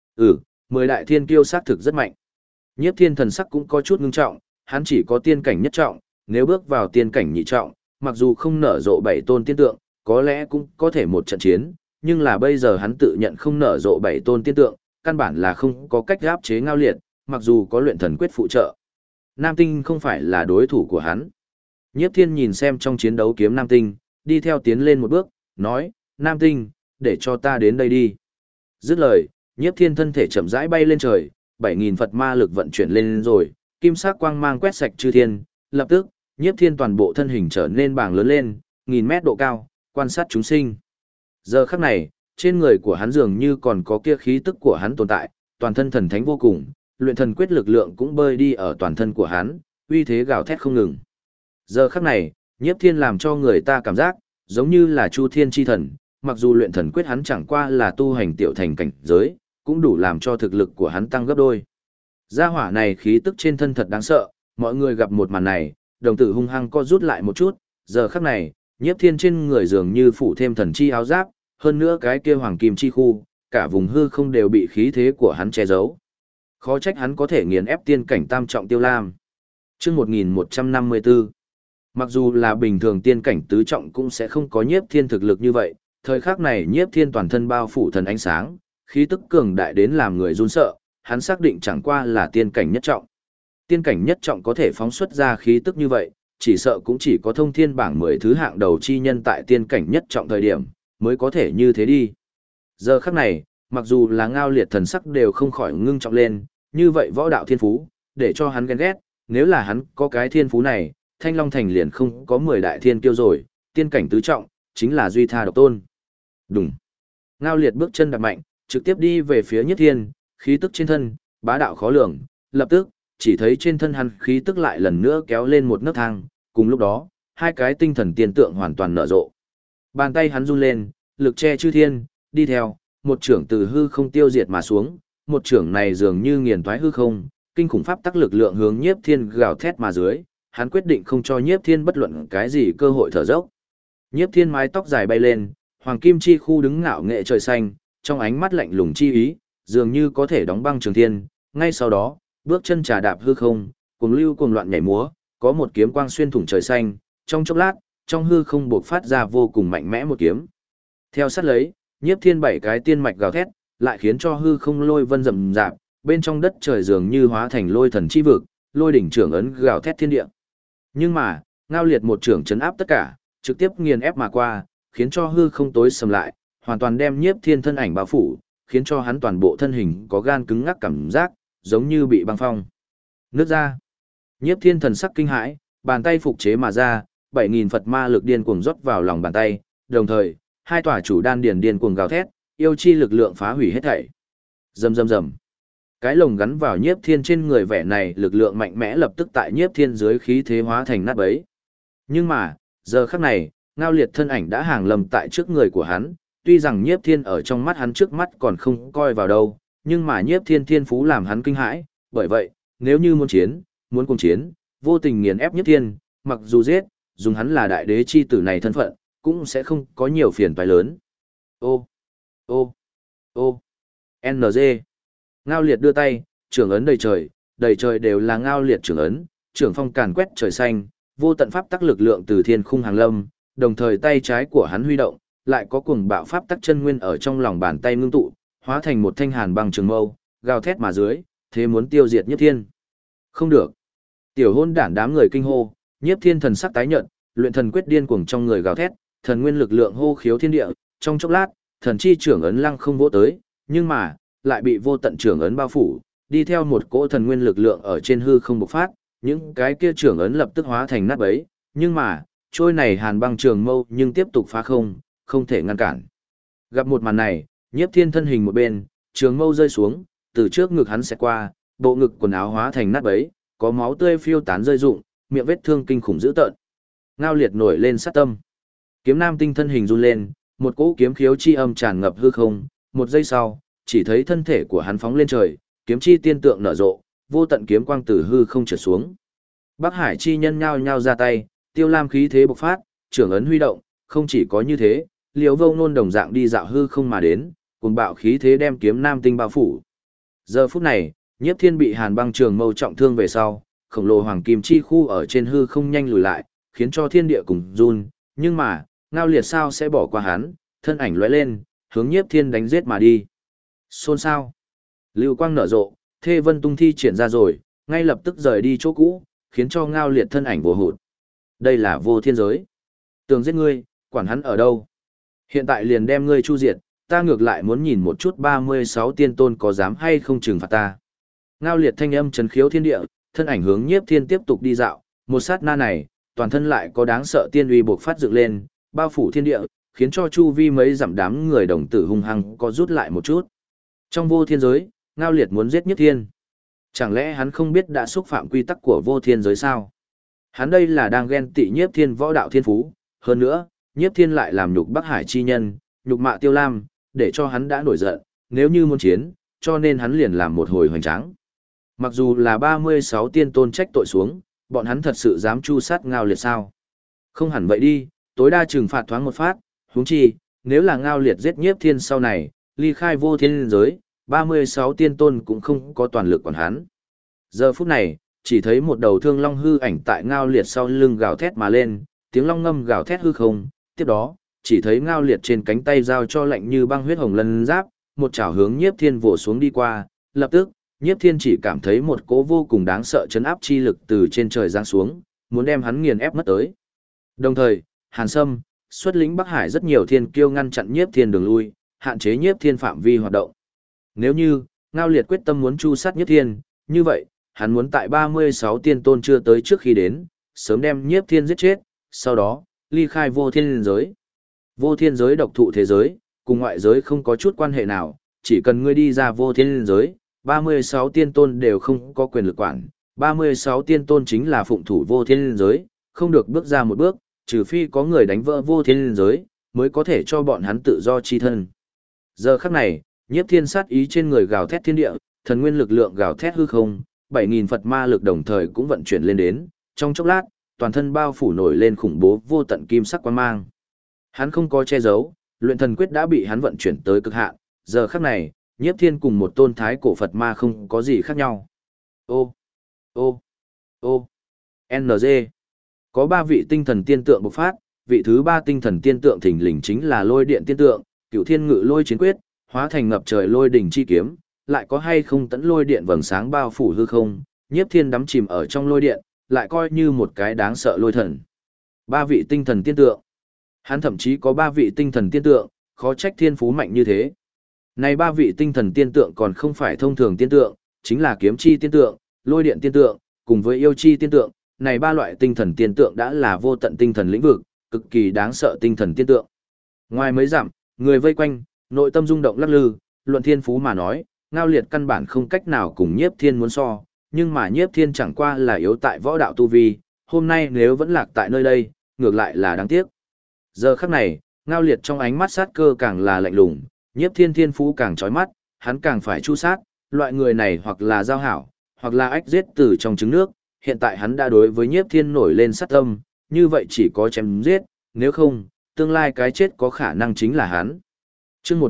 10 đại thiên kiêu xác thực rất mạnh. Nhiếp Thiên thần sắc cũng có chút ngưng trọng, hắn chỉ có tiên cảnh nhất trọng, nếu bước vào tiên cảnh nhị trọng, mặc dù không nở rộ 7 tôn tiên tượng, có lẽ cũng có thể một trận chiến, nhưng là bây giờ hắn tự nhận không nở rộ 7 tôn tiên tượng, căn bản là không có cách áp chế Ngao Liệt, mặc dù có luyện thần quyết phụ trợ. Nam Tinh không phải là đối thủ của hắn. Nhiếp Thiên nhìn xem trong chiến đấu kiếm Nam Tinh, đi theo tiến lên một bước, nói, Nam Tinh, để cho ta đến đây đi. Dứt lời, Nhiếp Thiên thân thể chậm rãi bay lên trời, 7.000 Phật ma lực vận chuyển lên rồi, kim sắc quang mang quét sạch chư thiên, lập tức, Nhiếp Thiên toàn bộ thân hình trở nên bảng lớn lên, 1.000 mét độ cao, quan sát chúng sinh. Giờ khắc này, trên người của hắn dường như còn có kia khí tức của hắn tồn tại, toàn thân thần thánh vô cùng, luyện thần quyết lực lượng cũng bơi đi ở toàn thân của hắn, uy thế gào thét không ngừng. Giờ khắc này, Nhiếp Thiên làm cho người ta cảm giác, giống như là Chu Thiên chi thần, mặc dù luyện thần quyết hắn chẳng qua là tu hành tiểu thành cảnh giới, cũng đủ làm cho thực lực của hắn tăng gấp đôi. Gia hỏa này khí tức trên thân thật đáng sợ, mọi người gặp một màn này, đồng tử hung hăng co rút lại một chút, giờ khắc này, Nhiếp Thiên trên người dường như phủ thêm thần chi áo giáp, hơn nữa cái kia hoàng kim chi khu, cả vùng hư không đều bị khí thế của hắn che giấu. Khó trách hắn có thể nghiền ép tiên cảnh tam trọng Tiêu Lam. Chương 1154. Mặc dù là bình thường tiên cảnh tứ trọng cũng sẽ không có Nhiếp Thiên thực lực như vậy, thời khắc này Nhiếp Thiên toàn thân bao phủ thần ánh sáng, khí tức cường đại đến làm người run sợ, hắn xác định chẳng qua là tiên cảnh nhất trọng. Tiên cảnh nhất trọng có thể phóng xuất ra khí tức như vậy, chỉ sợ cũng chỉ có thông thiên bảng 10 thứ hạng đầu chi nhân tại tiên cảnh nhất trọng thời điểm, mới có thể như thế đi. Giờ khắc này, mặc dù là Ngao Liệt thần sắc đều không khỏi ngưng trọng lên, như vậy võ đạo thiên phú, để cho hắn ghen ghét, nếu là hắn có cái thiên phú này, Thanh Long Thành liền không có 10 đại thiên kiêu rồi, tiên cảnh tứ trọng, chính là duy tha độc tôn. Đúng. Ngao Liệt bước chân đạp mạnh, trực tiếp đi về phía Nhiếp Thiên, khí tức trên thân, bá đạo khó lường, lập tức, chỉ thấy trên thân hắn khí tức lại lần nữa kéo lên một nấc thang, cùng lúc đó, hai cái tinh thần tiên tượng hoàn toàn nở rộ. Bàn tay hắn run lên, lực che chư thiên, đi theo, một trưởng từ hư không tiêu diệt mà xuống, một trưởng này dường như nghiền toái hư không, kinh khủng pháp tắc lực lượng hướng Nhiếp Thiên gào thét mà dưới, hắn quyết định không cho Nhiếp Thiên bất luận cái gì cơ hội thở dốc. Nhiếp Thiên mái tóc dài bay lên, hoàng kim chi khu đứng ngạo nghệ trời xanh, trong ánh mắt lạnh lùng chi ý, dường như có thể đóng băng trường thiên, ngay sau đó, bước chân trà đạp hư không, cuồng lưu cuồng loạn nhảy múa, có một kiếm quang xuyên thủng trời xanh, trong chốc lát, trong hư không bộc phát ra vô cùng mạnh mẽ một kiếm. Theo sát lấy, Nhiếp Thiên bảy cái tiên mạch gào thét, lại khiến cho hư không lôi vân rầm rạp, bên trong đất trời dường như hóa thành lôi thần chi vực, lôi đỉnh trưởng ấn gào thét thiên địa. Nhưng mà, Ngao Liệt một trưởng chấn áp tất cả, trực tiếp nghiền ép mà qua, khiến cho hư không tối sầm lại, hoàn toàn đem Nhiếp Thiên thân ảnh bao phủ, khiến cho hắn toàn bộ thân hình có gan cứng ngắc cảm giác, giống như bị băng phong. Nước ra. Nhiếp Thiên thần sắc kinh hãi, bàn tay phục chế mà ra, 7.000 Phật ma lực điên cuồng rót vào lòng bàn tay, đồng thời, hai tòa chủ đan điền điên cuồng gào thét, yêu chi lực lượng phá hủy hết thảy. Rầm rầm rầm. Cái lồng gắn vào Nhiếp Thiên trên người vẻ này, lực lượng mạnh mẽ lập tức tại Nhiếp Thiên dưới khí thế hóa thành nát bấy. Nhưng mà, giờ khắc này, Ngao Liệt thân ảnh đã hàng lầm tại trước người của hắn, tuy rằng Nhiếp Thiên ở trong mắt hắn trước mắt còn không coi vào đâu, nhưng mà Nhiếp Thiên thiên phú làm hắn kinh hãi, bởi vậy, nếu như muốn chiến, muốn cùng chiến, vô tình nghiền ép Nhiếp Thiên, mặc dù giết, dùng hắn là đại đế chi tử này thân phận, cũng sẽ không có nhiều phiền toái lớn. Ô, ô, ô, NG. Ngao Liệt đưa tay, trưởng ấn đầy trời đều là Ngao Liệt trưởng ấn, trưởng phong càn quét trời xanh, vô tận pháp tắc lực lượng từ thiên khung hàng lâm, đồng thời tay trái của hắn huy động, lại có cuồng bạo pháp tắc chân nguyên ở trong lòng bàn tay ngưng tụ, hóa thành một thanh hàn băng trường mâu, gào thét mà dưới, thế muốn tiêu diệt Nhiếp Thiên. Không được. Tiểu hôn đản đám người kinh hô, Nhiếp Thiên thần sắc tái nhợt, luyện thần quyết điên cuồng trong người gào thét, thần nguyên lực lượng hô khiếu thiên địa, trong chốc lát, thần chi trưởng ấn lăng không vỗ tới, nhưng mà, lại bị vô tận trưởng ấn bao phủ, đi theo một cỗ thần nguyên lực lượng ở trên hư không bộc phát, những cái kia trưởng ấn lập tức hóa thành nát bấy, nhưng mà, trôi này hàn băng trường mâu nhưng tiếp tục phá không, không thể ngăn cản. Gặp một màn này, Nhiếp Thiên thân hình một bên, trường mâu rơi xuống, từ trước ngực hắn sẽ qua, bộ ngực quần áo hóa thành nát bấy, có máu tươi phiêu tán rơi rụng, miệng vết thương kinh khủng dữ tợn. Ngao Liệt nổi lên sát tâm. Kiếm Nam Tinh thân hình run lên, một cỗ kiếm khiếu chi âm tràn ngập hư không, một giây sau, chỉ thấy thân thể của hắn phóng lên trời, kiếm chi tiên tượng nở rộ, vô tận kiếm quang từ hư không trượt xuống. Bắc Hải chi nhân nhao nhao ra tay, Tiêu Lam khí thế bộc phát, trưởng ấn huy động, không chỉ có như thế, Liễu Vô Ngôn đồng dạng đi dạo hư không mà đến, cùng bạo khí thế đem kiếm Nam Tinh bao phủ. Giờ phút này, Nhiếp Thiên bị hàn băng trường mâu trọng thương về sau, khổng lồ hoàng kim chi khu ở trên hư không nhanh lùi lại, khiến cho thiên địa cùng run, nhưng mà, Ngao Liệt sao sẽ bỏ qua hắn, thân ảnh lóe lên, hướng Nhiếp Thiên đánh giết mà đi. Xôn xao. Lưu quang nở rộ, Thê Vân tung thi triển ra rồi, ngay lập tức rời đi chỗ cũ, khiến cho Ngao Liệt thân ảnh vô hụt. Đây là vô thiên giới. Tường giết ngươi, quản hắn ở đâu? Hiện tại liền đem ngươi chu diệt, ta ngược lại muốn nhìn một chút 36 tiên tôn có dám hay không trừng phạt ta. Ngao Liệt thanh âm trấn khiếu thiên địa, thân ảnh hướng Nhiếp Thiên tiếp tục đi dạo, một sát na này, toàn thân lại có đáng sợ tiên uy bộc phát dựng lên, bao phủ thiên địa, khiến cho chu vi mấy dặm đám người đồng tử hung hăng có rút lại một chút. Trong vô thiên giới, Ngao Liệt muốn giết Nhiếp Thiên. Chẳng lẽ hắn không biết đã xúc phạm quy tắc của vô thiên giới sao? Hắn đây là đang ghen tị Nhiếp Thiên võ đạo thiên phú, hơn nữa, Nhiếp Thiên lại làm nhục Bắc Hải chi nhân, nhục mạ Tiêu Lam, để cho hắn đã nổi giận, nếu như muốn chiến, cho nên hắn liền làm một hồi hoành tráng. Mặc dù là 36 tiên tôn trách tội xuống, bọn hắn thật sự dám chu sát Ngao Liệt sao? Không hẳn vậy đi, tối đa trừng phạt thoáng một phát, huống chi, nếu là Ngao Liệt giết Nhiếp Thiên sau này, ly khai vô thiên giới, 36 tiên tôn cũng không có toàn lực quản hắn. Giờ phút này, chỉ thấy một đầu thương long hư ảnh tại Ngao Liệt sau lưng gào thét mà lên, tiếng long ngâm gào thét hư không, tiếp đó, chỉ thấy Ngao Liệt trên cánh tay giao cho lạnh như băng huyết hồng lân giáp, một chảo hướng Nhiếp Thiên vồ xuống đi qua, lập tức, Nhiếp Thiên chỉ cảm thấy một cỗ vô cùng đáng sợ chấn áp chi lực từ trên trời giáng xuống, muốn đem hắn nghiền ép mất tới. Đồng thời, Hàn Sâm, xuất lĩnh Bắc Hải rất nhiều thiên kiêu ngăn chặn Nhiếp Thiên đường lui, hạn chế Nhiếp Thiên phạm vi hoạt động. Nếu như Ngao Liệt quyết tâm muốn chu sát Nhiếp Thiên, như vậy, hắn muốn tại 36 tiên tôn chưa tới trước khi đến, sớm đem Nhiếp Thiên giết chết, sau đó, ly khai vô thiên giới. Vô thiên giới độc thụ thế giới, cùng ngoại giới không có chút quan hệ nào, chỉ cần ngươi đi ra vô thiên giới, 36 tiên tôn đều không có quyền lực quản. 36 tiên tôn chính là phụng thủ vô thiên giới, không được bước ra một bước, trừ phi có người đánh vỡ vô thiên giới, mới có thể cho bọn hắn tự do chi thân. Giờ khắc này, Nhiếp Thiên sát ý trên người gào thét thiên địa, thần nguyên lực lượng gào thét hư không, 7000 Phật ma lực đồng thời cũng vận chuyển lên đến, trong chốc lát, toàn thân bao phủ nổi lên khủng bố vô tận kim sắc quang mang. Hắn không có che giấu, luyện thần quyết đã bị hắn vận chuyển tới cực hạn, giờ khắc này, Nhiếp Thiên cùng một tôn thái cổ Phật ma không có gì khác nhau. Ô, ô, ô, NG. Có 3 vị tinh thần tiên tượng bộc phát, vị thứ 3 tinh thần tiên tượng thình lình chính là Lôi Điện tiên tượng, Cửu Thiên Ngự Lôi chiến quyết, hóa thành ngập trời lôi đỉnh chi kiếm, lại có hay không tẫn lôi điện vầng sáng bao phủ hư không, Nhiếp Thiên đắm chìm ở trong lôi điện, lại coi như một cái đáng sợ lôi thần. 3 vị tinh thần tiên tượng. Hắn thậm chí có 3 vị tinh thần tiên tượng, khó trách thiên phú mạnh như thế. Này 3 vị tinh thần tiên tượng còn không phải thông thường tiên tượng, chính là kiếm chi tiên tượng, lôi điện tiên tượng, cùng với yêu chi tiên tượng, này 3 loại tinh thần tiên tượng đã là vô tận tinh thần lĩnh vực, cực kỳ đáng sợ tinh thần tiên tượng. Ngoài mấy dặm, người vây quanh, nội tâm rung động lắc lư, luận thiên phú mà nói, Ngao Liệt căn bản không cách nào cùng Nhiếp Thiên muốn so, nhưng mà Nhiếp Thiên chẳng qua là yếu tại võ đạo tu vi, hôm nay nếu vẫn lạc tại nơi đây, ngược lại là đáng tiếc. Giờ khắc này, Ngao Liệt trong ánh mắt sát cơ càng là lạnh lùng, Nhiếp Thiên thiên phú càng chói mắt, hắn càng phải chu sát, loại người này hoặc là giao hảo, hoặc là ách giết từ trong trứng nước, hiện tại hắn đã đối với Nhiếp Thiên nổi lên sát tâm, như vậy chỉ có chém giết, nếu không, tương lai cái chết có khả năng chính là hắn. Chương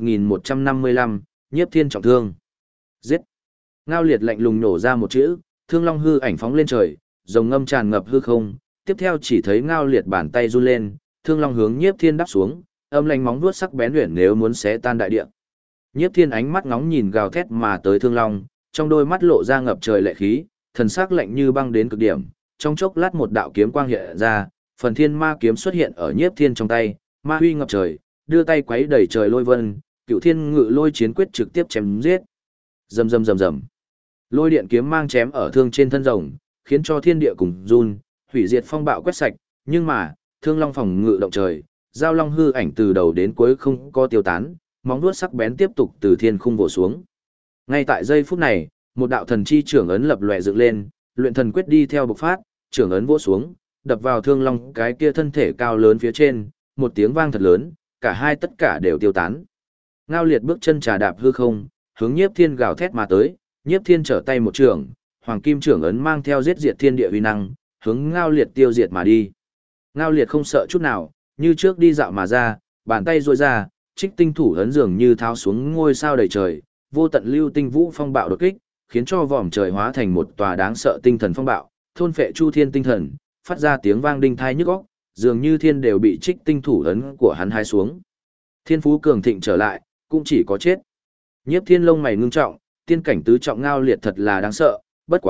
1155, Nhiếp Thiên trọng thương. Giết. Ngao Liệt lạnh lùng nổ ra một chữ, Thương Long hư ảnh phóng lên trời, rồng ngâm tràn ngập hư không, tiếp theo chỉ thấy Ngao Liệt bàn tay run lên, Thương Long hướng Nhiếp Thiên đắp xuống, âm lanh móng vuốt sắc bén luyện nếu muốn xé tan đại địa. Nhiếp Thiên ánh mắt ngóng nhìn gào thét mà tới Thương Long, trong đôi mắt lộ ra ngập trời lệ khí, thần sắc lạnh như băng đến cực điểm, trong chốc lát một đạo kiếm quang hiện ra, phần Thiên Ma kiếm xuất hiện ở Nhiếp Thiên trong tay, ma huy ngập trời, đưa tay quấy đẩy trời lôi vân, Cửu Thiên Ngự Lôi chiến quyết trực tiếp chém giết. Rầm rầm rầm rầm. Lôi điện kiếm mang chém ở thương trên thân rồng, khiến cho thiên địa cùng run, hủy diệt phong bạo quét sạch, nhưng mà, Thương Long phòng ngự động trời, giao long hư ảnh từ đầu đến cuối không có tiêu tán, móng vuốt sắc bén tiếp tục từ thiên khung vỗ xuống. Ngay tại giây phút này, một đạo thần chi trưởng ấn lập lòe dựng lên, luyện thần quyết đi theo bộc phát, trưởng ấn vỗ xuống, đập vào Thương Long cái kia thân thể cao lớn phía trên, một tiếng vang thật lớn, cả hai tất cả đều tiêu tán. Ngao Liệt bước chân trà đạp hư không, hướng Nhiếp Thiên gào thét mà tới, Nhiếp Thiên trở tay một trường, hoàng kim trưởng ấn mang theo giết diệt thiên địa uy năng, hướng Ngao Liệt tiêu diệt mà đi. Ngao Liệt không sợ chút nào, như trước đi dạo mà ra, bàn tay duỗi ra, trích tinh thủ ấn dường như tháo xuống ngôi sao đầy trời, vô tận lưu tinh vũ phong bạo đột kích, khiến cho vòm trời hóa thành một tòa đáng sợ tinh thần phong bạo, thôn phệ chu thiên tinh thần, phát ra tiếng vang đinh thai nhức óc, dường như thiên đều bị trích tinh thủ ấn của hắn hai xuống. Thiên phú cường thịnh trở lại, cũng chỉ có chết. Nhiếp Thiên lông mày ngưng trọng, tiên cảnh tứ trọng Ngao Liệt thật là đáng sợ, bất quá,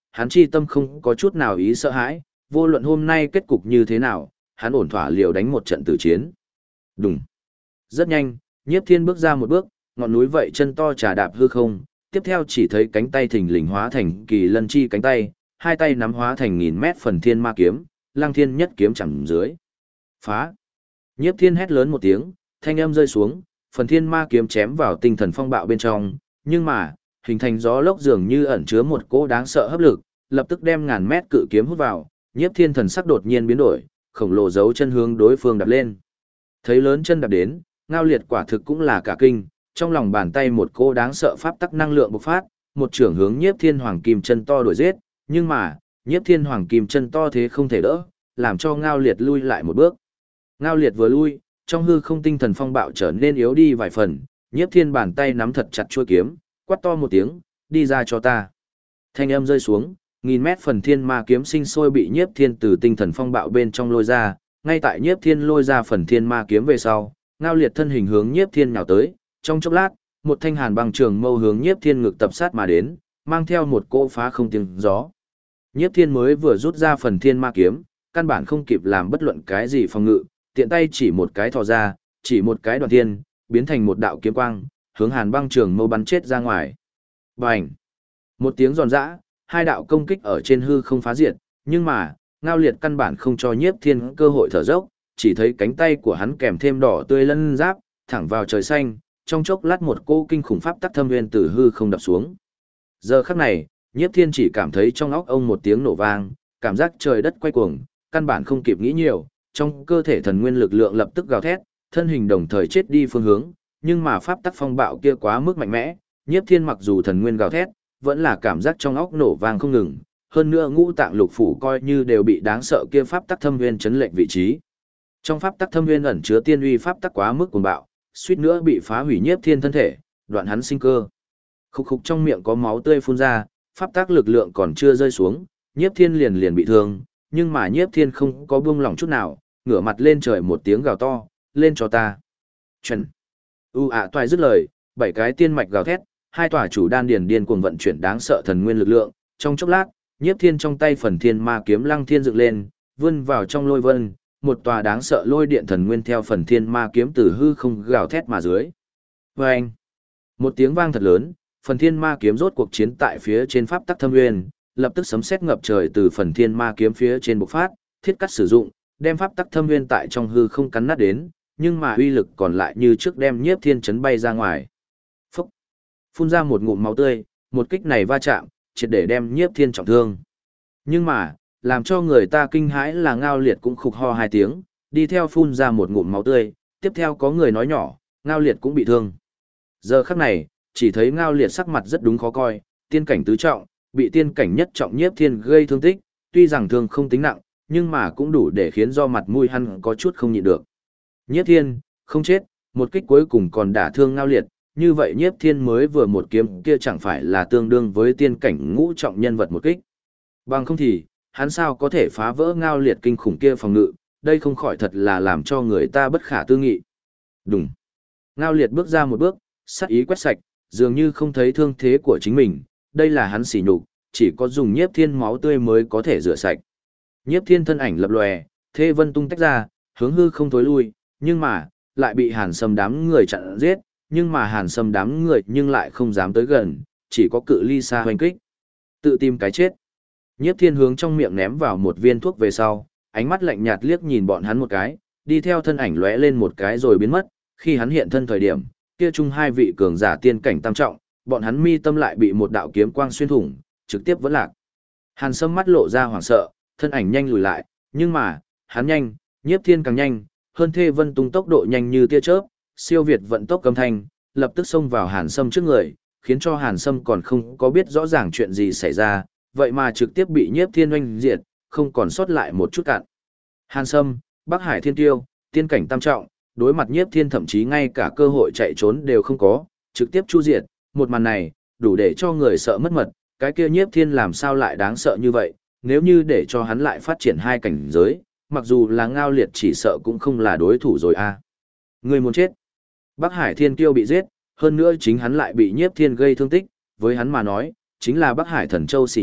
hắn chi tâm không có chút nào ý sợ hãi, vô luận hôm nay kết cục như thế nào, hắn ổn thỏa liều đánh một trận tử chiến. Đùng. Rất nhanh, Nhiếp Thiên bước ra một bước, ngọn núi vậy chân to trà đạp hư không, tiếp theo chỉ thấy cánh tay thình lình hóa thành kỳ lân chi cánh tay, hai tay nắm hóa thành 1000 mét phần thiên ma kiếm, Lăng Thiên nhất kiếm chạm dưới. Phá! Nhiếp Thiên hét lớn một tiếng, thanh âm rơi xuống, phần thiên ma kiếm chém vào tinh thần phong bạo bên trong, nhưng mà, hình thành gió lốc dường như ẩn chứa một cỗ đáng sợ hấp lực, lập tức đem 1000 mét cự kiếm hút vào, Nhiếp Thiên thần sắc đột nhiên biến đổi, khổng lồ dấu chân hướng đối phương đạp lên. Thấy lớn chân đạp đến, Ngao Liệt quả thực cũng là cả kinh, trong lòng bàn tay một cỗ đáng sợ pháp tắc năng lượng bộc phát, một trưởng hướng Nhiếp Thiên Hoàng Kim chân to đuổi giết, nhưng mà, Nhiếp Thiên Hoàng Kim chân to thế không thể đỡ, làm cho Ngao Liệt lui lại một bước. Ngao Liệt vừa lui, trong hư không tinh thần phong bạo trở nên yếu đi vài phần, Nhiếp Thiên bàn tay nắm thật chặt chuôi kiếm, quát to một tiếng, đi ra cho ta. Thanh âm rơi xuống, 1000 mét phần thiên ma kiếm sinh sôi bị Nhiếp Thiên từ tinh thần phong bạo bên trong lôi ra, ngay tại Nhiếp Thiên lôi ra phần thiên ma kiếm về sau, Ngao Liệt thân hình hướng Nhiếp Thiên nhào tới, trong chốc lát, một thanh hàn băng trường mâu hướng Nhiếp Thiên ngực tập sát mà đến, mang theo một cỗ phá không tiếng gió. Nhiếp Thiên mới vừa rút ra phần thiên ma kiếm, căn bản không kịp làm bất luận cái gì phòng ngự, tiện tay chỉ một cái thò ra, chỉ một cái đoạn thiên, biến thành một đạo kiếm quang, hướng hàn băng trường mâu bắn chết ra ngoài. Bành! Một tiếng giòn giã, hai đạo công kích ở trên hư không phá diệt, nhưng mà, Ngao Liệt căn bản không cho Nhiếp Thiên cơ hội thở dốc, chỉ thấy cánh tay của hắn kèm thêm đỏ tươi lân giáp, thẳng vào trời xanh, trong chốc lát một cô kinh khủng pháp tắc thâm nguyên từ hư không đập xuống. Giờ khắc này, Nhiếp Thiên chỉ cảm thấy trong óc ông một tiếng nổ vang, cảm giác trời đất quay cuồng, căn bản không kịp nghĩ nhiều, trong cơ thể thần nguyên lực lượng lập tức gào thét, thân hình đồng thời chết đi phương hướng, nhưng mà pháp tắc phong bạo kia quá mức mạnh mẽ, Nhiếp Thiên mặc dù thần nguyên gào thét, vẫn là cảm giác trong óc nổ vang không ngừng, hơn nữa ngũ tạng lục phủ coi như đều bị đáng sợ kia pháp tắc thâm nguyên chấn lệch vị trí. Trong pháp tắc thâm nguyên ẩn chứa tiên uy pháp tắc quá mức cuồng bạo, suýt nữa bị phá hủy Nhiếp Thiên thân thể, đoạn hắn sinh cơ. Khục khục trong miệng có máu tươi phun ra, pháp tắc lực lượng còn chưa rơi xuống, Nhiếp Thiên liền bị thương, nhưng mà Nhiếp Thiên không có buông lỏng chút nào, ngửa mặt lên trời một tiếng gào to, lên cho ta. Chuẩn. Toại dứt lời, 7 cái tiên mạch gào thét, hai tòa chủ đan điền điên cuồng vận chuyển đáng sợ thần nguyên lực lượng, trong chốc lát, Nhiếp Thiên trong tay phần thiên ma kiếm Lăng Thiên dựng lên, vươn vào trong lôi vân, một tòa đáng sợ lôi điện thần nguyên theo phần thiên ma kiếm từ hư không gào thét mà dưới. Oeng! Một tiếng vang thật lớn, phần thiên ma kiếm rốt cuộc chiến tại phía trên pháp tắc thâm nguyên, lập tức sấm sét ngập trời từ phần thiên ma kiếm phía trên bộc phát, thiết cắt sử dụng, đem pháp tắc thâm nguyên tại trong hư không cắn nát đến, nhưng mà uy lực còn lại như trước đem Nhiếp Thiên chấn bay ra ngoài. Phúc! Phun ra một ngụm máu tươi, một kích này va chạm, triệt để đem Nhiếp Thiên trọng thương. Nhưng mà, làm cho người ta kinh hãi là Ngao Liệt cũng khục ho hai tiếng, đi theo phun ra một ngụm máu tươi, tiếp theo có người nói nhỏ, Ngao Liệt cũng bị thương. Giờ khắc này, chỉ thấy Ngao Liệt sắc mặt rất đúng khó coi, tiên cảnh tứ trọng, bị tiên cảnh nhất trọng Nhiếp Thiên gây thương tích, tuy rằng thương không tính nặng, nhưng mà cũng đủ để khiến do mặt mũi hắn có chút không nhịn được. Nhiếp Thiên, không chết, một kích cuối cùng còn đả thương Ngao Liệt, như vậy Nhiếp Thiên mới vừa một kiếm kia chẳng phải là tương đương với tiên cảnh ngũ trọng nhân vật một kích. Bằng không thì, hắn sao có thể phá vỡ Ngao Liệt kinh khủng kia phòng ngự, đây không khỏi thật là làm cho người ta bất khả tư nghị. Đùng. Ngao Liệt bước ra một bước, sát ý quét sạch, dường như không thấy thương thế của chính mình, đây là hắn sỉ nhục, chỉ có dùng Nhiếp Thiên máu tươi mới có thể rửa sạch. Nhiếp Thiên thân ảnh lập lòe, Thê Vân tung tách ra, hướng hư không tối lui, nhưng mà, lại bị Hàn Sâm đám người chặn giết, nhưng mà Hàn Sâm đám người nhưng lại không dám tới gần, chỉ có cự ly xa hoành kích. Tự tìm cái chết. Nhiếp Thiên hướng trong miệng ném vào một viên thuốc về sau, ánh mắt lạnh nhạt liếc nhìn bọn hắn một cái, đi theo thân ảnh lóe lên một cái rồi biến mất, khi hắn hiện thân thời điểm, kia chung hai vị cường giả tiên cảnh tam trọng, bọn hắn mi tâm lại bị một đạo kiếm quang xuyên thủng, trực tiếp vỡ lạc. Hàn Sâm mắt lộ ra hoảng sợ, thân ảnh nhanh lùi lại, nhưng mà, hắn nhanh, Nhiếp Thiên càng nhanh, hơn Thê Vân tung tốc độ nhanh như tia chớp, siêu việt vận tốc âm thanh, lập tức xông vào Hàn Sâm trước người, khiến cho Hàn Sâm còn không có biết rõ ràng chuyện gì xảy ra, vậy mà trực tiếp bị Nhiếp Thiên oanh diệt, không còn sót lại một chút cạn. Hàn Sâm, Bắc Hải Thiên Tiêu, tiên cảnh tam trọng, đối mặt Nhiếp Thiên thậm chí ngay cả cơ hội chạy trốn đều không có, trực tiếp chu diệt, một màn này, đủ để cho người sợ mất mật, cái kia Nhiếp Thiên làm sao lại đáng sợ như vậy, nếu như để cho hắn lại phát triển hai cảnh giới, mặc dù là Ngao Liệt chỉ sợ cũng không là đối thủ rồi a. Người muốn chết. Bắc Hải Thiên Kiêu bị giết, hơn nữa chính hắn lại bị Nhiếp Thiên gây thương tích, với hắn mà nói, chính là Bắc Hải Thần Châu sỉ nhục,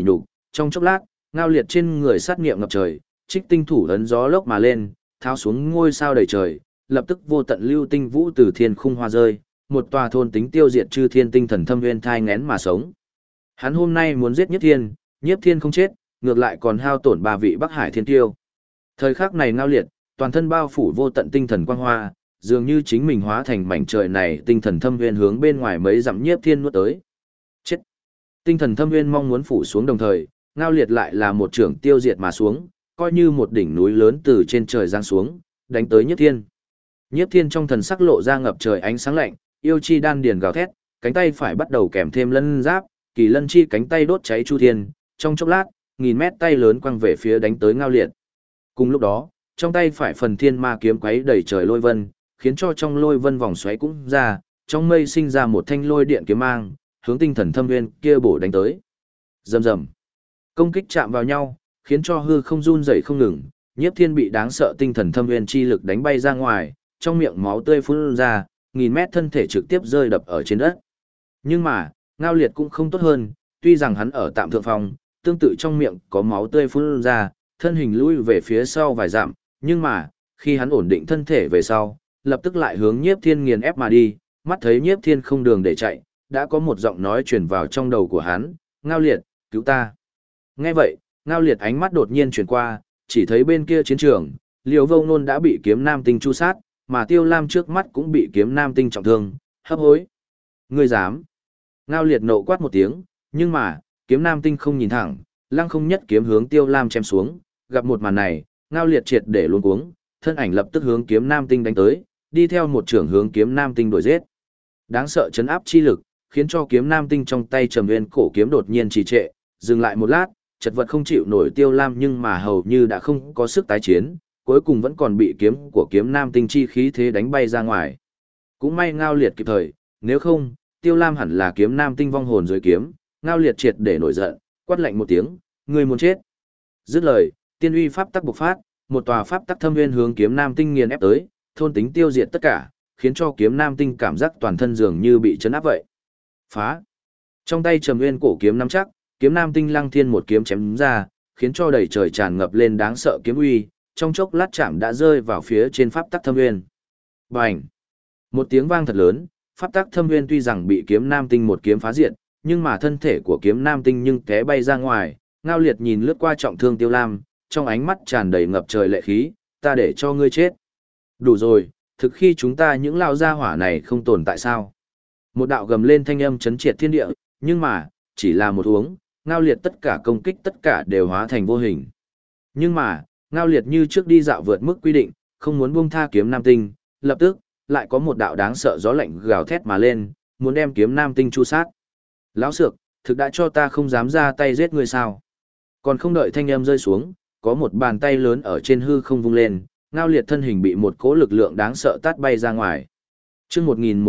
trong chốc lát, Ngao Liệt trên người sát nghiệm ngập trời, Trích Tinh thủ ấn gió lốc mà lên, tháo xuống ngôi sao đầy trời, lập tức vô tận lưu tinh vũ từ thiên khung hoa rơi, một tòa thôn tính tiêu diệt chư thiên tinh thần thâm nguyên thai ngén mà sống. Hắn hôm nay muốn giết Nhiếp Thiên không chết, ngược lại còn hao tổn ba vị Bắc Hải thiên tiêu. Thời khắc này Ngao Liệt, toàn thân bao phủ vô tận tinh thần quang hoa, dường như chính mình hóa thành mảnh trời này tinh thần thâm nguyên hướng bên ngoài mấy dặm Nhiếp Thiên nuốt tới. Chết! Tinh thần thâm nguyên mong muốn phủ xuống đồng thời, Ngao Liệt lại là một trưởng tiêu diệt mà xuống, coi như một đỉnh núi lớn từ trên trời giáng xuống, đánh tới Nhiếp Thiên. Nhiếp Thiên trong thần sắc lộ ra ngập trời ánh sáng lạnh, yêu chi đan điền gào thét, cánh tay phải bắt đầu kèm thêm lân giáp, kỳ lân chi cánh tay đốt cháy chu thiên, trong chốc lát, nghìn mét tay lớn quăng về phía đánh tới Ngao Liệt. Cùng lúc đó, trong tay phải phần thiên ma kiếm quấy đầy trời lôi vân, khiến cho trong lôi vân vòng xoáy cũng ra, trong mây sinh ra một thanh lôi điện kiếm mang, hướng tinh thần thâm nguyên kia bổ đánh tới. Rầm rầm. Công kích chạm vào nhau, khiến cho hư không run rẩy không ngừng, Nhiếp Thiên bị đáng sợ tinh thần thâm nguyên chi lực đánh bay ra ngoài, trong miệng máu tươi phun ra, nghìn mét thân thể trực tiếp rơi đập ở trên đất. Nhưng mà, Ngao Liệt cũng không tốt hơn, tuy rằng hắn ở tạm thượng phong, tương tự trong miệng có máu tươi phun ra, thân hình lui về phía sau vài dặm, nhưng mà, khi hắn ổn định thân thể về sau, lập tức lại hướng Nhiếp Thiên nghiền ép mà đi, mắt thấy Nhiếp Thiên không đường để chạy, đã có một giọng nói truyền vào trong đầu của hắn, Ngao Liệt, cứu ta. Nghe vậy, Ngao Liệt ánh mắt đột nhiên chuyển qua, chỉ thấy bên kia chiến trường, Liễu Vô Ngôn đã bị kiếm nam tinh chu sát, mà Tiêu Lam trước mắt cũng bị kiếm nam tinh trọng thương, hấp hối. Ngươi dám? Ngao Liệt nộ quát một tiếng, nhưng mà, kiếm nam tinh không nhìn thẳng, lăng không nhất kiếm hướng Tiêu Lam chém xuống, gặp một màn này, Ngao Liệt triệt để luống cuống, thân ảnh lập tức hướng kiếm nam tinh đánh tới, đi theo một trưởng hướng kiếm nam tinh đuổi giết. Đáng sợ chấn áp chi lực, khiến cho kiếm nam tinh trong tay Trầm Nguyên cổ kiếm đột nhiên trì trệ, dừng lại một lát, chật vật không chịu nổi Tiêu Lam nhưng mà hầu như đã không có sức tái chiến, cuối cùng vẫn còn bị kiếm của kiếm nam tinh chi khí thế đánh bay ra ngoài. Cũng may Ngao Liệt kịp thời, nếu không, Tiêu Lam hẳn là kiếm nam tinh vong hồn dưới kiếm, Ngao Liệt triệt để nổi giận, quát lạnh một tiếng, người muốn chết. Dứt lời, tiên uy pháp tắc bộc phát, một tòa pháp tắc thâm nguyên hướng kiếm nam tinh nghiền ép tới, thôn tính tiêu diệt tất cả, khiến cho kiếm nam tinh cảm giác toàn thân dường như bị chấn áp vậy. Phá! Trong tay Trầm Nguyên cổ kiếm nắm chắc, kiếm nam tinh lăng thiên một kiếm chém ra, khiến cho đầy trời tràn ngập lên đáng sợ kiếm uy, trong chốc lát chạm đã rơi vào phía trên pháp tắc thâm nguyên. Bành! Một tiếng vang thật lớn, pháp tắc thâm nguyên tuy rằng bị kiếm nam tinh một kiếm phá diệt, nhưng mà thân thể của kiếm nam tinh nhưng té bay ra ngoài. Ngao Liệt nhìn lướt qua trọng thương Tiêu Lam, trong ánh mắt tràn đầy ngập trời lệ khí, ta để cho ngươi chết. Đủ rồi, thực khi chúng ta những lao gia hỏa này không tồn tại sao? Một đạo gầm lên thanh âm chấn triệt thiên địa, nhưng mà, chỉ là một uống, Ngao Liệt tất cả công kích tất cả đều hóa thành vô hình. Nhưng mà, Ngao Liệt như trước đi dạo vượt mức quy định, không muốn buông tha kiếm nam tinh, lập tức, lại có một đạo đáng sợ gió lạnh gào thét mà lên, muốn đem kiếm nam tinh chu sát. Lão Sược, thực đã cho ta không dám ra tay giết ngươi sao? Còn không đợi thanh âm rơi xuống, có một bàn tay lớn ở trên hư không vung lên, Ngao Liệt thân hình bị một cỗ lực lượng đáng sợ tát bay ra ngoài. Chương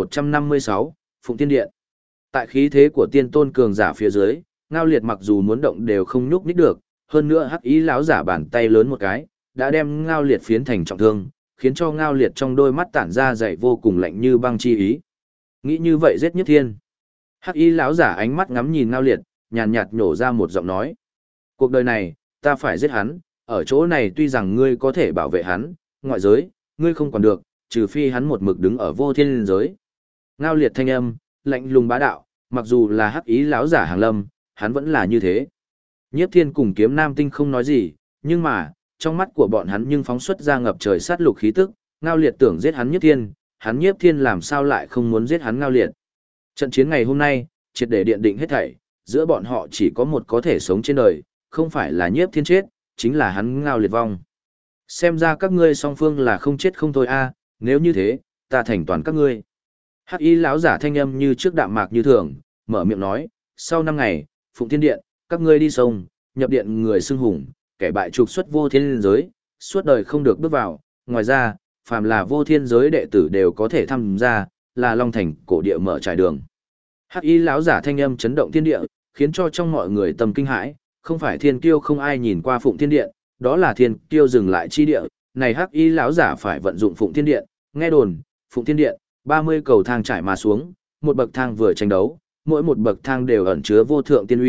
1156, Phụng Tiên Điện. Tại khí thế của tiên tôn cường giả phía dưới, Ngao Liệt mặc dù muốn động đều không nhúc nhích được, hơn nữa Hắc Ý lão giả bàn tay lớn một cái, đã đem Ngao Liệt phiến thành trọng thương, khiến cho Ngao Liệt trong đôi mắt tản ra dày vô cùng lạnh như băng chi ý. Nghĩ như vậy giết Nhất Thiên. Hắc Y lão giả ánh mắt ngắm nhìn Ngao Liệt, nhàn nhạt nhổ ra một giọng nói: cuộc đời này, ta phải giết hắn, ở chỗ này tuy rằng ngươi có thể bảo vệ hắn, ngoại giới, ngươi không còn được, trừ phi hắn một mực đứng ở vô thiên giới. Ngao Liệt thanh âm, lạnh lùng bá đạo, mặc dù là Hắc Ý lão giả hàng lâm, hắn vẫn là như thế. Nhiếp Thiên cùng kiếm nam tinh không nói gì, nhưng mà, trong mắt của bọn hắn nhưng phóng xuất ra ngập trời sát lục khí tức, Ngao Liệt tưởng giết hắn Nhiếp Thiên làm sao lại không muốn giết hắn Ngao Liệt. Trận chiến ngày hôm nay, triệt để điện định hết thảy, giữa bọn họ chỉ có một có thể sống trên đời, không phải là Nhiếp Thiên chết, chính là hắn Ngao Liệt vong. Xem ra các ngươi song phương là không chết không thôi a, nếu như thế, ta thành toàn các ngươi. Hắc Y lão giả thanh âm như trước đạm mạc như thường, mở miệng nói, sau 5 ngày, Phụng Thiên Điện, các ngươi đi sông, nhập điện người xưng hùng, kẻ bại trục xuất vô thiên giới, suốt đời không được bước vào, ngoài ra, phàm là vô thiên giới đệ tử đều có thể tham gia, là Long Thành cổ địa mở trải đường. Hắc Y lão giả thanh âm chấn động thiên địa, khiến cho trong mọi người tâm kinh hãi, không phải thiên kiêu không ai nhìn qua Phụng Thiên Điện, đó là thiên kiêu dừng lại chi địa, này Hắc Y lão giả phải vận dụng Phụng Thiên Điện, nghe đồn, Phụng Thiên Điện, 30 cầu thang trải mà xuống, một bậc thang vừa tranh đấu, mỗi một bậc thang đều ẩn chứa vô thượng tiên uy,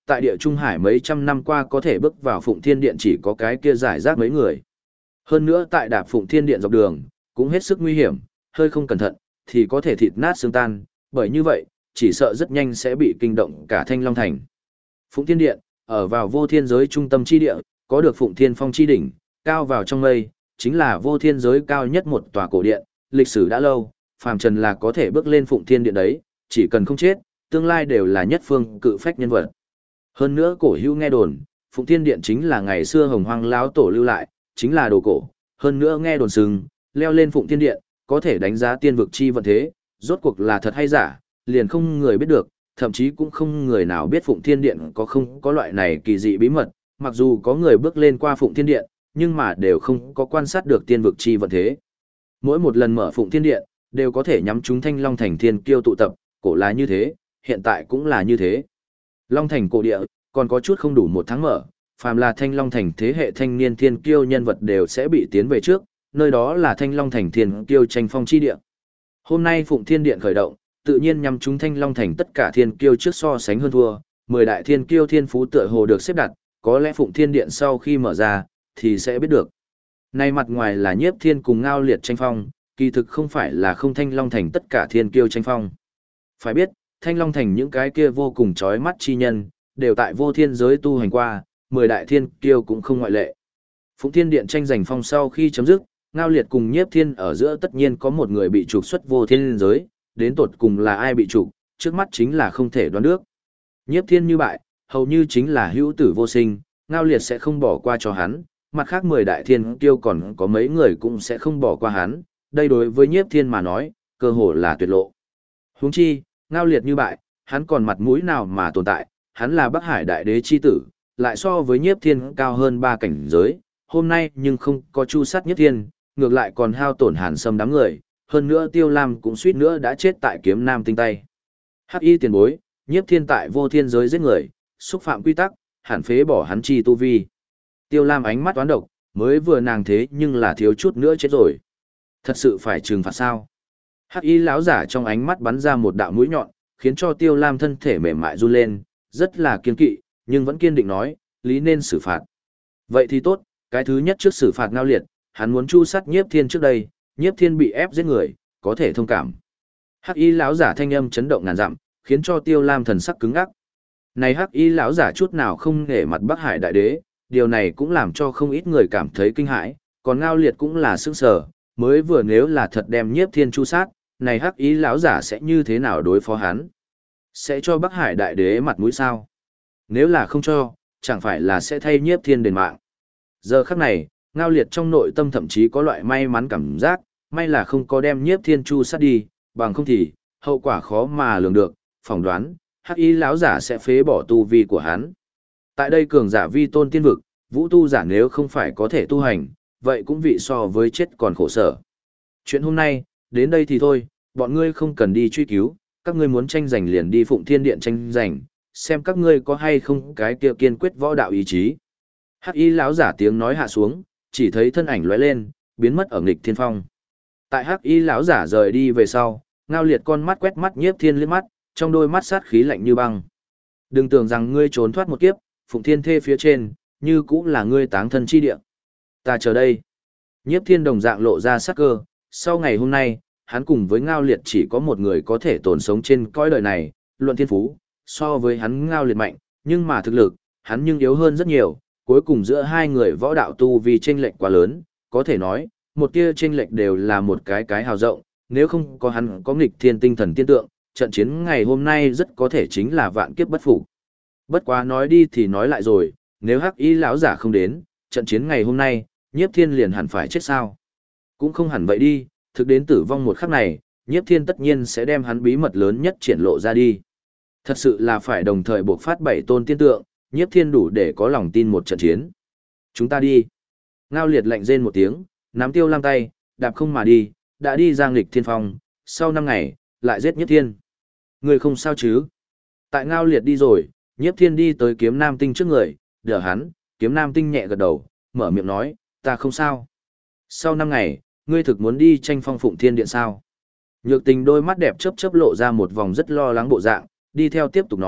tại địa Trung Hải mấy trăm năm qua có thể bước vào Phụng Thiên Điện chỉ có cái kia giải rác mấy người. Hơn nữa tại đạp Phụng Thiên Điện dọc đường, cũng hết sức nguy hiểm, hơi không cẩn thận, thì có thể thịt nát xương tan, bởi như vậy, chỉ sợ rất nhanh sẽ bị kinh động cả Thanh Long Thành. Phụng Thiên Điện, ở vào vô thiên giới trung tâm chi địa, có được Phụng Thiên Phong chi đỉnh, cao vào trong mây, chính là vô thiên giới cao nhất một tòa cổ điện, lịch sử đã lâu, phàm trần là có thể bước lên Phụng Thiên Điện đấy, chỉ cần không chết, tương lai đều là nhất phương cự phách nhân vật. Hơn nữa cổ hữu nghe đồn, Phụng Thiên Điện chính là ngày xưa Hồng Hoang lão tổ lưu lại, chính là đồ cổ, hơn nữa nghe đồn sừng, leo lên Phụng Thiên Điện, có thể đánh giá tiên vực chi vận thế, rốt cuộc là thật hay giả, liền không người biết được, thậm chí cũng không người nào biết Phụng Thiên Điện có không có loại này kỳ dị bí mật, mặc dù có người bước lên qua Phụng Thiên Điện, nhưng mà đều không có quan sát được tiên vực chi vận thế. Mỗi một lần mở Phụng Thiên Điện, đều có thể nhắm chúng Thanh Long Thành thiên kiêu tụ tập, cổ là như thế, hiện tại cũng là như thế. Long Thành cổ địa, còn có chút không đủ một tháng mở, phàm là Thanh Long Thành thế hệ thanh niên thiên kiêu nhân vật đều sẽ bị tiến về trước, nơi đó là Thanh Long Thành thiên kiêu tranh phong chi địa. Hôm nay Phụng Thiên Điện khởi động, tự nhiên nhằm chúng Thanh Long Thành tất cả thiên kiêu trước so sánh hơn thua, 10 đại thiên kiêu thiên phú tựa hồ được xếp đặt, có lẽ Phụng Thiên Điện sau khi mở ra, thì sẽ biết được. Nay mặt ngoài là Nhiếp Thiên cùng Ngao Liệt tranh phong, kỳ thực không phải là không Thanh Long Thành tất cả thiên kiêu tranh phong. Phải biết, Thanh Long Thành những cái kia vô cùng chói mắt chi nhân, đều tại vô thiên giới tu hành qua, 10 đại thiên kiêu cũng không ngoại lệ. Phụng Thiên Điện tranh giành phong sau khi chấm dứt, Ngao Liệt cùng Nhiếp Thiên ở giữa tất nhiên có một người bị trục xuất vô thiên giới, đến tột cùng là ai bị trục, trước mắt chính là không thể đoán được. Nhiếp Thiên như bại, hầu như chính là hữu tử vô sinh, Ngao Liệt sẽ không bỏ qua cho hắn, mặt khác 10 đại thiên kiêu còn có mấy người cũng sẽ không bỏ qua hắn, đây đối với Nhiếp Thiên mà nói, cơ hồ là tuyệt lộ. Huống chi, Ngao Liệt như bại, hắn còn mặt mũi nào mà tồn tại, hắn là Bắc Hải đại đế chi tử, lại so với Nhiếp Thiên cao hơn 3 cảnh giới, hôm nay nhưng không có chu sát Nhiếp Thiên, ngược lại còn hao tổn Hàn Sâm đám người, hơn nữa Tiêu Lam cũng suýt nữa đã chết tại kiếm nam tinh tay. Hắc y tiền bối, Nhiếp Thiên tại vô thiên giới giết người, xúc phạm quy tắc, hẳn phế bỏ hắn chi tu vi. Tiêu Lam ánh mắt toán độc, mới vừa nàng thế nhưng là thiếu chút nữa chết rồi. Thật sự phải trừng phạt sao? Hắc y lão giả trong ánh mắt bắn ra một đạo mũi nhọn, khiến cho Tiêu Lam thân thể mềm mại run lên, rất là kiên kỵ, nhưng vẫn kiên định nói, lý nên xử phạt. Vậy thì tốt, cái thứ nhất trước xử phạt Ngao Liệt, hắn muốn chu sát Nhiếp Thiên trước đây, Nhiếp Thiên bị ép giết người, có thể thông cảm. Hắc y lão giả thanh âm chấn động ngàn dặm, khiến cho Tiêu Lam thần sắc cứng ngắc. Này Hắc y lão giả chút nào không nể mặt Bắc Hải đại đế, điều này cũng làm cho không ít người cảm thấy kinh hãi, còn Ngao Liệt cũng là sững sờ, mới vừa nếu là thật đem Nhiếp Thiên chu sát, này Hắc y lão giả sẽ như thế nào đối phó hắn? Sẽ cho Bắc Hải đại đế mặt mũi sao? Nếu là không cho, chẳng phải là sẽ thay Nhiếp Thiên đền mạng. Giờ khắc này, Ngao Liệt trong nội tâm thậm chí có loại may mắn cảm giác, may là không có đem Nhiếp Thiên chu sát đi, bằng không thì, hậu quả khó mà lường được, phỏng đoán, Hắc y lão giả sẽ phế bỏ tu vi của hắn. Tại đây cường giả vi tôn tiên vực, vũ tu giả nếu không phải có thể tu hành, vậy cũng vị so với chết còn khổ sở. Chuyện hôm nay, đến đây thì thôi, bọn ngươi không cần đi truy cứu, các ngươi muốn tranh giành liền đi Phụng Thiên Điện tranh giành, xem các ngươi có hay không cái kia kiên quyết võ đạo ý chí. Hắc y lão giả tiếng nói hạ xuống, chỉ thấy thân ảnh lóe lên, biến mất ở nghịch thiên phong. Tại Hắc y lão giả rời đi về sau, Ngao Liệt con mắt quét mắt Nhiếp Thiên liếc mắt, trong đôi mắt sát khí lạnh như băng. Đừng tưởng rằng ngươi trốn thoát một kiếp, Phụng Thiên thê phía trên, như cũng là ngươi táng thân chi địa. Ta chờ đây. Nhiếp Thiên đồng dạng lộ ra sắc cơ, sau ngày hôm nay, hắn cùng với Ngao Liệt chỉ có một người có thể tồn sống trên cõi đời này, luận thiên phú, so với hắn Ngao Liệt mạnh, nhưng mà thực lực, hắn nhưng yếu hơn rất nhiều, cuối cùng giữa hai người võ đạo tu vì chênh lệch quá lớn, có thể nói, một tia chênh lệch đều là một cái hào rộng, nếu không có hắn có nghịch thiên tinh thần tiên tượng, trận chiến ngày hôm nay rất có thể chính là vạn kiếp bất phục. Bất quá nói đi thì nói lại rồi, nếu Hắc y lão giả không đến, trận chiến ngày hôm nay, Nhiếp Thiên liền hẳn phải chết sao? Cũng không hẳn vậy đi, thực đến tử vong một khắc này, Nhiếp Thiên tất nhiên sẽ đem hắn bí mật lớn nhất triển lộ ra đi. Thật sự là phải đồng thời buộc phát 7 tôn tiên tượng, Nhiếp Thiên đủ để có lòng tin một trận chiến. Chúng ta đi. Ngao Liệt lạnh rên một tiếng, nắm Tiêu Lam tay, đạp không mà đi, đã đi ra nghịch thiên phong, sau 5 ngày, lại giết Nhiếp Thiên. Người không sao chứ? Tại Ngao Liệt đi rồi, Nhiếp Thiên đi tới Kiếm Nam Tinh trước người, đỡ hắn, Kiếm Nam Tinh nhẹ gật đầu, mở miệng nói, ta không sao. Sau 5 ngày, ngươi thực muốn đi tranh phong Phụng Thiên Điện sao? Nhược Tình đôi mắt đẹp chớp chớp lộ ra một vòng rất lo lắng bộ dạng, đi theo tiếp tục nói,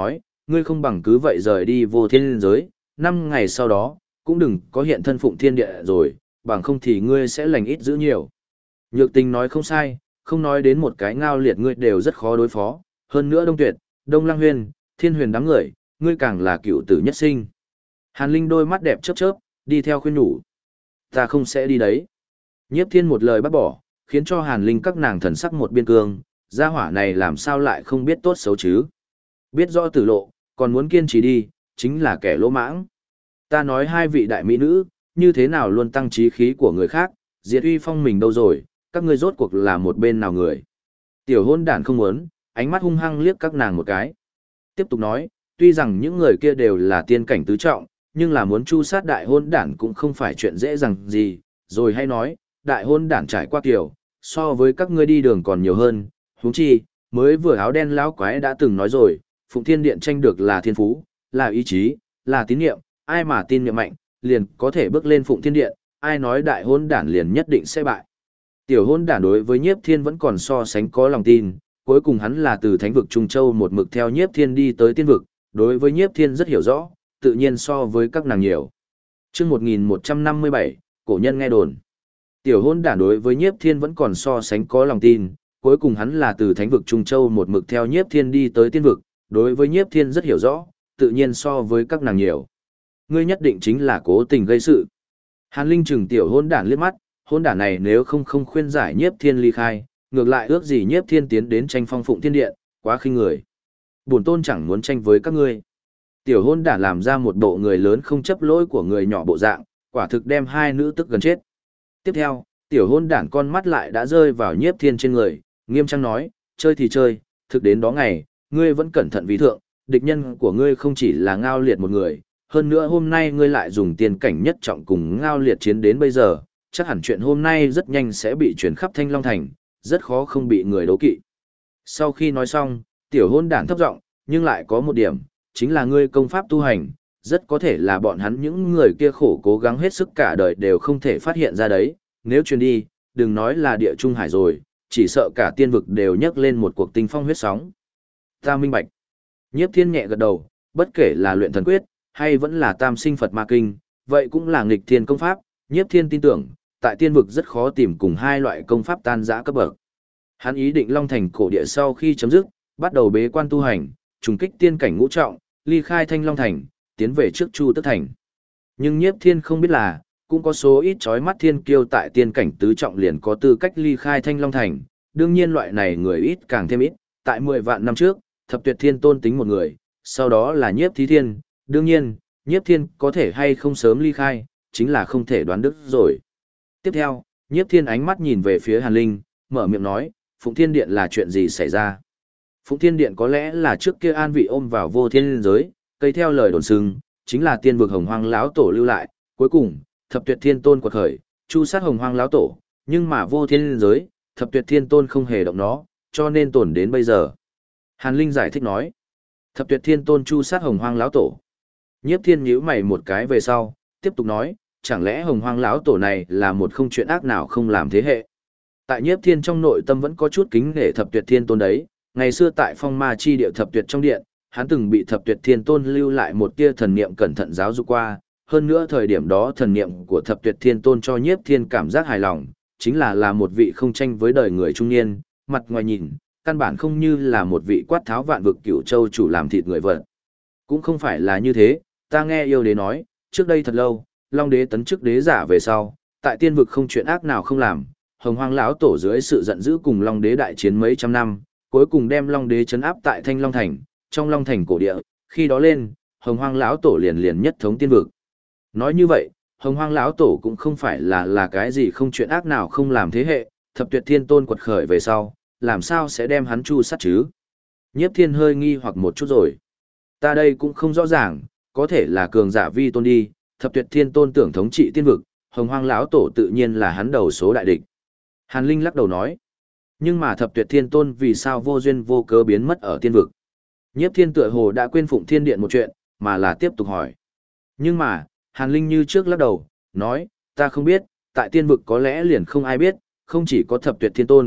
ngươi không bằng cứ vậy rời đi vô thiên giới, 5 ngày sau đó, cũng đừng có hiện thân phụng thiên địa rồi, bằng không thì ngươi sẽ lành ít giữ nhiều. Nhược tình nói không sai, không nói đến một cái ngao liệt ngươi đều rất khó đối phó, hơn nữa Đông Tuyệt, Đông Lăng Huyền, Thiên Huyền đám người, ngươi càng là cựu tử nhất sinh. Hàn Linh đôi mắt đẹp chớp chớp, đi theo khuyên nhủ. Ta không sẽ đi đấy. Nhiếp Thiên một lời bắt bỏ, khiến cho Hàn Linh các nàng thần sắc một biên cương, gia hỏa này làm sao lại không biết tốt xấu chứ. Biết rõ tử lộ, còn muốn kiên trì đi, chính là kẻ lỗ mãng. Ta nói hai vị đại mỹ nữ, như thế nào luôn tăng trí khí của người khác, diệt uy phong mình đâu rồi, các ngươi rốt cuộc là một bên nào người. Tiểu hôn đản không muốn, ánh mắt hung hăng liếc các nàng một cái. Tiếp tục nói, tuy rằng những người kia đều là tiên cảnh tứ trọng, nhưng là muốn chu sát đại hôn đản cũng không phải chuyện dễ dàng gì, rồi hay nói, đại hôn đản trải qua kiểu, so với các ngươi đi đường còn nhiều hơn, huống chi, mới vừa áo đen lão quái đã từng nói rồi, Phụng Thiên Điện tranh được là thiên phú, là ý chí, là tín niệm, ai mà tin niệm mạnh, liền có thể bước lên Phụng Thiên Điện, ai nói đại hôn đản liền nhất định sẽ bại. Tiểu hôn đản đối với Nhiếp Thiên vẫn còn so sánh có lòng tin, cuối cùng hắn là từ thánh vực Trung Châu một mực theo Nhiếp Thiên đi tới tiên vực, đối với Nhiếp Thiên rất hiểu rõ, tự nhiên so với các nàng nhiều. Chương 1157, cổ nhân nghe đồn. Tiểu hôn đản đối với Nhiếp Thiên vẫn còn so sánh có lòng tin, cuối cùng hắn là từ thánh vực Trung Châu một mực theo Nhiếp Thiên đi tới tiên vực, đối với Nhiếp Thiên rất hiểu rõ, tự nhiên so với các nàng nhiều. Ngươi nhất định chính là cố tình gây sự. Hàn Linh chừng tiểu hôn đản liếc mắt, hôn đản này nếu không khuyên giải Nhiếp Thiên ly khai, ngược lại ước gì Nhiếp Thiên tiến đến tranh phong Phụng Thiên Điện, quá khinh người. Bổn tôn chẳng muốn tranh với các ngươi. Tiểu hôn đản làm ra một bộ người lớn không chấp lỗi của người nhỏ bộ dạng, quả thực đem hai nữ tức gần chết. Tiếp theo, tiểu hôn đản con mắt lại đã rơi vào Nhiếp Thiên trên người, nghiêm trang nói, chơi thì chơi, thực đến đó ngày, ngươi vẫn cẩn thận vì thượng, địch nhân của ngươi không chỉ là ngao liệt một người, hơn nữa hôm nay ngươi lại dùng tiền cảnh nhất trọng cùng ngao liệt chiến đến bây giờ, chắc hẳn chuyện hôm nay rất nhanh sẽ bị truyền khắp Thanh Long Thành, rất khó không bị người đấu kỵ. Sau khi nói xong, tiểu hôn đản thấp giọng, nhưng lại có một điểm, chính là ngươi công pháp tu hành, rất có thể là bọn hắn những người kia khổ cố gắng hết sức cả đời đều không thể phát hiện ra đấy, nếu truyền đi, đừng nói là địa trung hải rồi, chỉ sợ cả tiên vực đều nhấc lên một cuộc tinh phong huyết sóng. Ta minh bạch. Nhiếp Thiên nhẹ gật đầu, bất kể là luyện thần quyết, hay vẫn là tam sinh Phật ma kinh, vậy cũng là nghịch thiên công pháp, Nhiếp Thiên tin tưởng, tại tiên vực rất khó tìm cùng hai loại công pháp tan rã cấp bậc. Hắn ý định Long Thành cổ địa sau khi chấm dứt, bắt đầu bế quan tu hành, trùng kích tiên cảnh ngũ trọng, ly khai Thanh Long Thành, tiến về trước Chu Tức Thành. Nhưng Nhiếp Thiên không biết là, cũng có số ít chói mắt thiên kiêu tại tiên cảnh tứ trọng liền có tư cách ly khai Thanh Long Thành, đương nhiên loại này người ít càng thêm ít, tại 10 vạn năm trước, Thập Tuyệt Thiên Tôn tính một người, sau đó là Nhiếp Thí Thiên, đương nhiên, Nhiếp Thiên có thể hay không sớm ly khai, chính là không thể đoán được rồi. Tiếp theo, Nhiếp Thiên ánh mắt nhìn về phía Hàn Linh, mở miệng nói, Phụng Thiên Điện là chuyện gì xảy ra? Phụng Thiên Điện có lẽ là trước kia an vị ôm vào vô thiên giới, cây theo lời đồn xưng, chính là tiên vực Hồng Hoang lão tổ lưu lại, cuối cùng, Thập Tuyệt Thiên Tôn quật khởi, chu sát Hồng Hoang lão tổ, nhưng mà vô thiên giới, Thập Tuyệt Thiên Tôn không hề động nó, cho nên tồn đến bây giờ. Hàn Linh giải thích nói, Thập Tuyệt Thiên Tôn chu sát Hồng Hoang lão tổ. Nhiếp Thiên nhíu mày một cái về sau, tiếp tục nói, chẳng lẽ Hồng Hoang lão tổ này là một không chuyện ác nào không làm thế hệ. Tại Nhiếp Thiên trong nội tâm vẫn có chút kính nể Thập Tuyệt Thiên Tôn đấy, ngày xưa tại Phong Ma chi địa Thập Tuyệt trong điện, hắn từng bị Thập Tuyệt Thiên Tôn lưu lại một tia thần niệm cẩn thận giáo dục qua, hơn nữa thời điểm đó thần niệm của Thập Tuyệt Thiên Tôn cho Nhiếp Thiên cảm giác hài lòng, chính là một vị không tranh với đời người trung niên, mặt ngoài nhìn, căn bản không như là một vị quát tháo vạn vực Cửu Châu chủ làm thịt người vật. Cũng không phải là như thế, ta nghe yêu đế nói, trước đây thật lâu, Long đế tấn chức đế giả về sau, tại tiên vực không chuyện ác nào không làm, Hồng Hoang lão tổ dưới sự giận dữ cùng Long đế đại chiến mấy trăm năm, cuối cùng đem Long đế trấn áp tại Thanh Long Thành, trong Long Thành cổ địa, khi đó lên, Hồng Hoang lão tổ liền nhất thống tiên vực. Nói như vậy, Hồng Hoang lão tổ cũng không phải là cái gì không chuyện ác nào không làm thế hệ, Thập Tuyệt Thiên Tôn quật khởi về sau, làm sao sẽ đem hắn chu sát chứ? Nhiếp Thiên hơi nghi hoặc một chút rồi. Ta đây cũng không rõ ràng, có thể là cường giả vi tôn đi, Thập Tuyệt Thiên Tôn tưởng thống trị tiên vực, Hồng Hoang lão tổ tự nhiên là hắn đầu số đại địch. Hàn Linh lắc đầu nói, nhưng mà Thập Tuyệt Thiên Tôn vì sao vô duyên vô cớ biến mất ở tiên vực? Nhiếp Thiên tựa hồ đã quên Phụng Thiên Điện một chuyện, mà là tiếp tục hỏi. Nhưng mà, Hàn Linh như trước lắc đầu, nói, ta không biết, tại tiên vực có lẽ liền không ai biết, không chỉ có Thập Tuyệt Thiên Tôn,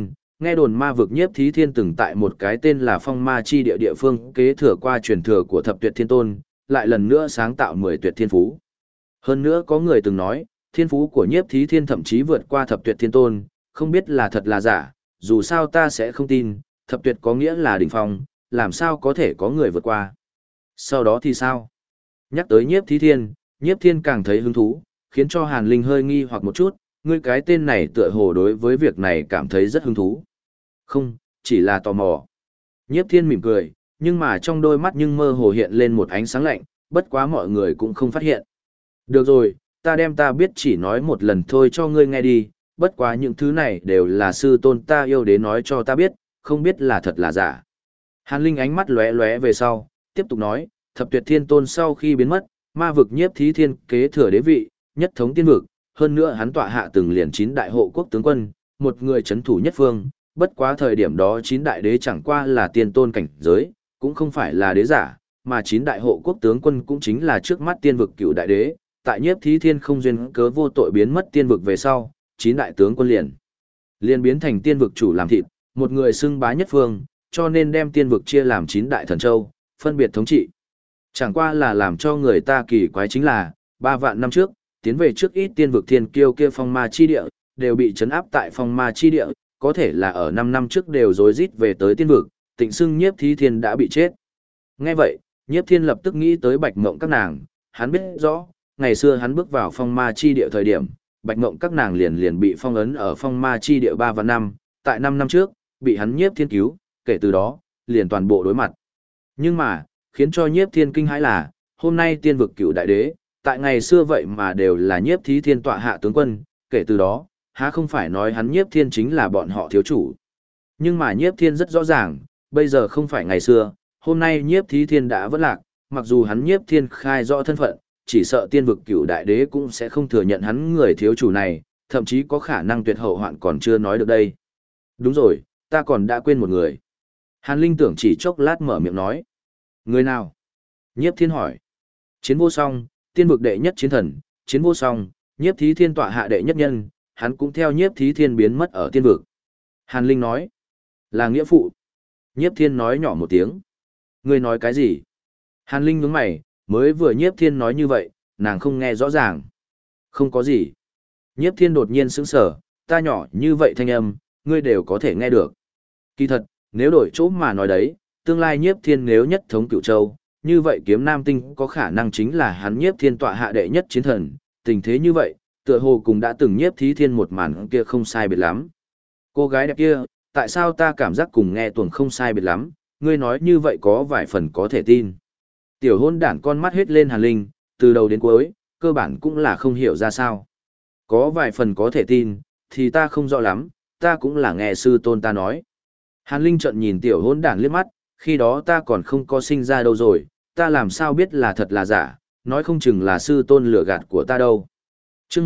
Nghe đồn ma vực Nhiếp Thí Thiên từng tại một cái tên là Phong Ma Chi địa địa phương kế thừa qua truyền thừa của Thập Tuyệt Thiên Tôn, lại lần nữa sáng tạo 10 tuyệt thiên phú. Hơn nữa có người từng nói, thiên phú của Nhiếp Thí Thiên thậm chí vượt qua Thập Tuyệt Thiên Tôn, không biết là thật là giả, dù sao ta sẽ không tin, Thập Tuyệt có nghĩa là đỉnh phong, làm sao có thể có người vượt qua. Sau đó thì sao? Nhắc tới Nhiếp Thí Thiên, Nhiếp Thiên càng thấy hứng thú, khiến cho Hàn Linh hơi nghi hoặc một chút, ngươi cái tên này tựa hồ đối với việc này cảm thấy rất hứng thú. Không, chỉ là tò mò. Nhiếp Thiên mỉm cười, nhưng mà trong đôi mắt nhưng mơ hồ hiện lên một ánh sáng lạnh, bất quá mọi người cũng không phát hiện. Được rồi, ta đem ta biết chỉ nói một lần thôi cho ngươi nghe đi, bất quá những thứ này đều là sư tôn ta yêu đế nói cho ta biết, không biết là thật là giả. Hàn Linh ánh mắt lóe lóe về sau, tiếp tục nói, Thập Tuyệt Thiên Tôn sau khi biến mất, ma vực Nhiếp Thí Thiên kế thừa đế vị, nhất thống tiên vực, hơn nữa hắn tọa hạ từng liền 9 đại hộ quốc tướng quân, một người chấn thủ nhất phương, bất quá thời điểm đó 9 đại đế chẳng qua là tiên tôn cảnh giới, cũng không phải là đế giả, mà 9 đại hộ quốc tướng quân cũng chính là trước mắt tiên vực cựu đại đế, tại Nhiếp Thí Thiên không duyên cớ vô tội biến mất tiên vực về sau, 9 đại tướng quân liền biến thành tiên vực chủ làm thịt, một người xưng bá nhất phương, cho nên đem tiên vực chia làm 9 đại thần châu, phân biệt thống trị. Chẳng qua là làm cho người ta kỳ quái chính là, 3 vạn năm trước, tiến về trước ít tiên vực thiên kiêu kia phong ma chi địa, đều bị trấn áp tại phong ma chi địa, có thể là ở 5 năm trước đều rối rít về tới tiên vực, tịnh xưng Nhiếp Thí Thiên đã bị chết. Nghe vậy, Nhiếp Thiên lập tức nghĩ tới Bạch Mộng các nàng, hắn biết rõ, ngày xưa hắn bước vào phong ma chi địa thời điểm, Bạch Mộng các nàng liền bị phong ấn ở phong ma chi địa 3 và 5, tại 5 năm trước, bị hắn Nhiếp Thiên cứu, kể từ đó, liền toàn bộ đối mặt. Nhưng mà, khiến cho Nhiếp Thiên kinh hãi là, hôm nay tiên vực cựu đại đế, tại ngày xưa vậy mà đều là Nhiếp Thí Thiên tọa hạ tướng quân, kể từ đó, há không phải nói hắn Nhiếp Thiên chính là bọn họ thiếu chủ. Nhưng mà Nhiếp Thiên rất rõ ràng, bây giờ không phải ngày xưa, hôm nay Nhiếp Thí Thiên đã vỡ lạc, mặc dù hắn Nhiếp Thiên khai rõ thân phận, chỉ sợ tiên vực cửu đại đế cũng sẽ không thừa nhận hắn người thiếu chủ này, thậm chí có khả năng tuyệt hậu hoạn còn chưa nói được đây. Đúng rồi, ta còn đã quên một người. Hàn Linh tưởng chỉ chốc lát mở miệng nói. Người nào? Nhiếp Thiên hỏi. Chiến vô song, tiên vực đệ nhất chiến thần, chiến vô song, Nhiếp Thí Thiên tọa hạ đệ nhất nhân, hắn cũng theo Nhiếp Thí Thiên biến mất ở tiên vực. Hàn Linh nói. Là nghĩa phụ. Nhiếp Thiên nói nhỏ một tiếng. Ngươi nói cái gì? Hàn Linh nhướng mày, mới vừa Nhiếp Thiên nói như vậy, nàng không nghe rõ ràng. Không có gì. Nhiếp Thiên đột nhiên sững sờ, ta nhỏ như vậy thanh âm, ngươi đều có thể nghe được. Kỳ thật, nếu đổi chỗ mà nói đấy, tương lai Nhiếp Thiên nếu nhất thống Cửu Châu, như vậy Kiếm Nam Tinh có khả năng chính là hắn Nhiếp Thiên tọa hạ đệ nhất chiến thần, tình thế như vậy, tựa hồ cũng đã từng Nhiếp Thí Thiên một màn kia không sai biệt lắm. Cô gái đẹp kia, tại sao ta cảm giác cùng nghe tuồng không sai biệt lắm, ngươi nói như vậy có vài phần có thể tin. Tiểu hôn đản con mắt hết lên Hàn Linh, từ đầu đến cuối, cơ bản cũng là không hiểu ra sao. Có vài phần có thể tin, thì ta không rõ lắm, ta cũng là nghe sư tôn ta nói. Hàn Linh trợn nhìn tiểu hôn đản liếc mắt, khi đó ta còn không có sinh ra đâu rồi, ta làm sao biết là thật là giả, nói không chừng là sư tôn lừa gạt của ta đâu. Chương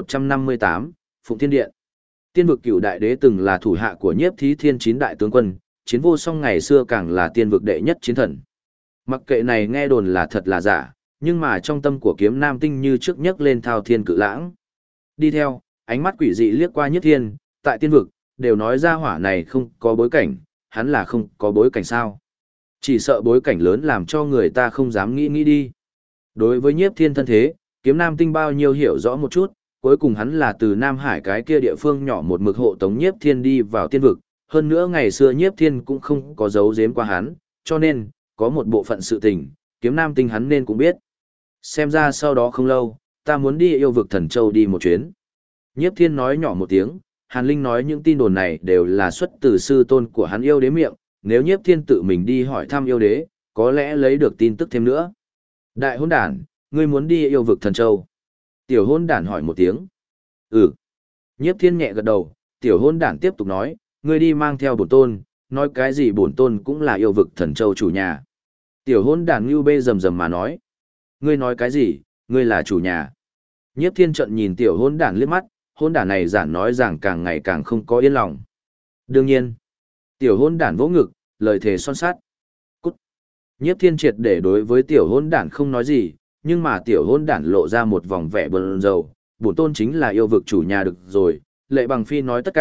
1158, Phụng Thiên Điện. Tiên vực cửu đại đế từng là thủ hạ của Nhiếp Thí Thiên 9 đại tướng quân, chiến vô song ngày xưa càng là tiên vực đệ nhất chiến thần. Mặc kệ này nghe đồn là thật là giả, nhưng mà trong tâm của Kiếm Nam Tinh như trước nhấc lên thao thiên cự lãng. Đi theo, ánh mắt quỷ dị liếc qua Nhiếp Thiên, tại tiên vực, đều nói ra hỏa này không có bối cảnh, hắn là không có bối cảnh sao. Chỉ sợ bối cảnh lớn làm cho người ta không dám nghĩ đi. Đối với Nhiếp Thiên thân thế, Kiếm Nam Tinh bao nhiêu hiểu rõ một chút, cuối cùng hắn là từ Nam Hải cái kia địa phương nhỏ một mực hộ tống Nhiếp Thiên đi vào tiên vực, hơn nữa ngày xưa Nhiếp Thiên cũng không có giấu giếm qua hắn, cho nên, có một bộ phận sự tình, Kiếm Nam Tinh hắn nên cũng biết. Xem ra sau đó không lâu, ta muốn đi yêu vực Thần Châu đi một chuyến. Nhiếp Thiên nói nhỏ một tiếng, Hàn Linh nói những tin đồn này đều là xuất từ sư tôn của hắn yêu đế miệng, nếu Nhiếp Thiên tự mình đi hỏi thăm yêu đế, có lẽ lấy được tin tức thêm nữa. Đại hôn đản, ngươi muốn đi yêu vực Thần Châu? Tiểu hôn đản hỏi một tiếng. Ừ. Nhiếp Thiên nhẹ gật đầu, tiểu hôn đản tiếp tục nói, ngươi đi mang theo bổn tôn, nói cái gì bổn tôn cũng là yêu vực Thần Châu chủ nhà. Tiểu hôn đản như bê rầm rầm mà nói. Ngươi nói cái gì, ngươi là chủ nhà. Nhiếp Thiên trận nhìn tiểu hôn đản liếc mắt, hôn đản này giản nói rằng càng ngày càng không có yên lòng. Đương nhiên. Tiểu hôn đản vỗ ngực, lời thề son sắt. Cút. Nhiếp Thiên triệt để đối với tiểu hôn đản không nói gì, nhưng mà tiểu hôn đản lộ ra một vòng vẻ bờn dầu, bổn tôn chính là yêu vực chủ nhà được rồi, Lệ Bằng Phi nói tất cả,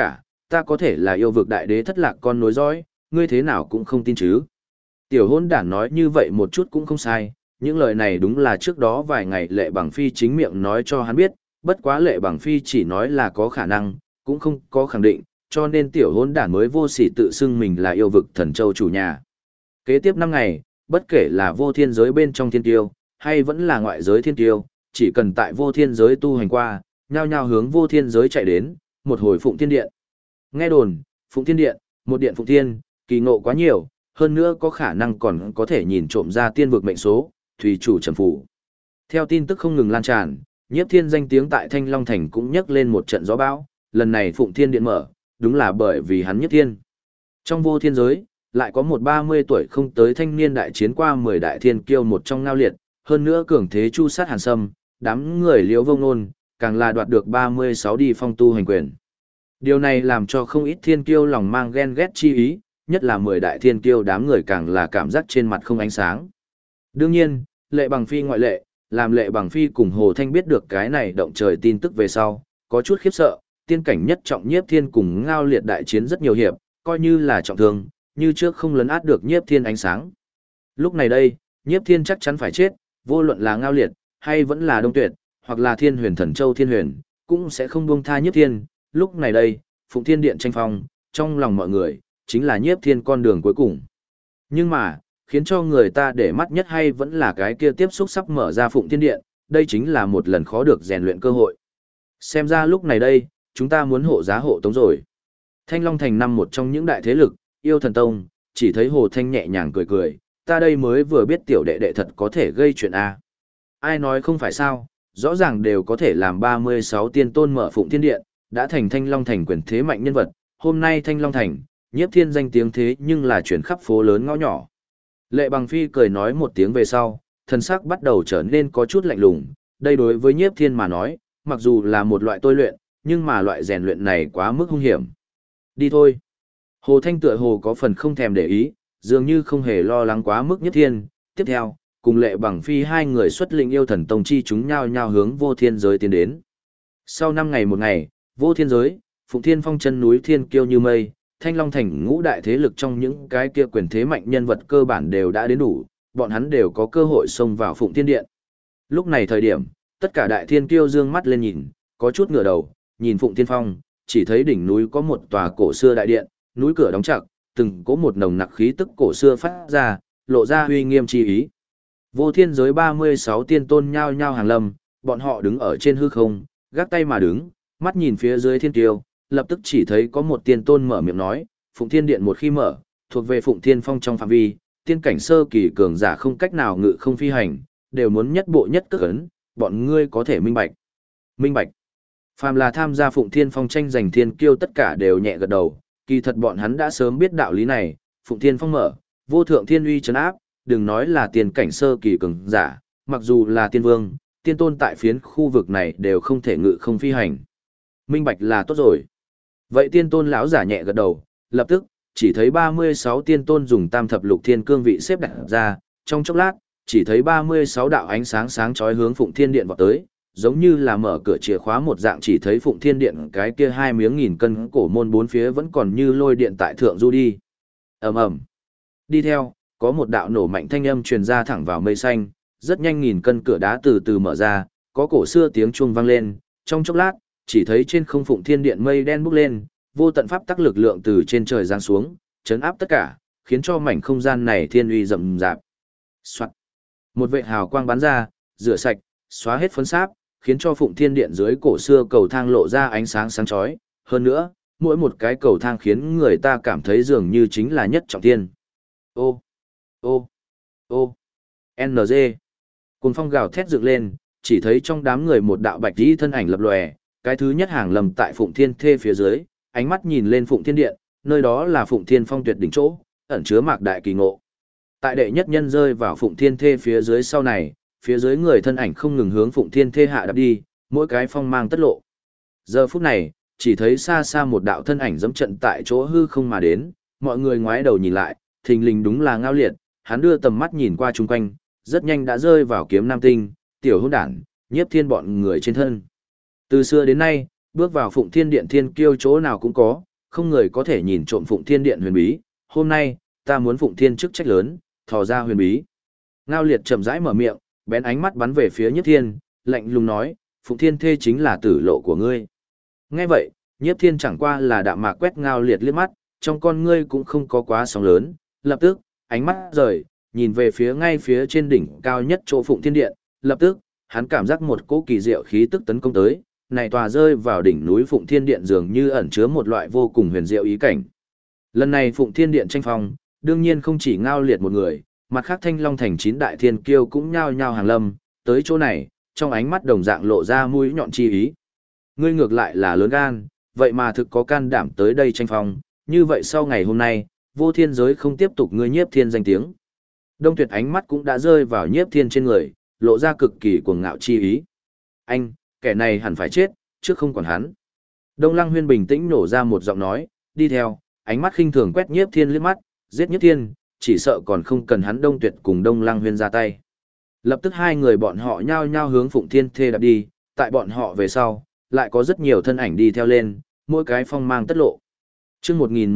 ta có thể là yêu vực đại đế thất lạc con nối dõi, ngươi thế nào cũng không tin chứ. Tiểu hôn đản nói như vậy một chút cũng không sai, những lời này đúng là trước đó vài ngày Lệ Bằng Phi chính miệng nói cho hắn biết, bất quá Lệ Bằng Phi chỉ nói là có khả năng, cũng không có khẳng định, cho nên tiểu hôn đản mới vô sỉ tự xưng mình là yêu vực thần châu chủ nhà. Kế tiếp 5 ngày, bất kể là vô thiên giới bên trong thiên tiêu, hay vẫn là ngoại giới thiên tiêu, chỉ cần tại vô thiên giới tu hành qua, nhao nhao hướng vô thiên giới chạy đến, một hồi Phụng Thiên Điện. Nghe đồn, Phụng Thiên Điện, một điện Phụng Thiên, kỳ ngộ quá nhiều, hơn nữa có khả năng còn có thể nhìn trộm ra tiên vực mệnh số, thủy chủ trầm phủ. Theo tin tức không ngừng lan tràn, Nhiếp Thiên danh tiếng tại Thanh Long Thành cũng nhấc lên một trận gió bão, lần này Phụng Thiên Điện mở, đúng là bởi vì hắn Nhiếp Thiên. Trong vô thiên giới, lại có một 30 tuổi không tới thanh niên đại chiến qua 10 đại thiên kiêu một trong Ngao Liệt, hơn nữa cường thế chu sát Hàn Sâm, đám người Liễu Vông Nôn, càng là đoạt được 36 đi phong tu hành quyền. Điều này làm cho không ít thiên kiêu lòng mang ghen ghét chi ý, nhất là 10 đại thiên kiêu đám người càng là cảm giác trên mặt không ánh sáng. Đương nhiên, Lệ Bằng Phi ngoại lệ, làm Lệ Bằng Phi cùng Hồ Thanh biết được cái này động trời tin tức về sau, có chút khiếp sợ, tiên cảnh nhất trọng Nhiếp Thiên cùng Ngao Liệt đại chiến rất nhiều hiệp, coi như là trọng thương, như trước không lấn át được Nhiếp Thiên ánh sáng. Lúc này đây, Nhiếp Thiên chắc chắn phải chết, vô luận là Ngao Liệt, hay vẫn là Đông Tuyệt, hoặc là Thiên Huyền Thần Châu Thiên Huyền, cũng sẽ không buông tha Nhiếp Thiên. Lúc này đây, Phụng Thiên Điện tranh phong, trong lòng mọi người, chính là Nhiếp Thiên con đường cuối cùng. Nhưng mà, khiến cho người ta để mắt nhất hay vẫn là cái kia tiếp xúc sắp mở ra Phụng Thiên Điện, đây chính là một lần khó được rèn luyện cơ hội. Xem ra lúc này đây, chúng ta muốn hộ giá hộ tống rồi. Thanh Long Thành năm một trong những đại thế lực, Yêu Thần Tông, chỉ thấy Hồ Thanh nhẹ nhàng cười cười, ta đây mới vừa biết tiểu đệ đệ thật có thể gây chuyện a. Ai nói không phải sao, rõ ràng đều có thể làm 36 tiên tôn mở Phụng Thiên Điện, đã thành Thanh Long Thành quyền thế mạnh nhân vật, hôm nay Thanh Long Thành, Nhiếp Thiên danh tiếng thế nhưng là chuyển khắp phố lớn ngõ nhỏ. Lệ Bằng Phi cười nói một tiếng về sau, thân sắc bắt đầu trở nên có chút lạnh lùng, đây đối với Nhiếp Thiên mà nói, mặc dù là một loại tôi luyện, nhưng mà loại rèn luyện này quá mức hung hiểm. Đi thôi. Hồ Thanh tựa hồ có phần không thèm để ý, dường như không hề lo lắng quá mức Nhiếp Thiên. Tiếp theo, cùng Lệ Bằng Phi hai người xuất lĩnh Yêu Thần Tông chi chúng nhao nhao hướng vô thiên giới tiến đến. Sau 5 ngày một ngày, vô thiên giới, Phụng Thiên Phong chân núi thiên kiêu như mây, Thanh Long Thành ngũ đại thế lực trong những cái kia quyền thế mạnh nhân vật cơ bản đều đã đến đủ, bọn hắn đều có cơ hội xông vào Phụng Thiên Điện. Lúc này thời điểm, tất cả đại thiên kiêu dương mắt lên nhìn, có chút ngửa đầu, nhìn Phụng Thiên Phong, chỉ thấy đỉnh núi có một tòa cổ xưa đại điện, núi cửa đóng chặt, từng có một nồng nặc khí tức cổ xưa phát ra, lộ ra uy nghiêm chi ý. Vô thiên giới 36 tiên tôn nhao nhao hàng lâm, bọn họ đứng ở trên hư không, gác tay mà đứng, mắt nhìn phía dưới thiên kiêu, lập tức chỉ thấy có một tiên tôn mở miệng nói, Phụng Thiên Điện một khi mở, thuộc về Phụng Thiên Phong trong phạm vi, tiên cảnh sơ kỳ cường giả không cách nào ngự không phi hành, đều muốn nhất bộ nhất cước ấn, bọn ngươi có thể minh bạch. Minh bạch. Phàm là tham gia Phụng Thiên Phong tranh giành thiên kiêu tất cả đều nhẹ gật đầu, kỳ thật bọn hắn đã sớm biết đạo lý này, Phụng Thiên Phong mở, vô thượng thiên uy trấn áp, đừng nói là tiên cảnh sơ kỳ cường giả, mặc dù là tiên vương, tiên tôn tại phiến khu vực này đều không thể ngự không phi hành. Minh bạch là tốt rồi. Vậy tiên tôn lão giả nhẹ gật đầu, lập tức, chỉ thấy 36 tiên tôn dùng tam thập lục thiên cương vị xếp đặt ra, trong chốc lát, chỉ thấy 36 đạo ánh sáng sáng chói hướng Phụng Thiên Điện vọt tới, giống như là mở cửa chìa khóa một dạng, chỉ thấy Phụng Thiên Điện cái kia hai miếng nghìn cân cổ môn bốn phía vẫn còn như lôi điện tại thượng du đi. Ầm ầm. Đi theo, có một đạo nổ mạnh thanh âm truyền ra thẳng vào mây xanh, rất nhanh nghìn cân cửa đá từ từ mở ra, có cổ xưa tiếng chuông vang lên, trong chốc lát, chỉ thấy trên không Phụng Thiên Điện mây đen bốc lên, vô tận pháp tắc lực lượng từ trên trời giáng xuống, chấn áp tất cả, khiến cho mảnh không gian này thiên uy rậm rạp. Soạt. Một vệt hào quang bắn ra, rửa sạch, xóa hết phấn sáp, khiến cho Phụng Thiên Điện dưới cổ xưa cầu thang lộ ra ánh sáng sáng chói, hơn nữa, mỗi một cái cầu thang khiến người ta cảm thấy dường như chính là nhất trọng thiên. Ô, ô, ô, NG. Cùng phong gào thét dựng lên, chỉ thấy trong đám người một đạo bạch y thân ảnh lập lòe, cái thứ nhất hàng lầm tại Phụng Thiên Thê phía dưới, ánh mắt nhìn lên Phụng Thiên Điện, nơi đó là Phụng Thiên Phong tuyệt đỉnh chỗ, ẩn chứa mạc đại kỳ ngộ. Tại đệ nhất nhân rơi vào Phụng Thiên Thê phía dưới sau này, phía dưới người thân ảnh không ngừng hướng Phụng Thiên Thê hạ đạp đi, mỗi cái phong mang tất lộ. Giờ phút này, chỉ thấy xa xa một đạo thân ảnh dẫm trận tại chỗ hư không mà đến, mọi người ngoái đầu nhìn lại, thình lình đúng là Ngao Liệt, hắn đưa tầm mắt nhìn qua chung quanh, rất nhanh đã rơi vào Kiếm Nam Tinh, Tiểu Hôn Đản, Nhiếp Thiên bọn người trên thân. Từ xưa đến nay, bước vào Phụng Thiên Điện thiên kiêu chỗ nào cũng có, không người có thể nhìn trộm Phụng Thiên Điện huyền bí, hôm nay, ta muốn Phụng Thiên chức trách lớn, thò ra huyền bí. Ngao Liệt chậm rãi mở miệng, bén ánh mắt bắn về phía Nhiếp Thiên, lạnh lùng nói, Phụng Thiên thê chính là tử lộ của ngươi. Nghe vậy, Nhiếp Thiên chẳng qua là đạm mạc quét Ngao Liệt liếc mắt, trong con ngươi cũng không có quá sóng lớn, lập tức, ánh mắt rời, nhìn về phía ngay phía trên đỉnh cao nhất chỗ Phụng Thiên Điện, lập tức, hắn cảm giác một cỗ kỳ diệu khí tức tấn công tới, này tòa rơi vào đỉnh núi Phụng Thiên Điện dường như ẩn chứa một loại vô cùng huyền diệu ý cảnh. Lần này Phụng Thiên Điện tranh phong, đương nhiên không chỉ Ngao Liệt một người, mặt khác Thanh Long thành 9 đại thiên kiêu cũng nhao nhao hàng lâm, tới chỗ này, trong ánh mắt đồng dạng lộ ra mũi nhọn chi ý. Ngươi ngược lại là lớn gan, vậy mà thực có can đảm tới đây tranh phong, như vậy sau ngày hôm nay, vô thiên giới không tiếp tục ngươi Nhiếp Thiên danh tiếng. Đông Tuyệt ánh mắt cũng đã rơi vào Nhiếp Thiên trên người, lộ ra cực kỳ cuồng ngạo chi ý. Anh, kẻ này hẳn phải chết, trước không còn hắn. Đông Lăng Huyên bình tĩnh nổ ra một giọng nói, đi theo, ánh mắt khinh thường quét Nhiếp Thiên liếc mắt, giết Nhiếp Thiên, chỉ sợ còn không cần hắn Đông Tuyệt cùng Đông Lăng Huyên ra tay. Lập tức hai người bọn họ nhao nhao hướng Phụng Thiên thê đạp đi, tại bọn họ về sau, lại có rất nhiều thân ảnh đi theo lên, mỗi cái phong mang tất lộ. Chương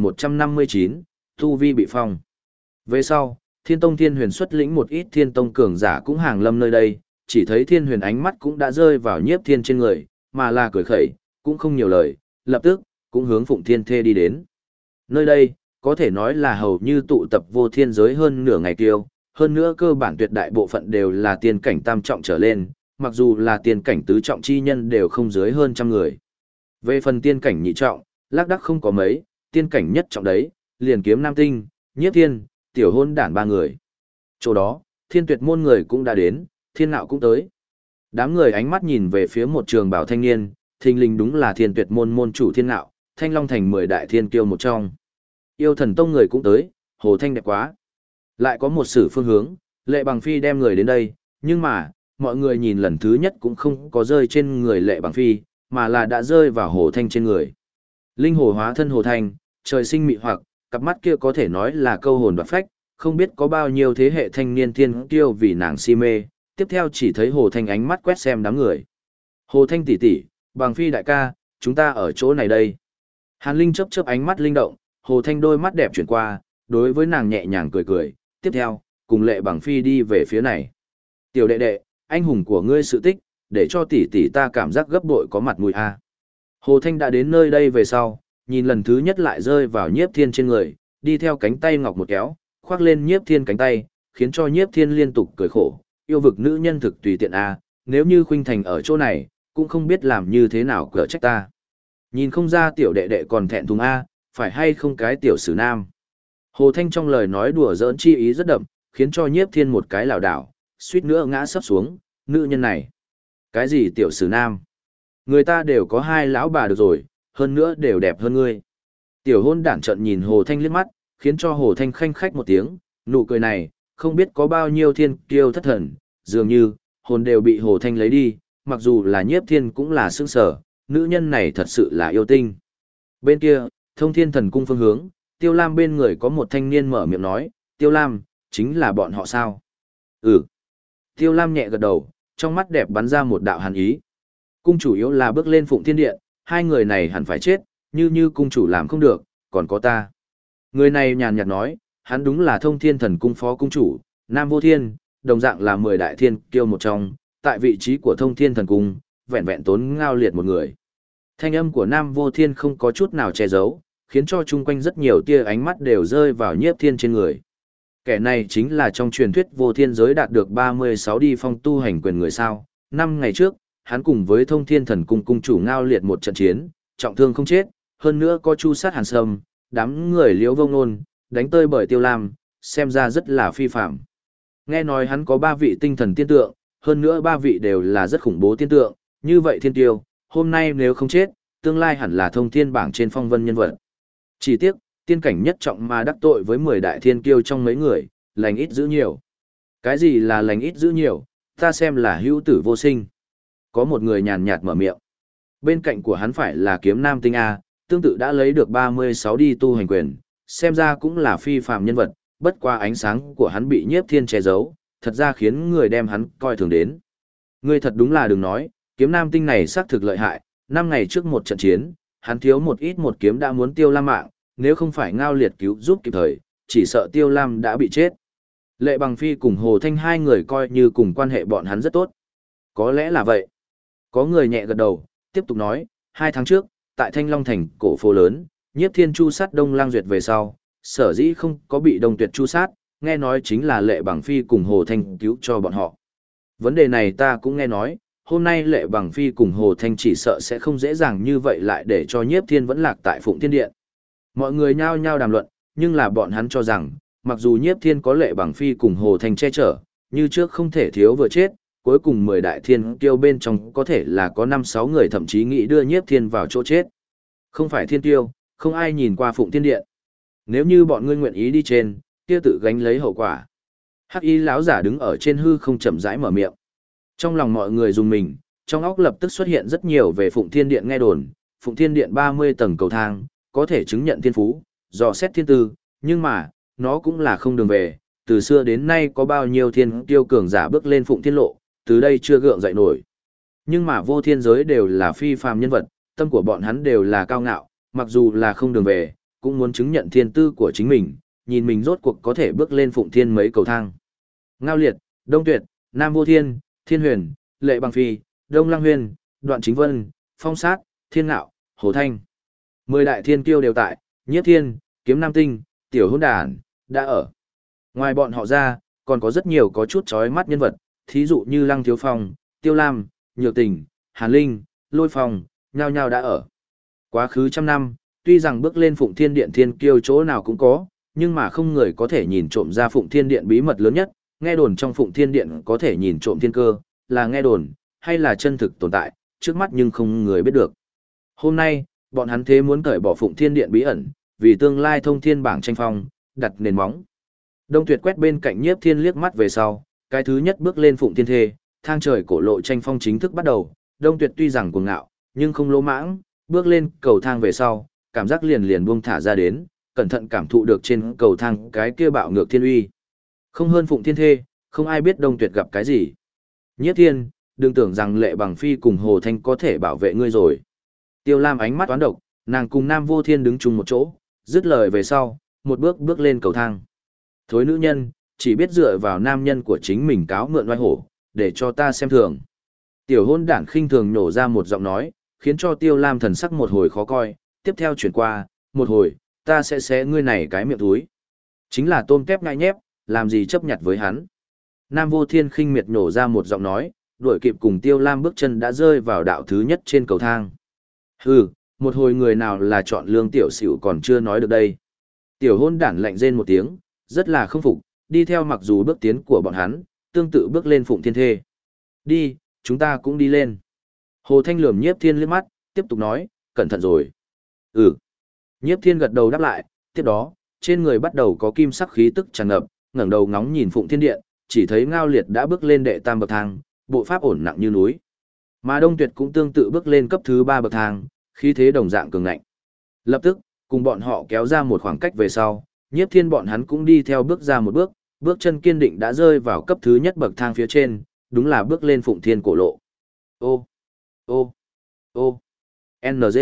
1159, Tu Vi bị phong. Về sau, Thiên Tông Thiên Huyền xuất lĩnh một ít Thiên Tông cường giả cũng hàng lâm nơi đây, chỉ thấy Thiên Huyền ánh mắt cũng đã rơi vào Nhiếp Thiên trên người, mà là cười khẩy, cũng không nhiều lời, lập tức, cũng hướng Phụng Thiên thê đi đến. Nơi đây, có thể nói là hầu như tụ tập vô thiên giới hơn nửa ngày tiêu, hơn nữa cơ bản tuyệt đại bộ phận đều là tiên cảnh tam trọng trở lên, mặc dù là tiên cảnh tứ trọng chi nhân đều không dưới hơn trăm người. Về phần tiên cảnh nhị trọng, lác đác không có mấy, tiên cảnh nhất trọng đấy, liền kiếm nam tinh, Nhiếp Thiên, tiểu hôn đản ba người. Chỗ đó, Thiên Tuyệt môn người cũng đã đến, Thiên Ngạo cũng tới. Đám người ánh mắt nhìn về phía một trường bảo thanh niên, thình lình đúng là Thiên Tuyệt môn môn chủ Thiên Ngạo, Thanh Long thành 10 đại thiên kiêu một trong. Yêu Thần tông người cũng tới, Hồ Thanh đẹp quá. Lại có một sử phương hướng, Lệ Bằng Phi đem người đến đây, nhưng mà, mọi người nhìn lần thứ nhất cũng không có rơi trên người Lệ Bằng Phi, mà là đã rơi vào Hồ Thanh trên người. Linh hồ hóa thân Hồ Thanh, trời sinh mị hoặc, cặp mắt kia có thể nói là câu hồn đoạt phách, không biết có bao nhiêu thế hệ thanh niên thiên kiêu vì nàng si mê, tiếp theo chỉ thấy Hồ Thanh ánh mắt quét xem đám người. Hồ Thanh tỷ tỷ, Bằng Phi đại ca, chúng ta ở chỗ này đây. Hàn Linh chớp chớp ánh mắt linh động, Hồ Thanh đôi mắt đẹp chuyển qua, đối với nàng nhẹ nhàng cười cười, tiếp theo, cùng Lệ Bằng Phi đi về phía này. Tiểu đệ đệ, anh hùng của ngươi sự tích, để cho tỷ tỷ ta cảm giác gấp bội có mặt mũi a. Hồ Thanh đã đến nơi đây về sau, nhìn lần thứ nhất lại rơi vào Nhiếp Thiên trên người, đi theo cánh tay ngọc một kéo, khoác lên Nhiếp Thiên cánh tay, khiến cho Nhiếp Thiên liên tục cười khổ, yêu vực nữ nhân thực tùy tiện a, nếu như Khuynh Thành ở chỗ này, cũng không biết làm như thế nào cỡ trách ta. Nhìn không ra tiểu đệ đệ còn thẹn thùng a, phải hay không cái tiểu sử nam. Hồ Thanh trong lời nói đùa giỡn chi ý rất đậm, khiến cho Nhiếp Thiên một cái lảo đảo, suýt nữa ngã sấp xuống, nữ nhân này. Cái gì tiểu sử nam? Người ta đều có hai lão bà được rồi, hơn nữa đều đẹp hơn ngươi. Tiểu hôn đản trận nhìn Hồ Thanh liếc mắt, khiến cho Hồ Thanh khanh khách một tiếng, nụ cười này, không biết có bao nhiêu thiên kiêu thất thần, dường như, hồn đều bị Hồ Thanh lấy đi, mặc dù là Nhiếp Thiên cũng là sững sờ, nữ nhân này thật sự là yêu tinh. Bên kia, Thông Thiên Thần Cung phương hướng, Tiêu Lam bên người có một thanh niên mở miệng nói, Tiêu Lam, chính là bọn họ sao? Ừ. Tiêu Lam nhẹ gật đầu, trong mắt đẹp bắn ra một đạo hàn ý. Cung chủ yếu là bước lên Phụng Thiên Điện, hai người này hẳn phải chết, như cung chủ làm không được, còn có ta. Người này nhàn nhạt nói, hắn đúng là Thông Thiên Thần Cung phó cung chủ, Nam Vô Thiên, đồng dạng là 10 đại thiên kiêu một trong, tại vị trí của Thông Thiên Thần Cung, vẹn vẹn tốn Ngao Liệt một người. Thanh âm của Nam Vô Thiên không có chút nào che giấu, khiến cho chung quanh rất nhiều tia ánh mắt đều rơi vào Nhiếp Thiên trên người. Kẻ này chính là trong truyền thuyết vô thiên giới đạt được 36 đi phong tu hành quyền người sao. 5 ngày trước, hắn cùng với Thông Thiên Thần Cung cung chủ Ngao Liệt một trận chiến, trọng thương không chết, hơn nữa có chu sát hàn sâm, đám người liễu vông nôn, đánh tơi bởi Tiêu Lam, xem ra rất là phi phạm. Nghe nói hắn có 3 vị tinh thần tiên tượng, hơn nữa 3 vị đều là rất khủng bố tiên tượng, như vậy thiên tiêu, hôm nay nếu không chết, tương lai hẳn là thông thiên bảng trên phong vân nhân vật. Chỉ tiếc, tiên cảnh nhất trọng mà đắc tội với 10 đại thiên kiêu trong mấy người, lành ít giữ nhiều. Cái gì là lành ít giữ nhiều, ta xem là hữu tử vô sinh. Có một người nhàn nhạt mở miệng. Bên cạnh của hắn phải là kiếm nam tinh A, tương tự đã lấy được 36 đi tu hành quyền, xem ra cũng là phi phàm nhân vật, bất qua ánh sáng của hắn bị Nhiếp Thiên che giấu, thật ra khiến người đem hắn coi thường đến. Ngươi thật đúng là đừng nói, kiếm nam tinh này xác thực lợi hại, 5 ngày trước một trận chiến, hắn thiếu một ít một kiếm đã muốn Tiêu Lam mạng, nếu không phải Ngao Liệt cứu giúp kịp thời, chỉ sợ Tiêu Lam đã bị chết. Lệ Bằng Phi cùng Hồ Thanh hai người coi như cùng quan hệ bọn hắn rất tốt. Có lẽ là vậy. Có người nhẹ gật đầu, tiếp tục nói, 2 tháng trước, tại Thanh Long Thành, cổ phố lớn, Nhiếp Thiên chu sát Đông Lang Duyệt về sau, sở dĩ không có bị Đông Tuyệt chu sát, nghe nói chính là Lệ Bằng Phi cùng Hồ Thanh cứu cho bọn họ. Vấn đề này ta cũng nghe nói, hôm nay Lệ Bằng Phi cùng Hồ Thanh chỉ sợ sẽ không dễ dàng như vậy lại để cho Nhiếp Thiên vẫn lạc tại Phụng Thiên Điện. Mọi người nhao nhao đàm luận, nhưng là bọn hắn cho rằng, mặc dù Nhiếp Thiên có Lệ Bằng Phi cùng Hồ Thanh che chở, như trước không thể thiếu vừa chết, cuối cùng 10 đại thiên kiêu bên trong có thể là có 5-6 người thậm chí nghĩ đưa Nhiếp Thiên vào chỗ chết. Không phải thiên kiêu, không ai nhìn qua Phụng Thiên Điện. Nếu như bọn ngươi nguyện ý đi trên, kia tự gánh lấy hậu quả. Hắc Y lão giả đứng ở trên hư không chậm rãi mở miệng. Trong lòng mọi người dùng mình, trong óc lập tức xuất hiện rất nhiều về Phụng Thiên Điện nghe đồn, Phụng Thiên Điện 30 tầng cầu thang, có thể chứng nhận thiên phú, dò xét thiên tư, nhưng mà, nó cũng là không đường về, từ xưa đến nay có bao nhiêu thiên tiêu cường giả bước lên Phụng Thiên Lộ, từ đây chưa gượng dậy nổi. Nhưng mà vô thiên giới đều là phi phàm nhân vật, tâm của bọn hắn đều là cao ngạo, mặc dù là không đường về, cũng muốn chứng nhận thiên tư của chính mình, nhìn mình rốt cuộc có thể bước lên Phụng Thiên mấy cầu thang. Ngao Liệt, Đông Tuyệt, Nam Vô Thiên, Thiên Huyền, Lệ Bằng Phi, Đông Lăng Huyền, Đoạn Chính Vân, Phong Sát, Thiên Ngạo, Hồ Thanh. 10 đại thiên kiêu đều tại, Nhiếp Thiên, Kiếm Nam Tinh, Tiểu Hôn Đản, đã ở. Ngoài bọn họ ra, còn có rất nhiều có chút chói mắt nhân vật, thí dụ như Lăng Thiếu Phong, Tiêu Lam, Nhược Tình, Hàn Linh, Lôi Phong, nhao nhao đã ở. Quá khứ trăm năm, tuy rằng bước lên Phụng Thiên Điện thiên kiêu chỗ nào cũng có, nhưng mà không người có thể nhìn trộm ra Phụng Thiên Điện bí mật lớn nhất, nghe đồn trong Phụng Thiên Điện có thể nhìn trộm thiên cơ, là nghe đồn, hay là chân thực tồn tại, trước mắt nhưng không người biết được. Hôm nay, bọn hắn thế muốn cởi bỏ Phụng Thiên Điện bí ẩn, vì tương lai thông thiên bảng tranh phong, đặt nền móng. Đông Tuyệt quét bên cạnh Nhiếp Thiên liếc mắt về sau, cái thứ nhất bước lên Phụng Thiên Thê, thang trời cổ lộ tranh phong chính thức bắt đầu. Đông Tuyệt tuy rằng cuồng ngạo, nhưng không lỗ mãng, bước lên cầu thang về sau, cảm giác liền liền buông thả ra đến, cẩn thận cảm thụ được trên cầu thang cái kia bạo ngược thiên uy. Không hơn Phụng Thiên Thê, không ai biết Đông Tuyệt gặp cái gì. Nhiếp Thiên, đừng tưởng rằng Lệ Bằng Phi cùng Hồ Thanh có thể bảo vệ ngươi rồi. Tiêu Lam ánh mắt toán độc, nàng cùng Nam Vô Thiên đứng chung một chỗ, dứt lời về sau, một bước bước lên cầu thang. Thối nữ nhân, chỉ biết dựa vào nam nhân của chính mình cáo mượn oai hổ, để cho ta xem thường. Tiểu Hôn Đản khinh thường nổ ra một giọng nói, khiến cho Tiêu Lam thần sắc một hồi khó coi, tiếp theo chuyển qua, một hồi, ta sẽ xé ngươi này cái miệng túi. Chính là tôm tép ngai nhép, làm gì chấp nhặt với hắn. Nam Vô Thiên khinh miệt nổ ra một giọng nói, đuổi kịp cùng Tiêu Lam bước chân đã rơi vào đạo thứ nhất trên cầu thang. Hừ, một hồi người nào là chọn lương tiểu xỉu còn chưa nói được đây. Tiểu Hôn Đản lạnh rên một tiếng, rất là không phục, đi theo mặc dù bước tiến của bọn hắn, tương tự bước lên Phụng Thiên Thê. Đi, chúng ta cũng đi lên. Hồ Thanh lườm Nhiếp Thiên liếc mắt, tiếp tục nói, cẩn thận rồi. Ừ. Nhiếp Thiên gật đầu đáp lại, tiếp đó, trên người bắt đầu có kim sắc khí tức tràn ngập, ngẩng đầu ngóng nhìn Phụng Thiên Điện, chỉ thấy Ngao Liệt đã bước lên đệ tam bậc thang, bộ pháp ổn nặng như núi. Mà Đông Tuyệt cũng tương tự bước lên cấp thứ 3 bậc thang, khí thế đồng dạng cường ngạnh. Lập tức, cùng bọn họ kéo ra một khoảng cách về sau, Nhiếp Thiên bọn hắn cũng đi theo bước ra một bước, bước chân kiên định đã rơi vào cấp thứ nhất bậc thang phía trên, đúng là bước lên Phụng Thiên cổ lộ. Ô, ô, ô, NG.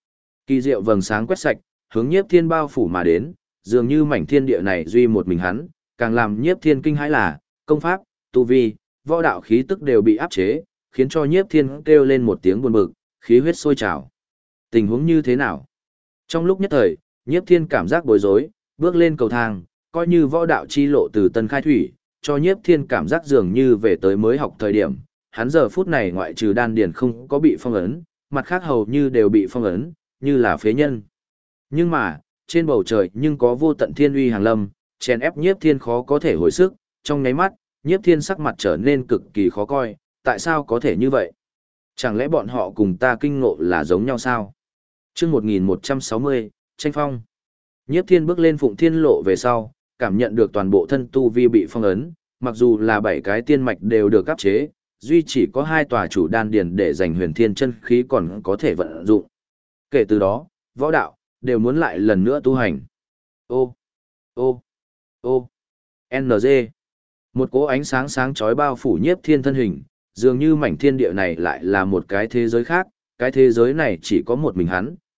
Kỳ diệu vầng sáng quét sạch, hướng Nhiếp Thiên bao phủ mà đến, dường như mảnh thiên địa này duy một mình hắn, càng làm Nhiếp Thiên kinh hãi là, công pháp, tu vi, võ đạo khí tức đều bị áp chế, khiến cho Nhiếp Thiên kêu lên một tiếng buồn bực, khí huyết sôi trào. Tình huống như thế nào? Trong lúc nhất thời, Nhiếp Thiên cảm giác bối rối, bước lên cầu thang, coi như võ đạo chi lộ từ tân khai thủy, cho Nhiếp Thiên cảm giác dường như về tới mới học thời điểm, hắn giờ phút này ngoại trừ đan điền không có bị phong ấn, mặt khác hầu như đều bị phong ấn, như là phế nhân. Nhưng mà, trên bầu trời nhưng có vô tận thiên uy hàng lâm, chèn ép Nhiếp Thiên khó có thể hồi sức, trong nháy mắt, Nhiếp Thiên sắc mặt trở nên cực kỳ khó coi, tại sao có thể như vậy? Chẳng lẽ bọn họ cùng ta kinh ngộ là giống nhau sao? Chương 1160, tranh phong. Nhiếp Thiên bước lên Phụng Thiên lộ về sau, cảm nhận được toàn bộ thân tu vi bị phong ấn, mặc dù là 7 cái tiên mạch đều được áp chế, duy chỉ có 2 tòa chủ đan điền để giành huyền thiên chân khí còn có thể vận dụng. Kể từ đó, võ đạo đều muốn lại lần nữa tu hành. Ô, ô, ô, NG. Một cỗ ánh sáng sáng chói bao phủ Nhiếp Thiên thân hình, dường như mảnh thiên địa này lại là một cái thế giới khác, cái thế giới này chỉ có một mình hắn,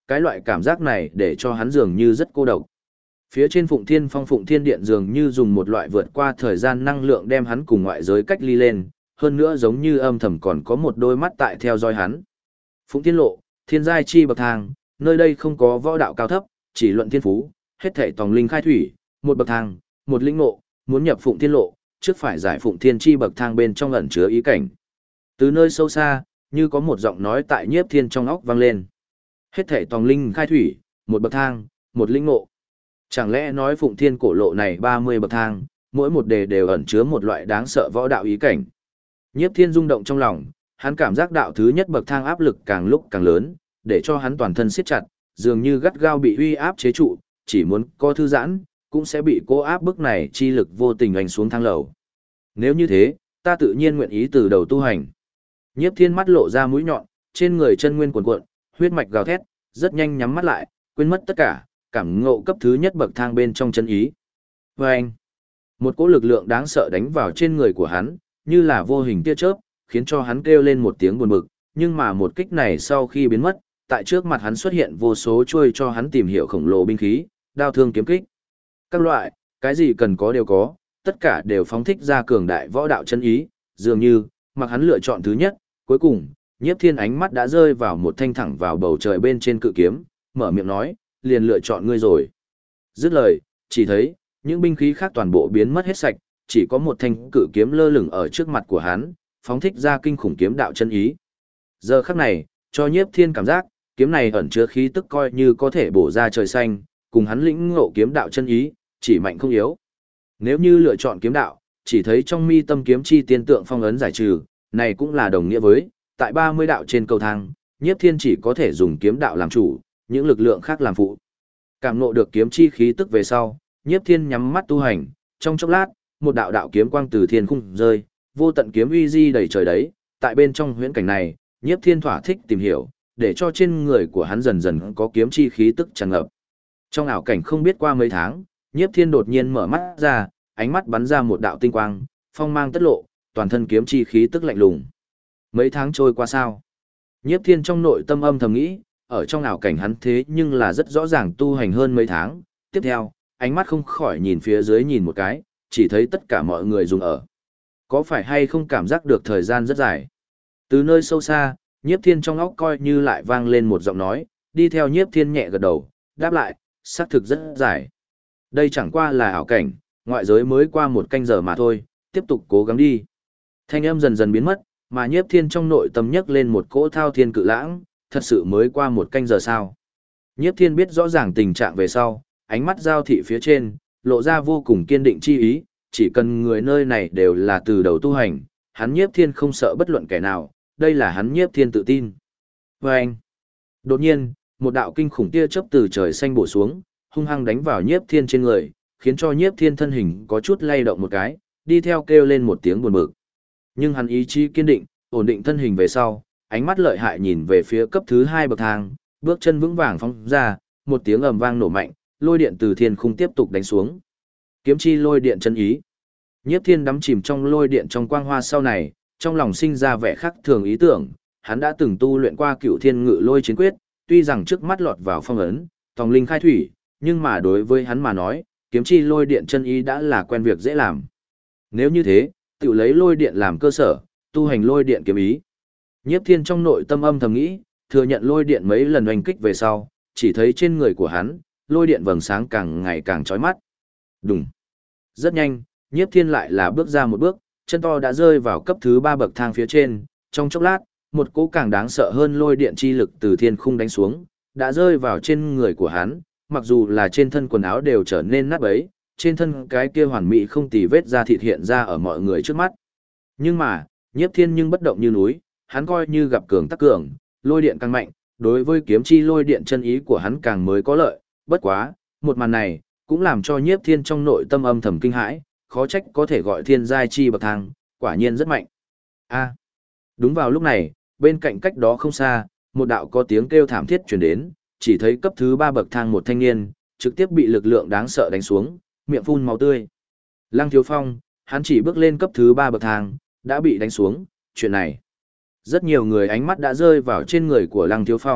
Cái loại cảm giác này để cho hắn dường như rất cô độc. Phía trên Phụng Thiên Phong Phụng Thiên Điện dường như dùng một loại vượt qua thời gian năng lượng đem hắn cùng ngoại giới cách ly lên, hơn nữa giống như âm thầm còn có một đôi mắt tại theo dõi hắn. Phụng Thiên Lộ, thiên giai chi bậc thang, nơi đây không có võ đạo cao thấp, chỉ luận thiên phú, hết thảy tòng linh khai thủy, một bậc thang, một lĩnh ngộ, muốn nhập Phụng Thiên Lộ, trước phải giải Phụng Thiên chi bậc thang bên trong ẩn chứa ý cảnh. Từ nơi sâu xa, như có một giọng nói tại Nhiếp Thiên trong óc vang lên. Hết thảy tòng linh khai thủy, một bậc thang, một lĩnh ngộ. Chẳng lẽ nói Phụng Thiên cổ lộ này 30 bậc thang, mỗi một đề đều ẩn chứa một loại đáng sợ võ đạo ý cảnh. Nhiếp Thiên rung động trong lòng, hắn cảm giác đạo thứ nhất bậc thang áp lực càng lúc càng lớn, để cho hắn toàn thân siết chặt, dường như gắt gao bị uy áp chế trụ, chỉ muốn có thư giãn, cũng sẽ bị cố áp bức này chi lực vô tình hành xuống thang lầu. Nếu như thế, ta tự nhiên nguyện ý từ đầu tu hành. Nhiếp Thiên mắt lộ ra mũi nhọn, trên người chân nguyên cuồn cuộn, huyết mạch gào thét, rất nhanh nhắm mắt lại, quên mất tất cả, cảm ngộ cấp thứ nhất bậc thang bên trong chân ý. Và anh, một cỗ lực lượng đáng sợ đánh vào trên người của hắn, như là vô hình tia chớp, khiến cho hắn kêu lên một tiếng buồn bực, nhưng mà một kích này sau khi biến mất, tại trước mặt hắn xuất hiện vô số chuôi cho hắn tìm hiểu khổng lồ binh khí, đao thương kiếm kích. Các loại, cái gì cần có đều có, tất cả đều phóng thích ra cường đại võ đạo chân ý, dường như, mặc hắn lựa chọn thứ nhất, cuối cùng, Nhiếp Thiên ánh mắt đã rơi vào một thanh thẳng vào bầu trời bên trên cự kiếm, mở miệng nói, liền lựa chọn ngươi rồi. Dứt lời, chỉ thấy, những binh khí khác toàn bộ biến mất hết sạch, chỉ có một thanh cự kiếm lơ lửng ở trước mặt của hắn, phóng thích ra kinh khủng kiếm đạo chân ý. Giờ khắc này, cho Nhiếp Thiên cảm giác, kiếm này ẩn chứa khí tức coi như có thể bổ ra trời xanh, cùng hắn lĩnh ngộ kiếm đạo chân ý, chỉ mạnh không yếu. Nếu như lựa chọn kiếm đạo, chỉ thấy trong mi tâm kiếm chi tiên tượng phong ấn giải trừ, này cũng là đồng nghĩa với, tại 30 đạo trên cầu thang, Nhiếp Thiên chỉ có thể dùng kiếm đạo làm chủ, những lực lượng khác làm phụ. Cảm ngộ được kiếm chi khí tức về sau, Nhiếp Thiên nhắm mắt tu hành, trong chốc lát, một đạo đạo kiếm quang từ thiên khung rơi, vô tận kiếm uy di đầy trời đấy, tại bên trong huyễn cảnh này, Nhiếp Thiên thỏa thích tìm hiểu, để cho trên người của hắn dần dần có kiếm chi khí tức tràn ngập. Trong ảo cảnh không biết qua mấy tháng, Nhiếp Thiên đột nhiên mở mắt ra, ánh mắt bắn ra một đạo tinh quang, phong mang tất lộ, toàn thân kiếm chi khí tức lạnh lùng. Mấy tháng trôi qua sao? Nhiếp Thiên trong nội tâm âm thầm nghĩ, ở trong ảo cảnh hắn thế nhưng là rất rõ ràng tu hành hơn mấy tháng. Tiếp theo, ánh mắt không khỏi nhìn phía dưới nhìn một cái, chỉ thấy tất cả mọi người dùng ở. Có phải hay không cảm giác được thời gian rất dài? Từ nơi sâu xa, Nhiếp Thiên trong óc coi như lại vang lên một giọng nói, đi theo Nhiếp Thiên nhẹ gật đầu, đáp lại, xác thực rất dài. Đây chẳng qua là ảo cảnh, ngoại giới mới qua một canh giờ mà thôi, tiếp tục cố gắng đi. Thanh âm dần dần biến mất, mà Nhiếp Thiên trong nội tâm nhấc lên một cỗ thao thiên cự lãng, thật sự mới qua một canh giờ sao. Nhiếp Thiên biết rõ ràng tình trạng về sau, ánh mắt giao thị phía trên, lộ ra vô cùng kiên định chi ý, chỉ cần người nơi này đều là từ đầu tu hành, hắn Nhiếp Thiên không sợ bất luận kẻ nào, đây là hắn Nhiếp Thiên tự tin. Và anh, đột nhiên, một đạo kinh khủng tia chớp từ trời xanh bổ xuống, hung hăng đánh vào Nhiếp Thiên trên người, khiến cho Nhiếp Thiên thân hình có chút lay động một cái, đi theo kêu lên một tiếng buồn bực. Nhưng hắn ý chí kiên định, ổn định thân hình về sau, ánh mắt lợi hại nhìn về phía cấp thứ 2 bậc thang, bước chân vững vàng phóng ra, một tiếng ầm vang nổ mạnh, lôi điện từ thiên khung tiếp tục đánh xuống. Kiếm chi lôi điện chân ý. Nhiếp Thiên đắm chìm trong lôi điện trong quang hoa sau này, trong lòng sinh ra vẻ khác thường ý tưởng, hắn đã từng tu luyện qua Cửu Thiên Ngự Lôi Chiến Quyết, tuy rằng trước mắt lọt vào phong ấn, tòng linh khai thủy, nhưng mà đối với hắn mà nói, kiếm chi lôi điện chân ý đã là quen việc dễ làm. Nếu như thế, tự lấy lôi điện làm cơ sở, tu hành lôi điện kiếm ý. Nhiếp Thiên trong nội tâm âm thầm nghĩ, thừa nhận lôi điện mấy lần oanh kích về sau, chỉ thấy trên người của hắn, lôi điện vầng sáng càng ngày càng chói mắt. Đùng. Rất nhanh, Nhiếp Thiên lại là bước ra một bước, chân to đã rơi vào cấp thứ 3 bậc thang phía trên, trong chốc lát, một cỗ càng đáng sợ hơn lôi điện chi lực từ thiên khung đánh xuống, đã rơi vào trên người của hắn, mặc dù là trên thân quần áo đều trở nên nát bấy, trên thân cái kia hoàn mỹ không tì vết da thịt hiện ra ở mọi người trước mắt. Nhưng mà, Nhiếp Thiên nhưng bất động như núi, hắn coi như gặp cường tắc cường, lôi điện càng mạnh, đối với kiếm chi lôi điện chân ý của hắn càng mới có lợi, bất quá, một màn này cũng làm cho Nhiếp Thiên trong nội tâm âm thầm kinh hãi, khó trách có thể gọi thiên giai chi bậc thang, quả nhiên rất mạnh. A. Đúng vào lúc này, bên cạnh cách đó không xa, một đạo có tiếng kêu thảm thiết truyền đến, chỉ thấy cấp thứ 3 bậc thang một thanh niên, trực tiếp bị lực lượng đáng sợ đánh xuống, miệng phun máu tươi. Lăng Thiếu Phong, hắn chỉ bước lên cấp thứ 3 bậc thang, đã bị đánh xuống, chuyện này. Rất nhiều người ánh mắt đã rơi vào trên người của Lăng Thiếu Phong,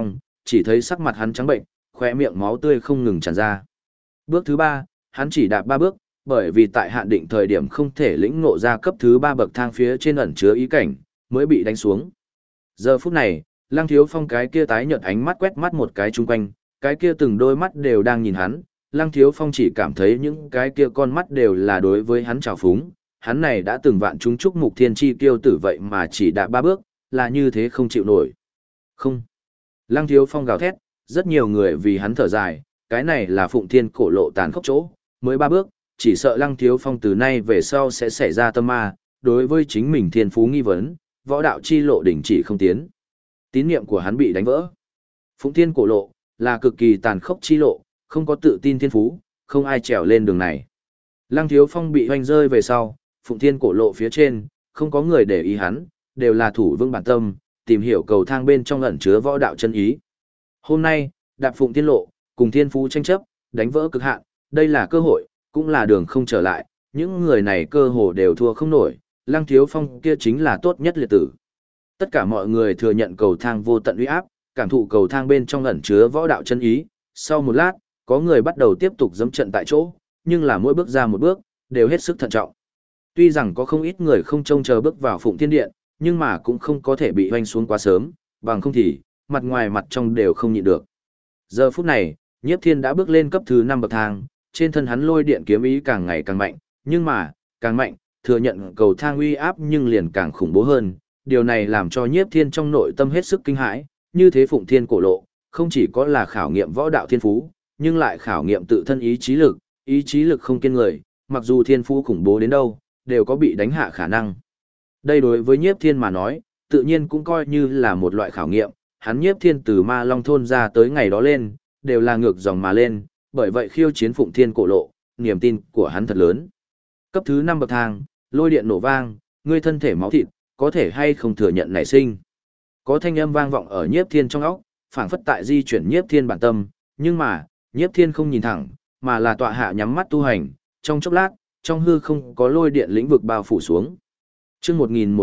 chỉ thấy sắc mặt hắn trắng bệnh, khóe miệng máu tươi không ngừng tràn ra. Bước thứ 3, hắn chỉ đạp 3 bước, bởi vì tại hạn định thời điểm không thể lĩnh ngộ ra cấp thứ 3 bậc thang phía trên ẩn chứa ý cảnh, mới bị đánh xuống. Giờ phút này, Lăng Thiếu Phong cái kia tái nhợt ánh mắt quét mắt một cái chung quanh, cái kia từng đôi mắt đều đang nhìn hắn, Lăng Thiếu Phong chỉ cảm thấy những cái kia con mắt đều là đối với hắn trào phúng, hắn này đã từng vạn chúng chúc mục thiên chi tiêu tử vậy mà chỉ đạp 3 bước, là như thế không chịu nổi. Không. Lăng Thiếu Phong gào thét, rất nhiều người vì hắn thở dài, cái này là Phụng Thiên cổ lộ tàn khốc chỗ, mới 3 bước, chỉ sợ Lăng Thiếu Phong từ nay về sau sẽ xảy ra tâm ma, đối với chính mình thiên phú nghi vấn, võ đạo chi lộ đỉnh chỉ không tiến. Tín niệm của hắn bị đánh vỡ. Phụng Thiên cổ lộ là cực kỳ tàn khốc chi lộ, không có tự tin thiên phú, không ai trèo lên đường này. Lăng Thiếu Phong bị hoành rơi về sau, Phụng Thiên cổ lộ phía trên, không có người để ý hắn, đều là thủ vững bản tâm, tìm hiểu cầu thang bên trong ẩn chứa võ đạo chân ý. Hôm nay, đạp Phụng Thiên lộ, cùng thiên phú tranh chấp, đánh vỡ cực hạn, đây là cơ hội, cũng là đường không trở lại, những người này cơ hồ đều thua không nổi, Lăng Thiếu Phong kia chính là tốt nhất liệt tử. Tất cả mọi người thừa nhận cầu thang vô tận uy áp, cảm thụ cầu thang bên trong ẩn chứa võ đạo chân ý, sau một lát, có người bắt đầu tiếp tục dẫm trận tại chỗ, nhưng là mỗi bước ra một bước, đều hết sức thận trọng. Tuy rằng có không ít người không trông chờ bước vào Phụng Thiên Điện, nhưng mà cũng không có thể bị hoanh xuống quá sớm, bằng không thì, mặt ngoài mặt trong đều không nhịn được. Giờ phút này, Nhiếp Thiên đã bước lên cấp thứ 5 bậc thang, trên thân hắn lôi điện kiếm ý càng ngày càng mạnh, nhưng mà, càng mạnh, thừa nhận cầu thang uy áp nhưng liền càng khủng bố hơn. Điều này làm cho Nhiếp Thiên trong nội tâm hết sức kinh hãi, như thế Phụng Thiên cổ lộ, không chỉ có là khảo nghiệm võ đạo thiên phú, nhưng lại khảo nghiệm tự thân ý chí lực không kiên người, mặc dù thiên phú khủng bố đến đâu, đều có bị đánh hạ khả năng. Đây đối với Nhiếp Thiên mà nói, tự nhiên cũng coi như là một loại khảo nghiệm, hắn Nhiếp Thiên từ Ma Long thôn ra tới ngày đó lên, đều là ngược dòng mà lên, bởi vậy khiêu chiến Phụng Thiên cổ lộ, niềm tin của hắn thật lớn. Cấp thứ 5 bậc thang, lôi điện nổ vang, ngươi thân thể máu thịt, có thể hay không thừa nhận nảy sinh. Có thanh âm vang vọng ở Nhiếp Thiên trong óc, phảng phất tại di chuyển Nhiếp Thiên bản tâm, nhưng mà, Nhiếp Thiên không nhìn thẳng, mà là tọa hạ nhắm mắt tu hành, trong chốc lát, trong hư không có lôi điện lĩnh vực bao phủ xuống. Chương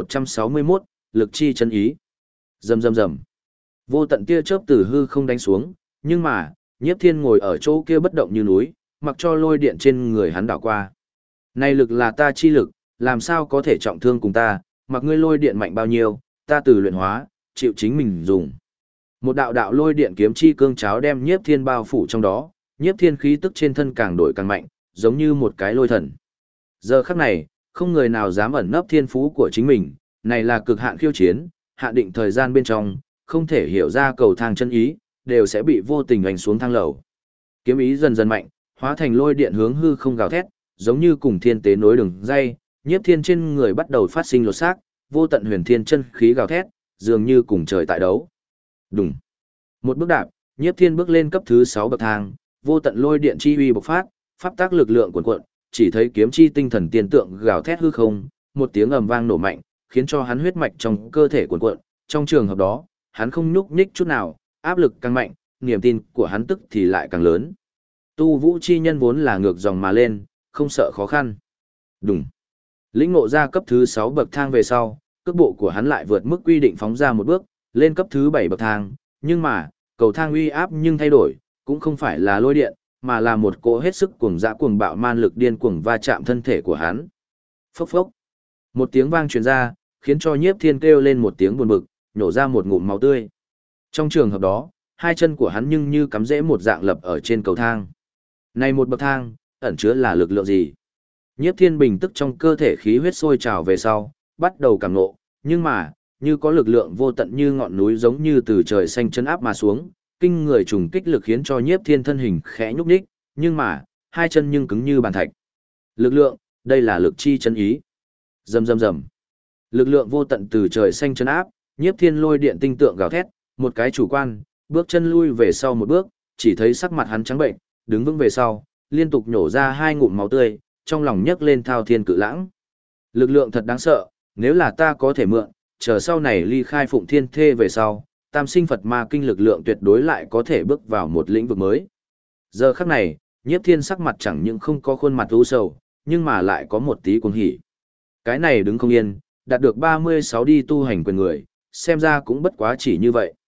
1161, lực chi chân ý. Rầm rầm rầm. Vô tận tia chớp từ hư không đánh xuống, nhưng mà, Nhiếp Thiên ngồi ở chỗ kia bất động như núi, mặc cho lôi điện trên người hắn đảo qua. Này lực là ta chi lực, làm sao có thể trọng thương cùng ta, mặc ngươi lôi điện mạnh bao nhiêu, ta từ luyện hóa, chịu chính mình dùng. Một đạo đạo lôi điện kiếm chi cương cháo đem Nhiếp Thiên bao phủ trong đó, Nhiếp Thiên khí tức trên thân càng đổi càng mạnh, giống như một cái lôi thần. Giờ khắc này, không người nào dám ẩn nấp thiên phú của chính mình, này là cực hạn khiêu chiến, hạn định thời gian bên trong, không thể hiểu ra cầu thang chân ý, đều sẽ bị vô tình hành xuống thang lầu. Kiếm ý dần dần mạnh, hóa thành lôi điện hướng hư không gào thét, giống như cùng thiên tế nối đường dây, Nhiếp Thiên trên người bắt đầu phát sinh lột xác, vô tận huyền thiên chân khí gào thét, dường như cùng trời tại đấu. Đùng. Một bước đạp, Nhiếp Thiên bước lên cấp thứ 6 bậc thang, vô tận lôi điện chi uy bộc phát, pháp tác lực lượng cuồn cuộn, chỉ thấy kiếm chi tinh thần tiên tượng gào thét hư không, một tiếng ầm vang nổ mạnh, khiến cho hắn huyết mạch trong cơ thể cuồn cuộn, trong trường hợp đó, hắn không nhúc nhích chút nào, áp lực càng mạnh, niềm tin của hắn tức thì lại càng lớn. Tu vũ chi nhân vốn là ngược dòng mà lên, không sợ khó khăn. Đùng. Lĩnh ngộ ra cấp thứ 6 bậc thang về sau, cước bộ của hắn lại vượt mức quy định phóng ra một bước, lên cấp thứ 7 bậc thang, nhưng mà, cầu thang uy áp nhưng thay đổi, cũng không phải là lôi điện, mà là một cỗ hết sức cuồng dã cuồng bạo man lực điên cuồng va chạm thân thể của hắn. Phốc phốc. Một tiếng vang truyền ra, khiến cho Nhiếp Thiên kêu lên một tiếng buồn bực, nhổ ra một ngụm máu tươi. Trong trường hợp đó, hai chân của hắn nhưng như cắm rễ một dạng lập ở trên cầu thang. Này một bậc thang, ẩn chứa là lực lượng gì? Nhiếp Thiên bình tức trong cơ thể khí huyết sôi trào về sau, bắt đầu cảm ngộ, nhưng mà, như có lực lượng vô tận như ngọn núi giống như từ trời xanh chân áp mà xuống, kinh người trùng kích lực khiến cho Nhiếp Thiên thân hình khẽ nhúc nhích, nhưng mà, hai chân nhưng cứng như bàn thạch. Lực lượng, đây là lực chi chân ý. Rầm rầm rầm. Lực lượng vô tận từ trời xanh chân áp, Nhiếp Thiên lôi điện tinh tượng gào thét, một cái chủ quan, bước chân lui về sau một bước, chỉ thấy sắc mặt hắn trắng bệnh, đứng vững về sau, liên tục nhổ ra hai ngụm máu tươi, trong lòng nhấc lên thao thiên cự lãng. Lực lượng thật đáng sợ, nếu là ta có thể mượn, chờ sau này ly khai Phụng Thiên Thê về sau, tam sinh Phật ma kinh lực lượng tuyệt đối lại có thể bước vào một lĩnh vực mới. Giờ khắc này, Nhiếp Thiên sắc mặt chẳng những không có khuôn mặt u sầu, nhưng mà lại có một tí cuồng hỉ. Cái này đứng không yên, đạt được 36 đi tu hành quyền người, xem ra cũng bất quá chỉ như vậy.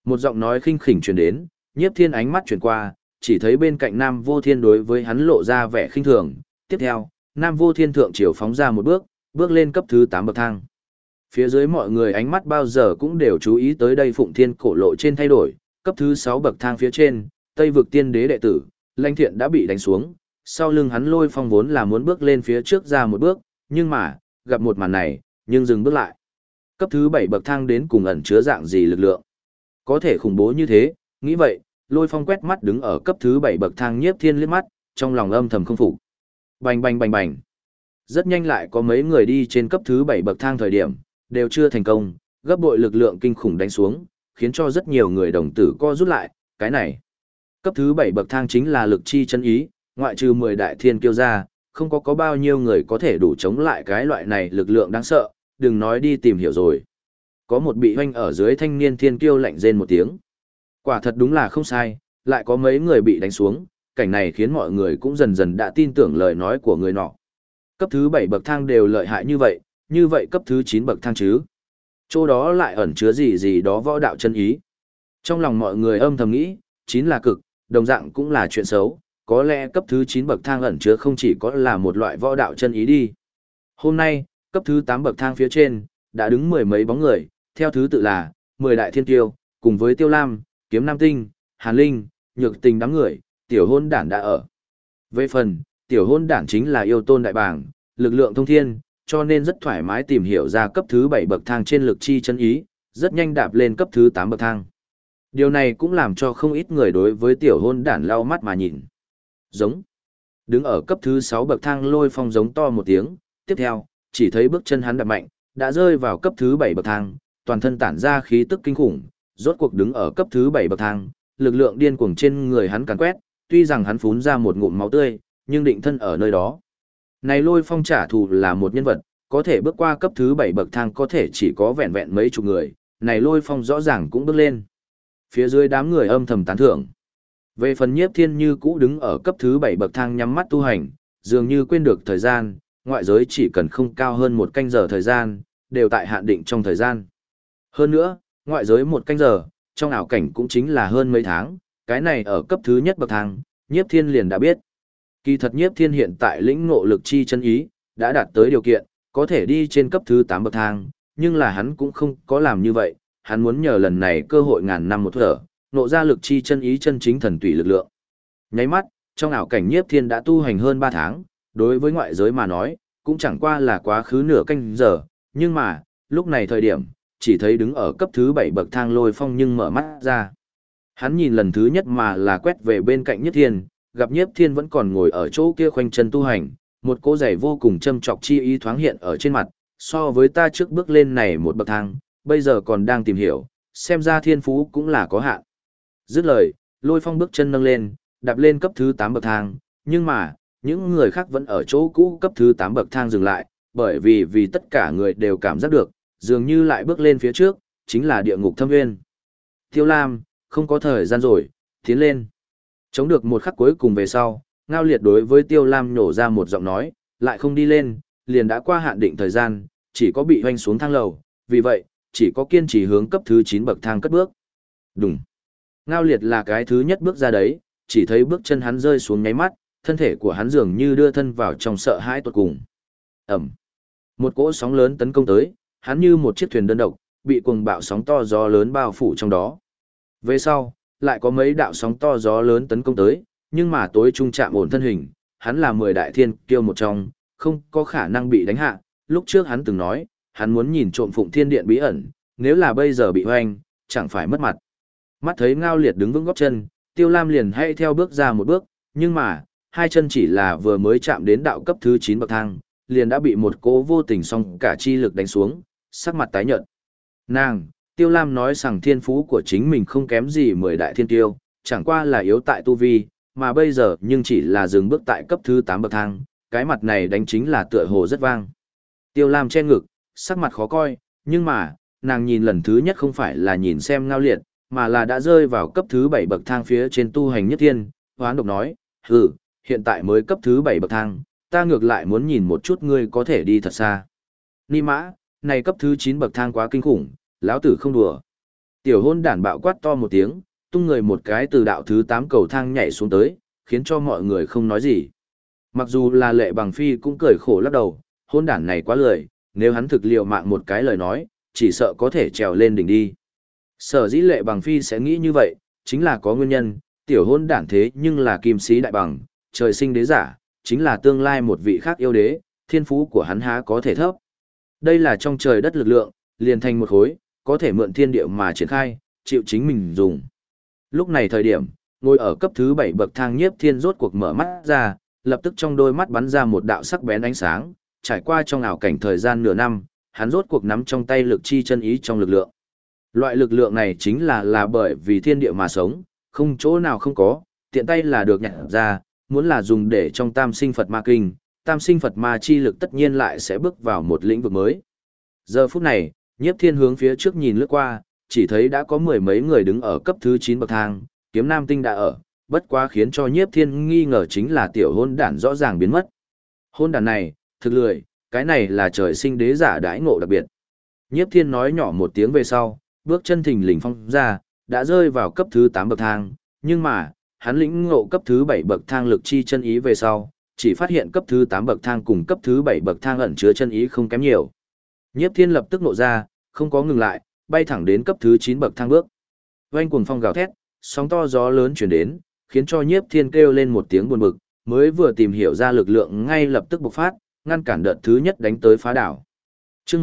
Một giọng nói khinh khỉnh truyền đến, Nhiếp Thiên ánh mắt chuyển qua, chỉ thấy bên cạnh Nam Vô Thiên đối với hắn lộ ra vẻ khinh thường. Tiếp theo, Nam Vô Thiên thượng chiều phóng ra một bước, bước lên cấp thứ 8 bậc thang. Phía dưới mọi người ánh mắt bao giờ cũng đều chú ý tới đây Phụng Thiên cổ lộ trên thay đổi, cấp thứ 6 bậc thang phía trên, Tây vực tiên đế đệ tử, Lãnh Thiện đã bị đánh xuống, sau lưng hắn Lôi Phong vốn là muốn bước lên phía trước ra một bước, nhưng mà, gặp một màn này, nhưng dừng bước lại. Cấp thứ 7 bậc thang đến cùng ẩn chứa dạng gì lực lượng? Có thể khủng bố như thế, nghĩ vậy, Lôi Phong quét mắt đứng ở cấp thứ 7 bậc thang Nhiếp Thiên liếc mắt, trong lòng âm thầm không phục. Bành bành bành bành. Rất nhanh lại có mấy người đi trên cấp thứ 7 bậc thang thời điểm, đều chưa thành công, gấp bội lực lượng kinh khủng đánh xuống, khiến cho rất nhiều người đồng tử co rút lại, cái này. Cấp thứ 7 bậc thang chính là lực chi chân ý, ngoại trừ 10 đại thiên kiêu ra, không có bao nhiêu người có thể đủ chống lại cái loại này lực lượng đáng sợ, đừng nói đi tìm hiểu rồi. Có một bị hoanh ở dưới thanh niên thiên kiêu lạnh rên một tiếng. Quả thật đúng là không sai, lại có mấy người bị đánh xuống, cảnh này khiến mọi người cũng dần dần đã tin tưởng lời nói của người nọ. Cấp thứ 7 bậc thang đều lợi hại như vậy cấp thứ 9 bậc thang chứ. Chỗ đó lại ẩn chứa gì gì đó võ đạo chân ý. Trong lòng mọi người âm thầm nghĩ, 9 là cực, đồng dạng cũng là chuyện xấu, có lẽ cấp thứ 9 bậc thang ẩn chứa không chỉ có là một loại võ đạo chân ý đi. Hôm nay, cấp thứ 8 bậc thang phía trên, đã đứng mười mấy bóng người, theo thứ tự là 10 đại thiên kiêu, cùng với Tiêu Lam, Kiếm Nam Tinh, Hàn Linh, Nhược Tình đám người, tiểu hôn đản đã ở. Về phần, tiểu hôn đản chính là yêu tôn đại bảng, lực lượng thông thiên, cho nên rất thoải mái tìm hiểu ra cấp thứ 7 bậc thang trên lực chi chân ý, rất nhanh đạp lên cấp thứ 8 bậc thang. Điều này cũng làm cho không ít người đối với tiểu hôn đản lau mắt mà nhìn. Giống. Đứng ở cấp thứ 6 bậc thang Lôi Phong giống to một tiếng, tiếp theo, chỉ thấy bước chân hắn đạp mạnh, đã rơi vào cấp thứ 7 bậc thang, toàn thân tản ra khí tức kinh khủng, rốt cuộc đứng ở cấp thứ 7 bậc thang, lực lượng điên cuồng trên người hắn càn quét, tuy rằng hắn phún ra một ngụm máu tươi, nhưng định thân ở nơi đó. Này Lôi Phong trả thù là một nhân vật, có thể bước qua cấp thứ 7 bậc thang có thể chỉ có vẹn vẹn mấy chục người, này Lôi Phong rõ ràng cũng bước lên. Phía dưới đám người âm thầm tán thưởng. Về phần Nhiếp Thiên như cũ đứng ở cấp thứ 7 bậc thang nhắm mắt tu hành, dường như quên được thời gian, ngoại giới chỉ cần không cao hơn một canh giờ thời gian, đều tại hạn định trong thời gian. Hơn nữa, ngoại giới một canh giờ, trong ảo cảnh cũng chính là hơn mấy tháng, cái này ở cấp thứ nhất bậc thang, Nhiếp Thiên liền đã biết. Kỳ thật Nhiếp Thiên hiện tại lĩnh ngộ lực chi chân ý, đã đạt tới điều kiện, có thể đi trên cấp thứ 8 bậc thang, nhưng là hắn cũng không có làm như vậy, hắn muốn nhờ lần này cơ hội ngàn năm một thở, nộ ra lực chi chân ý chân chính thần tùy lực lượng. Nháy mắt, trong ảo cảnh Nhiếp Thiên đã tu hành hơn 3 tháng, đối với ngoại giới mà nói, cũng chẳng qua là quá khứ nửa canh giờ, nhưng mà, lúc này thời điểm, chỉ thấy đứng ở cấp thứ 7 bậc thang Lôi Phong nhưng mở mắt ra. Hắn nhìn lần thứ nhất mà là quét về bên cạnh Nhiếp Thiên, gặp Nhiếp Thiên vẫn còn ngồi ở chỗ kia khoanh chân tu hành, một cỗ giày vô cùng châm chọc chi ý thoáng hiện ở trên mặt, so với ta trước bước lên này một bậc thang, bây giờ còn đang tìm hiểu, xem ra thiên phú cũng là có hạn. Dứt lời, Lôi Phong bước chân nâng lên, đạp lên cấp thứ 8 bậc thang, nhưng mà, những người khác vẫn ở chỗ cũ cấp thứ 8 bậc thang dừng lại, bởi vì tất cả người đều cảm giác được, dường như lại bước lên phía trước, chính là địa ngục thâm nguyên. Tiêu Lam, không có thời gian rồi, tiến lên. Chống được một khắc cuối cùng về sau, Ngao Liệt đối với Tiêu Lam nhổ ra một giọng nói, lại không đi lên, liền đã qua hạn định thời gian, chỉ có bị hoanh xuống thang lầu, vì vậy, chỉ có kiên trì hướng cấp thứ 9 bậc thang cất bước. Đúng. Ngao Liệt là cái thứ nhất bước ra đấy, chỉ thấy bước chân hắn rơi xuống nháy mắt, thân thể của hắn dường như đưa thân vào trong sợ hãi tột cùng. Ẩm. Một cỗ sóng lớn tấn công tới, hắn như một chiếc thuyền đơn độc, bị cuồng bạo sóng to gió lớn bao phủ trong đó. Về sau, lại có mấy đạo sóng to gió lớn tấn công tới, nhưng mà tối trung chạm ổn thân hình, hắn là 10 đại thiên kiêu một trong, không có khả năng bị đánh hạ. Lúc trước hắn từng nói, hắn muốn nhìn trộm Phụng Thiên Điện bí ẩn, nếu là bây giờ bị hoanh, chẳng phải mất mặt. Mắt thấy Ngao Liệt đứng vững gót chân, Tiêu Lam liền hay theo bước ra một bước, nhưng mà, hai chân chỉ là vừa mới chạm đến đạo cấp thứ 9 bậc thang, liền đã bị một cỗ vô tình song cả chi lực đánh xuống, sắc mặt tái nhợt. Nàng, Tiêu Lam nói rằng thiên phú của chính mình không kém gì 10 đại thiên tiêu, chẳng qua là yếu tại tu vi, mà bây giờ nhưng chỉ là dừng bước tại cấp thứ 8 bậc thang, cái mặt này đánh chính là tựa hồ rất vang. Tiêu Lam che ngực, sắc mặt khó coi, nhưng mà, nàng nhìn lần thứ nhất không phải là nhìn xem Ngao Liệt, mà là đã rơi vào cấp thứ 7 bậc thang phía trên tu hành nhất thiên, hoán độc nói, hiện tại mới cấp thứ 7 bậc thang, ta ngược lại muốn nhìn một chút ngươi có thể đi thật xa. Ni mã, này cấp thứ 9 bậc thang quá kinh khủng, lão tử không đùa. Tiểu hôn đản bạo quát to một tiếng, tung người một cái từ đạo thứ 8 cầu thang nhảy xuống tới, khiến cho mọi người không nói gì. Mặc dù là Lệ Bằng Phi cũng cười khổ lắc đầu, hôn đản này quá lười, nếu hắn thực liều mạng một cái lời nói, chỉ sợ có thể trèo lên đỉnh đi. Sở dĩ Lệ Bằng Phi sẽ nghĩ như vậy, chính là có nguyên nhân, tiểu hôn đản thế nhưng là kim sĩ đại bằng, trời sinh đế giả, chính là tương lai một vị khác yêu đế, thiên phú của hắn há có thể thấp. Đây là trong trời đất lực lượng, liền thành một khối, có thể mượn thiên địa mà triển khai, chịu chính mình dùng. Lúc này thời điểm, ngồi ở cấp thứ 7 bậc thang Nhiếp Thiên rốt cuộc mở mắt ra, lập tức trong đôi mắt bắn ra một đạo sắc bén ánh sáng, trải qua trong ảo cảnh thời gian nửa năm, hắn rốt cuộc nắm trong tay lực chi chân ý trong lực lượng. Loại lực lượng này chính là bởi vì thiên địa mà sống, không chỗ nào không có, tiện tay là được nhặt ra, muốn là dùng để trong tam sinh Phật ma kinh, tam sinh Phật ma chi lực tất nhiên lại sẽ bước vào một lĩnh vực mới. Giờ phút này, Nhiếp Thiên hướng phía trước nhìn lướt qua, chỉ thấy đã có mười mấy người đứng ở cấp thứ 9 bậc thang, Kiếm Nam Tinh đã ở, bất quá khiến cho Nhiếp Thiên nghi ngờ chính là tiểu hôn đản rõ ràng biến mất. Hôn đản này, thực lười, cái này là trời sinh đế giả đãi ngộ đặc biệt. Nhiếp Thiên nói nhỏ một tiếng về sau, bước chân thình lình phong ra, đã rơi vào cấp thứ 8 bậc thang, nhưng mà, hắn lĩnh ngộ cấp thứ 7 bậc thang lực chi chân ý về sau, chỉ phát hiện cấp thứ 8 bậc thang cùng cấp thứ 7 bậc thang ẩn chứa chân ý không kém nhiều. Nhiếp Thiên lập tức nộ ra, không có ngừng lại, bay thẳng đến cấp thứ 9 bậc thang bước. Oanh cuồng phong gào thét, sóng to gió lớn chuyển đến, khiến cho Nhiếp Thiên kêu lên một tiếng buồn bực, mới vừa tìm hiểu ra lực lượng ngay lập tức bộc phát, ngăn cản đợt thứ nhất đánh tới phá đảo. Chương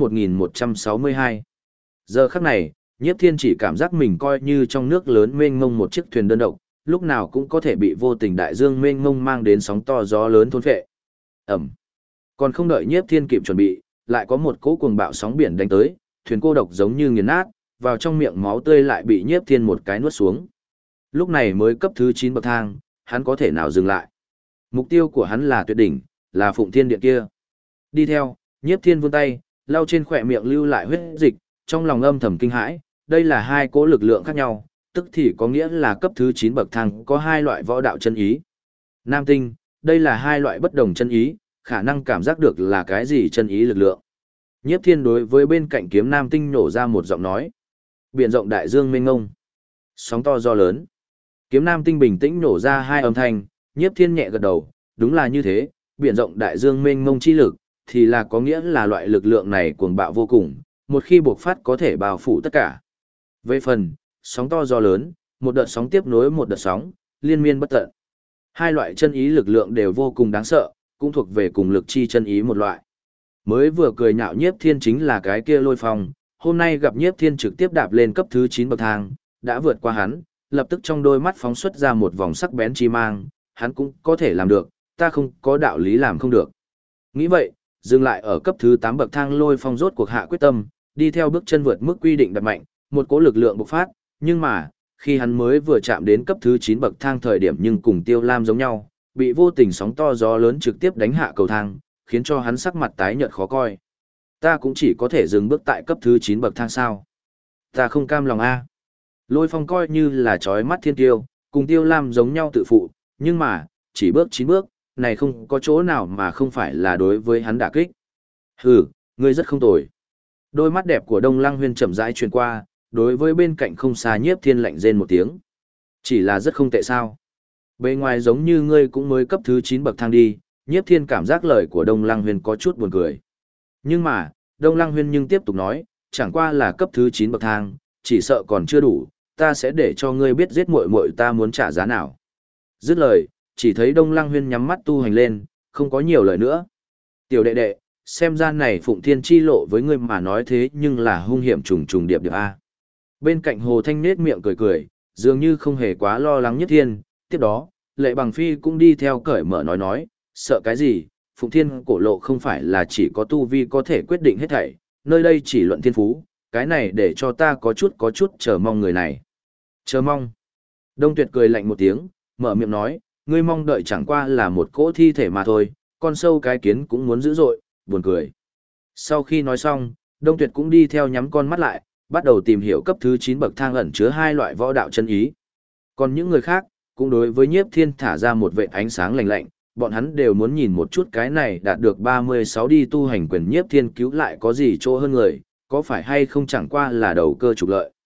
1162. Giờ khắc này, Nhiếp Thiên chỉ cảm giác mình coi như trong nước lớn mênh mông một chiếc thuyền đơn độc, lúc nào cũng có thể bị vô tình đại dương mênh mông mang đến sóng to gió lớn thôn phệ. Ẩm. Còn không đợi Nhiếp Thiên kịp chuẩn bị, lại có một cỗ cuồng bạo sóng biển đánh tới, thuyền cô độc giống như nghiền nát, vào trong miệng máu tươi lại bị Nhiếp Thiên một cái nuốt xuống. Lúc này mới cấp thứ 9 bậc thang, hắn có thể nào dừng lại. Mục tiêu của hắn là tuyệt đỉnh, là Phụng Thiên Điện kia. Đi theo, Nhiếp Thiên vươn tay, lau trên khỏe miệng lưu lại huyết dịch, trong lòng âm thầm kinh hãi, đây là hai cỗ lực lượng khác nhau, tức thì có nghĩa là cấp thứ 9 bậc thang có hai loại võ đạo chân ý. Nam tinh, đây là hai loại bất đồng chân ý, khả năng cảm giác được là cái gì chân ý lực lượng. Nhiếp Thiên đối với bên cạnh Kiếm Nam Tinh nổ ra một giọng nói. Biển rộng đại dương mênh mông, sóng to gió lớn. Kiếm Nam Tinh bình tĩnh nổ ra hai âm thanh, Nhiếp Thiên nhẹ gật đầu, đúng là như thế, biển rộng đại dương mênh mông chi lực, thì là có nghĩa là loại lực lượng này cuồng bạo vô cùng, một khi bộc phát có thể bao phủ tất cả. Về phần, sóng to gió lớn, một đợt sóng tiếp nối một đợt sóng, liên miên bất tận. Hai loại chân ý lực lượng đều vô cùng đáng sợ, cũng thuộc về cùng lực chi chân ý một loại. Mới vừa cười nhạo Nhiếp Thiên chính là cái kia Lôi Phong, hôm nay gặp Nhiếp Thiên trực tiếp đạp lên cấp thứ 9 bậc thang, đã vượt qua hắn, lập tức trong đôi mắt phóng xuất ra một vòng sắc bén chi mang, hắn cũng có thể làm được, ta không có đạo lý làm không được. Nghĩ vậy, dừng lại ở cấp thứ 8 bậc thang Lôi Phong rốt cuộc hạ quyết tâm, đi theo bước chân vượt mức quy định đặt mạnh, một cỗ lực lượng bộc phát, nhưng mà, khi hắn mới vừa chạm đến cấp thứ 9 bậc thang thời điểm nhưng cùng Tiêu Lam giống nhau, bị vô tình sóng to gió lớn trực tiếp đánh hạ cầu thang, khiến cho hắn sắc mặt tái nhợt khó coi. Ta cũng chỉ có thể dừng bước tại cấp thứ 9 bậc thang sao. Ta không cam lòng a. Lôi Phong coi như là chói mắt thiên tiêu, cùng Tiêu Lam giống nhau tự phụ, nhưng mà, chỉ bước 9 bước, này không có chỗ nào mà không phải là đối với hắn đả kích. Hừ, ngươi rất không tồi. Đôi mắt đẹp của Đông Lăng Huyên chậm rãi truyền qua, đối với bên cạnh không xa Nhiếp Thiên lạnh rên một tiếng. Chỉ là rất không tệ sao. Bề ngoài giống như ngươi cũng mới cấp thứ 9 bậc thang đi, Nhiếp Thiên cảm giác lời của Đông Lăng Huyên có chút buồn cười. Nhưng mà, Đông Lăng Huyên nhưng tiếp tục nói, chẳng qua là cấp thứ 9 bậc thang, chỉ sợ còn chưa đủ, ta sẽ để cho ngươi biết giết muội muội ta muốn trả giá nào. Dứt lời, chỉ thấy Đông Lăng Huyên nhắm mắt tu hành lên, không có nhiều lời nữa. Tiểu đệ đệ, xem ra này Phụng Thiên chi lộ với ngươi mà nói thế nhưng là hung hiểm trùng trùng điệp điệp a. Bên cạnh Hồ Thanh nết miệng cười cười, dường như không hề quá lo lắng Nhất Thiên, tiếp đó, Lệ Bằng Phi cũng đi theo cởi mở nói, sợ cái gì, Phụng Thiên cổ lộ không phải là chỉ có tu vi có thể quyết định hết thảy, nơi đây chỉ luận thiên phú, cái này để cho ta có chút chờ mong người này. Chờ mong. Đông Tuyệt cười lạnh một tiếng, mở miệng nói, ngươi mong đợi chẳng qua là một cỗ thi thể mà thôi, con sâu cái kiến cũng muốn dữ dội, buồn cười. Sau khi nói xong, Đông Tuyệt cũng đi theo nhắm con mắt lại, bắt đầu tìm hiểu cấp thứ 9 bậc thang ẩn chứa hai loại võ đạo chân ý. Còn những người khác, cũng đối với Nhiếp Thiên thả ra một vệt ánh sáng lạnh lạnh, bọn hắn đều muốn nhìn một chút cái này đạt được 36 đi tu hành quyền Nhiếp Thiên cứu lại có gì chỗ hơn người, có phải hay không chẳng qua là đầu cơ trục lợi.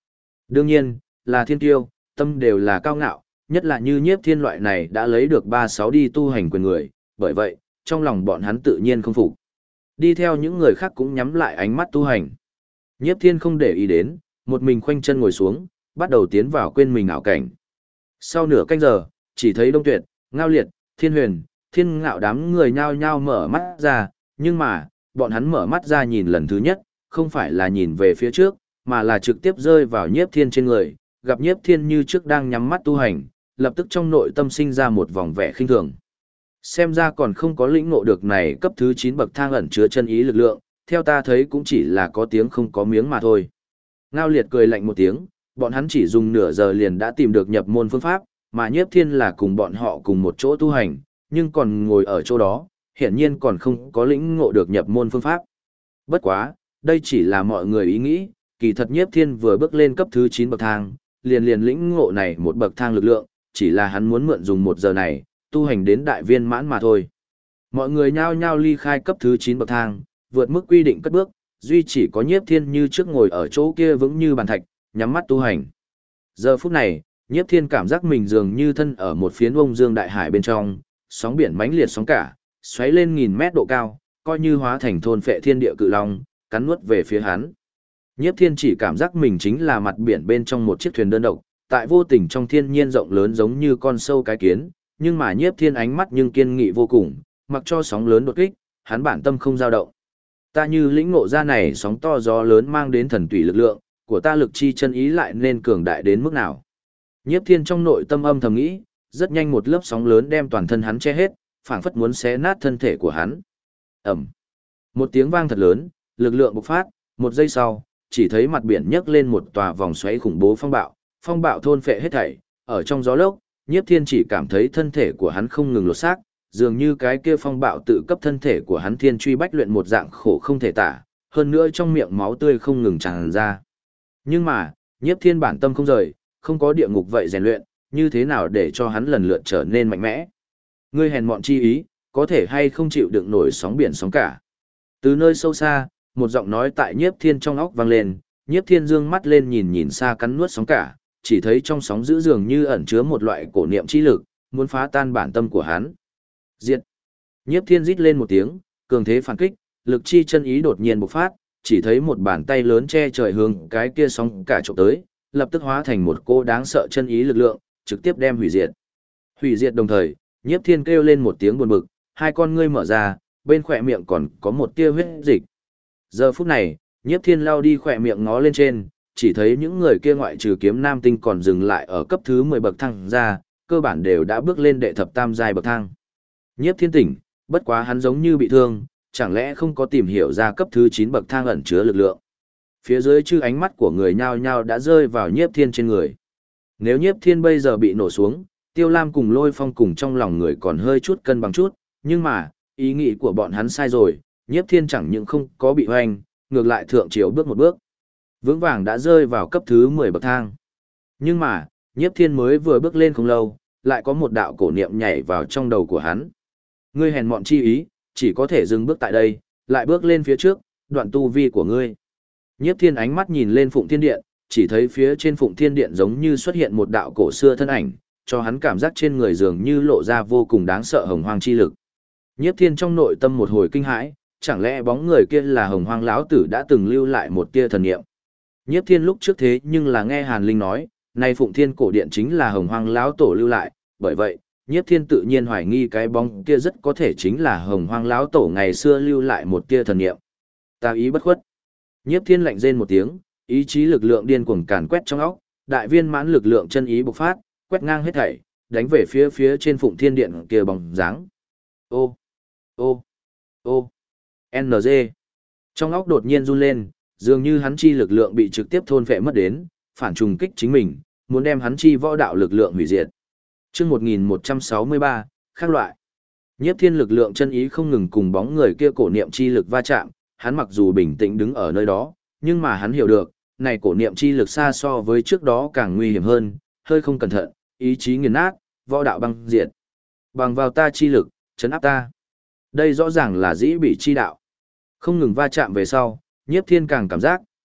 Đương nhiên, là thiên tiêu, tâm đều là cao ngạo, nhất là như Nhiếp Thiên loại này đã lấy được 3-6 đi tu hành quyền người, bởi vậy, trong lòng bọn hắn tự nhiên không phục. Đi theo những người khác cũng nhắm lại ánh mắt tu hành. Nhiếp Thiên không để ý đến, một mình khoanh chân ngồi xuống, bắt đầu tiến vào quên mình ảo cảnh. Sau nửa canh giờ, chỉ thấy Đông Tuyệt, Ngao Liệt, Thiên Huyền, Thiên Ngạo đám người nhao nhao mở mắt ra, nhưng mà, bọn hắn mở mắt ra nhìn lần thứ nhất, không phải là nhìn về phía trước, mà là trực tiếp rơi vào Nhiếp Thiên trên người, gặp Nhiếp Thiên như trước đang nhắm mắt tu hành, lập tức trong nội tâm sinh ra một vòng vẻ khinh thường. Xem ra còn không có lĩnh ngộ được này cấp thứ 9 bậc thang ẩn chứa chân ý lực lượng, theo ta thấy cũng chỉ là có tiếng không có miếng mà thôi. Ngao Liệt cười lạnh một tiếng, bọn hắn chỉ dùng nửa giờ liền đã tìm được nhập môn phương pháp, mà Nhiếp Thiên là cùng bọn họ cùng một chỗ tu hành, nhưng còn ngồi ở chỗ đó, hiển nhiên còn không có lĩnh ngộ được nhập môn phương pháp. Bất quá, đây chỉ là mọi người ý nghĩ, kỳ thật Nhiếp Thiên vừa bước lên cấp thứ 9 bậc thang, liền lĩnh ngộ này một bậc thang lực lượng, chỉ là hắn muốn mượn dùng một giờ này, tu hành đến đại viên mãn mà thôi. Mọi người nhao nhao ly khai cấp thứ 9 bậc thang, vượt mức quy định cất bước, duy chỉ có Nhiếp Thiên như trước ngồi ở chỗ kia vững như bàn thạch, nhắm mắt tu hành. Giờ phút này, Nhiếp Thiên cảm giác mình dường như thân ở một phiến Đông Dương đại hải bên trong, sóng biển mãnh liệt sóng cả, xoáy lên nghìn mét độ cao, coi như hóa thành thôn phệ thiên địa cự long, cắn nuốt về phía hắn. Nhiếp Thiên chỉ cảm giác mình chính là mặt biển bên trong một chiếc thuyền đơn độc, tại vô tình trong thiên nhiên rộng lớn giống như con sâu cái kiến, nhưng mà Nhiếp Thiên ánh mắt nhưng kiên nghị vô cùng, mặc cho sóng lớn đột kích, hắn bản tâm không dao động. Ta như lĩnh ngộ ra này sóng to gió lớn mang đến thần tùy lực lượng, của ta lực chi chân ý lại nên cường đại đến mức nào. Nhiếp Thiên trong nội tâm âm thầm nghĩ, rất nhanh một lớp sóng lớn đem toàn thân hắn che hết, phảng phất muốn xé nát thân thể của hắn. Ầm. Một tiếng vang thật lớn, lực lượng bộc phát, một giây sau, chỉ thấy mặt biển nhấc lên một tòa vòng xoáy khủng bố phong bạo thôn phệ hết thảy, ở trong gió lốc, Nhiếp Thiên chỉ cảm thấy thân thể của hắn không ngừng lột xác, dường như cái kia phong bạo tự cấp thân thể của hắn thiên truy bách luyện một dạng khổ không thể tả, hơn nữa trong miệng máu tươi không ngừng tràn ra. Nhưng mà, Nhiếp Thiên bản tâm không rời, không có địa ngục vậy rèn luyện, như thế nào để cho hắn lần lượt trở nên mạnh mẽ. Ngươi hèn mọn chi ý, có thể hay không chịu đựng nổi sóng biển sóng cả. Từ nơi sâu xa, một giọng nói tại Nhiếp Thiên trong óc vang lên, Nhiếp Thiên dương mắt lên nhìn xa cắn nuốt sóng cả, chỉ thấy trong sóng dữ dường như ẩn chứa một loại cổ niệm chi lực, muốn phá tan bản tâm của hắn. Diệt! Nhiếp Thiên rít lên một tiếng, cường thế phản kích, lực chi chân ý đột nhiên bộc phát, chỉ thấy một bàn tay lớn che trời hướng cái kia sóng cả chụp tới, lập tức hóa thành một cô đáng sợ chân ý lực lượng, trực tiếp đem hủy diệt. Hủy diệt đồng thời, Nhiếp Thiên kêu lên một tiếng buồn bực, hai con ngươi mở ra, bên khỏe miệng còn có một tia huyết dịch. Giờ phút này, Nhiếp Thiên lao đi khỏe miệng ngó lên trên, chỉ thấy những người kia ngoại trừ kiếm nam tinh còn dừng lại ở cấp thứ 10 bậc thang ra, cơ bản đều đã bước lên đệ thập tam giai bậc thang. Nhiếp Thiên tỉnh, bất quá hắn giống như bị thương, chẳng lẽ không có tìm hiểu ra cấp thứ 9 bậc thang ẩn chứa lực lượng. Phía dưới chư ánh mắt của người nhao nhao đã rơi vào Nhiếp Thiên trên người. Nếu Nhiếp Thiên bây giờ bị nổ xuống, Tiêu Lam cùng Lôi Phong cùng trong lòng người còn hơi chút cân bằng chút, nhưng mà, ý nghĩ của bọn hắn sai rồi, Nhiếp Thiên chẳng những không có bị hoành, ngược lại thượng chiều bước một bước. Vững vàng đã rơi vào cấp thứ 10 bậc thang. Nhưng mà, Nhiếp Thiên mới vừa bước lên không lâu, lại có một đạo cổ niệm nhảy vào trong đầu của hắn. Ngươi hèn mọn chi ý, chỉ có thể dừng bước tại đây, lại bước lên phía trước, đoạn tu vi của ngươi. Nhiếp Thiên ánh mắt nhìn lên Phụng Thiên Điện, chỉ thấy phía trên Phụng Thiên Điện giống như xuất hiện một đạo cổ xưa thân ảnh, cho hắn cảm giác trên người dường như lộ ra vô cùng đáng sợ hồng hoang chi lực. Nhiếp Thiên trong nội tâm một hồi kinh hãi, chẳng lẽ bóng người kia là Hồng Hoang lão tử đã từng lưu lại một tia thần niệm. Nhiếp Thiên lúc trước thế nhưng là nghe Hàn Linh nói, nay Phụng Thiên cổ điện chính là Hồng Hoang lão tổ lưu lại, bởi vậy, Nhiếp Thiên tự nhiên hoài nghi cái bóng kia rất có thể chính là Hồng Hoang lão tổ ngày xưa lưu lại một tia thần niệm. Ta ý bất khuất. Nhiếp Thiên lạnh rên một tiếng, ý chí lực lượng điên cuồng càn quét trong óc, đại viên mãn lực lượng chân ý bộc phát, quét ngang hết thảy, đánh về phía trên Phụng Thiên điện kia bóng dáng. Ô, ô, ô, NG. Trong óc đột nhiên run lên, dường như hắn chi lực lượng bị trực tiếp thôn phệ mất đến, phản trùng kích chính mình, muốn đem hắn chi võ đạo lực lượng hủy diệt. Chương 1163, khác loại. Nhiếp Thiên lực lượng chân ý không ngừng cùng bóng người kia cổ niệm chi lực va chạm, hắn mặc dù bình tĩnh đứng ở nơi đó, nhưng mà hắn hiểu được, này cổ niệm chi lực xa so với trước đó càng nguy hiểm hơn, hơi không cẩn thận, ý chí nghiền nát, võ đạo băng diệt. Bằng vào ta chi lực, chấn áp ta. Đây rõ ràng là dĩ bị chi đạo. Không ngừng va chạm về sau, Nhiếp Thiên càng cảm giác,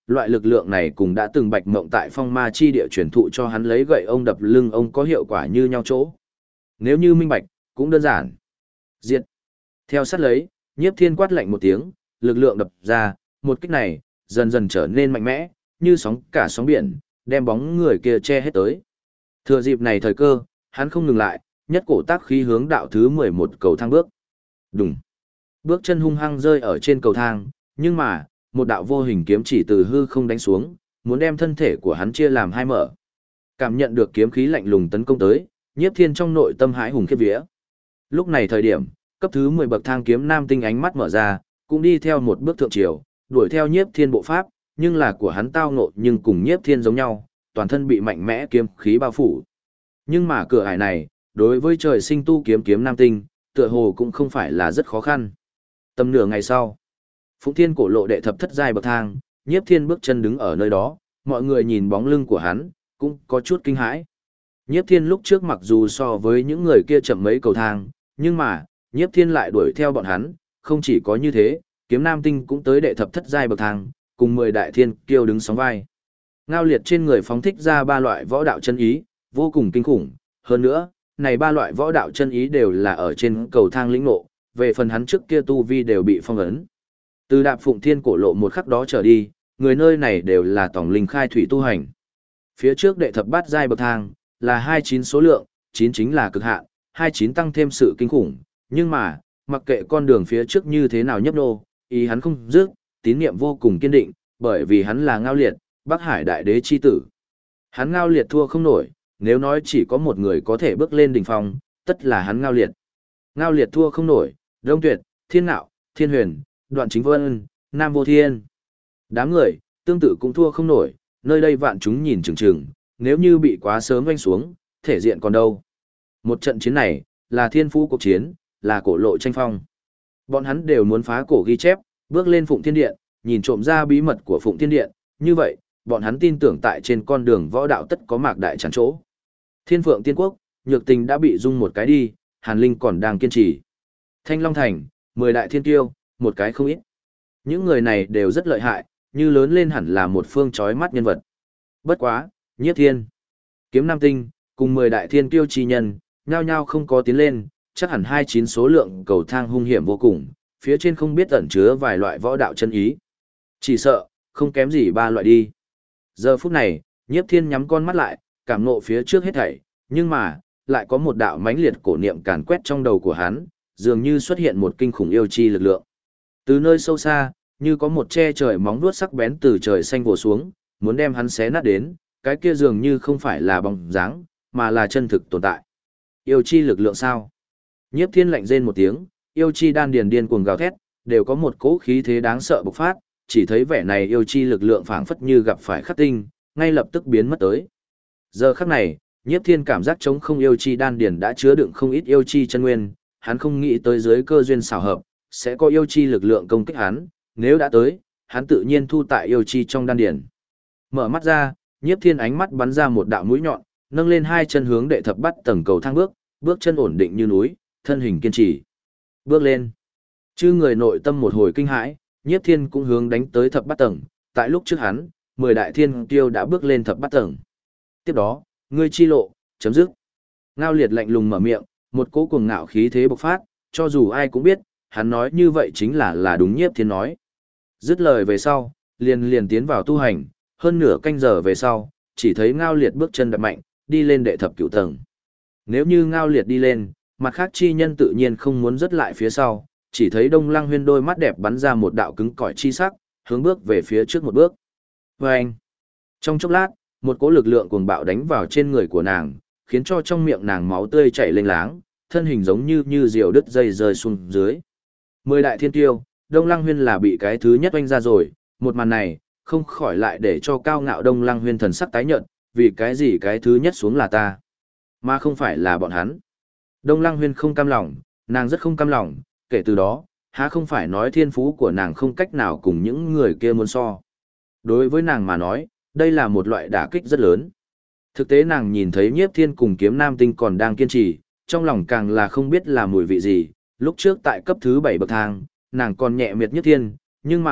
loại lực lượng này cùng đã từng Bạch Mộng tại Phong Ma chi địa truyền thụ cho hắn lấy gậy ông đập lưng ông có hiệu quả như nhau chỗ. Nếu như minh bạch, cũng đơn giản. Diệt. Theo sát lấy, Nhiếp Thiên quát lạnh một tiếng, lực lượng đập ra, một kích này dần dần trở nên mạnh mẽ, như sóng cả sóng biển, đem bóng người kia che hết tới. Thừa dịp này thời cơ, hắn không ngừng lại, nhất cổ tác khí hướng đạo thứ 11 cầu thang bước. Đùng. Bước chân hung hăng rơi ở trên cầu thang, nhưng mà, một đạo vô hình kiếm chỉ từ hư không đánh xuống, muốn đem thân thể của hắn chia làm hai mở. Cảm nhận được kiếm khí lạnh lùng tấn công tới, Nhiếp Thiên trong nội tâm hãi hùng khiếp vía. Lúc này thời điểm, cấp thứ 10 bậc thang kiếm nam tinh ánh mắt mở ra, cũng đi theo một bước thượng triều, đuổi theo Nhiếp Thiên bộ pháp, nhưng là của hắn tao ngộ nhưng cùng Nhiếp Thiên giống nhau, toàn thân bị mạnh mẽ kiếm khí bao phủ. Nhưng mà cửa ải này, đối với trời sinh tu kiếm nam tinh, tựa hồ cũng không phải là rất khó khăn. Tầm nửa ngày sau, Phụng Thiên cổ lộ đệ thập thất giai bậc thang, Nhiếp Thiên bước chân đứng ở nơi đó, mọi người nhìn bóng lưng của hắn, cũng có chút kinh hãi. Nhiếp Thiên lúc trước mặc dù so với những người kia chậm mấy cầu thang, nhưng mà, Nhiếp Thiên lại đuổi theo bọn hắn, không chỉ có như thế, kiếm nam tinh cũng tới đệ thập thất giai bậc thang, cùng 10 đại thiên kiêu đứng sóng vai. Ngao Liệt trên người phóng thích ra 3 loại võ đạo chân ý, vô cùng kinh khủng, hơn nữa, này 3 loại võ đạo chân ý đều là ở trên cầu thang lĩnh ngộ, về phần hắn trước kia tu vi đều bị phong ấn. Từ đạp Phụng Thiên cổ lộ một khắc đó trở đi, người nơi này đều là tổng linh khai thủy tu hành. Phía trước đệ thập bát giai bậc thang là 29 số lượng, 9 chính là cực hạn, 29 tăng thêm sự kinh khủng, nhưng mà, mặc kệ con đường phía trước như thế nào nhấp nô, ý hắn không dứt, tín niệm vô cùng kiên định, bởi vì hắn là Ngao Liệt, Bắc Hải đại đế chi tử. Hắn Ngao Liệt thua không nổi, nếu nói chỉ có một người có thể bước lên đỉnh phong, tất là hắn Ngao Liệt. Ngao Liệt thua không nổi, Đông Tuyệt, Thiên Nạo, Thiên Huyền, Đoạn Chính Vân, Nam Vô Thiên. Đám người, tương tự cũng thua không nổi, nơi đây vạn chúng nhìn chừng chừng, nếu như bị quá sớm vanh xuống, thể diện còn đâu. Một trận chiến này, là thiên phú cuộc chiến, là cổ lộ tranh phong. Bọn hắn đều muốn phá cổ ghi chép, bước lên Phụng Thiên Điện, nhìn trộm ra bí mật của Phụng Thiên Điện, như vậy, bọn hắn tin tưởng tại trên con đường võ đạo tất có mạc đại chắn chỗ. Thiên Phượng Tiên Quốc, Nhược Tình đã bị dung một cái đi, Hàn Linh còn đang kiên trì. Thanh Long Thành, 10 đại thiên tiêu, một cái không ít. Những người này đều rất lợi hại, như lớn lên hẳn là một phương chói mắt nhân vật. Bất quá, Nhiếp Thiên, Kiếm Nam Tinh, cùng 10 đại thiên kiêu chi nhân, nhao nhao không có tiến lên, chắc hẳn 29 số lượng cầu thang hung hiểm vô cùng, phía trên không biết ẩn chứa vài loại võ đạo chân ý. Chỉ sợ, không kém gì 3 loại đi. Giờ phút này, Nhiếp Thiên nhắm con mắt lại, cảm ngộ phía trước hết thảy, nhưng mà, lại có một đạo mãnh liệt cổ niệm càn quét trong đầu của hắn, dường như xuất hiện một kinh khủng yêu chi lực lượng. Từ nơi sâu xa, như có một che trời móng vuốt sắc bén từ trời xanh vồ xuống, muốn đem hắn xé nát đến, cái kia dường như không phải là bóng dáng, mà là chân thực tồn tại. Yêu chi lực lượng sao? Nhiếp Thiên lạnh rên một tiếng, yêu chi đan điền điên cuồng gào thét, đều có một cỗ khí thế đáng sợ bộc phát, chỉ thấy vẻ này yêu chi lực lượng phảng phất như gặp phải khắc tinh, ngay lập tức biến mất tới. Giờ khắc này, Nhiếp Thiên cảm giác trống không yêu chi đan điền đã chứa đựng không ít yêu chi chân nguyên, hắn không nghĩ tới dưới cơ duyên xảo hợp, sẽ có yêu chi lực lượng công kích hắn, nếu đã tới, hắn tự nhiên thu tại yêu chi trong đan điền. Mở mắt ra, Nhiếp Thiên ánh mắt bắn ra một đạo mũi nhọn, nâng lên hai chân hướng đệ thập bát tầng cầu thang bước, bước chân ổn định như núi, thân hình kiên trì. Bước lên. Chư người nội tâm một hồi kinh hãi, Nhiếp Thiên cũng hướng đánh tới thập bát tầng, tại lúc trước hắn, 10 đại thiên kiêu đã bước lên thập bát tầng. Tiếp đó, ngươi chi lộ, chấm dứt. Ngao Liệt lạnh lùng mở miệng, một cỗ cuồng ngạo khí thế bộc phát, cho dù ai cũng biết, hắn nói như vậy chính là đúng Nhiếp Thiên nói. Dứt lời về sau, liền tiến vào tu hành, hơn nửa canh giờ về sau, chỉ thấy Ngao Liệt bước chân đạp mạnh, đi lên đệ thập cửu tầng. Nếu như Ngao Liệt đi lên, mặt khác chi nhân tự nhiên không muốn dứt lại phía sau, chỉ thấy Đông Lăng Huyên đôi mắt đẹp bắn ra một đạo cứng cỏi chi sắc, hướng bước về phía trước một bước. Vâng! Trong chốc lát, một cỗ lực lượng cuồng bạo đánh vào trên người của nàng, khiến cho trong miệng nàng máu tươi chảy lênh láng, thân hình giống như diều đứt dây rơi xuống dưới. 10 đại thiên tiêu, Đông Lăng Huyên là bị cái thứ nhất oanh ra rồi, một màn này, không khỏi lại để cho cao ngạo Đông Lăng Huyên thần sắc tái nhợt, vì cái gì cái thứ nhất xuống là ta, mà không phải là bọn hắn. Đông Lăng Huyên không cam lòng, nàng rất không cam lòng, kể từ đó, há không phải nói thiên phú của nàng không cách nào cùng những người kia muốn so. Đối với nàng mà nói, đây là một loại đả kích rất lớn. Thực tế nàng nhìn thấy Nhiếp Thiên cùng Kiếm Nam Tinh còn đang kiên trì, trong lòng càng là không biết là mùi vị gì, lúc trước tại cấp thứ 7 bậc thang, nàng còn nhẹ miệt Nhiếp Thiên, nhưng mà,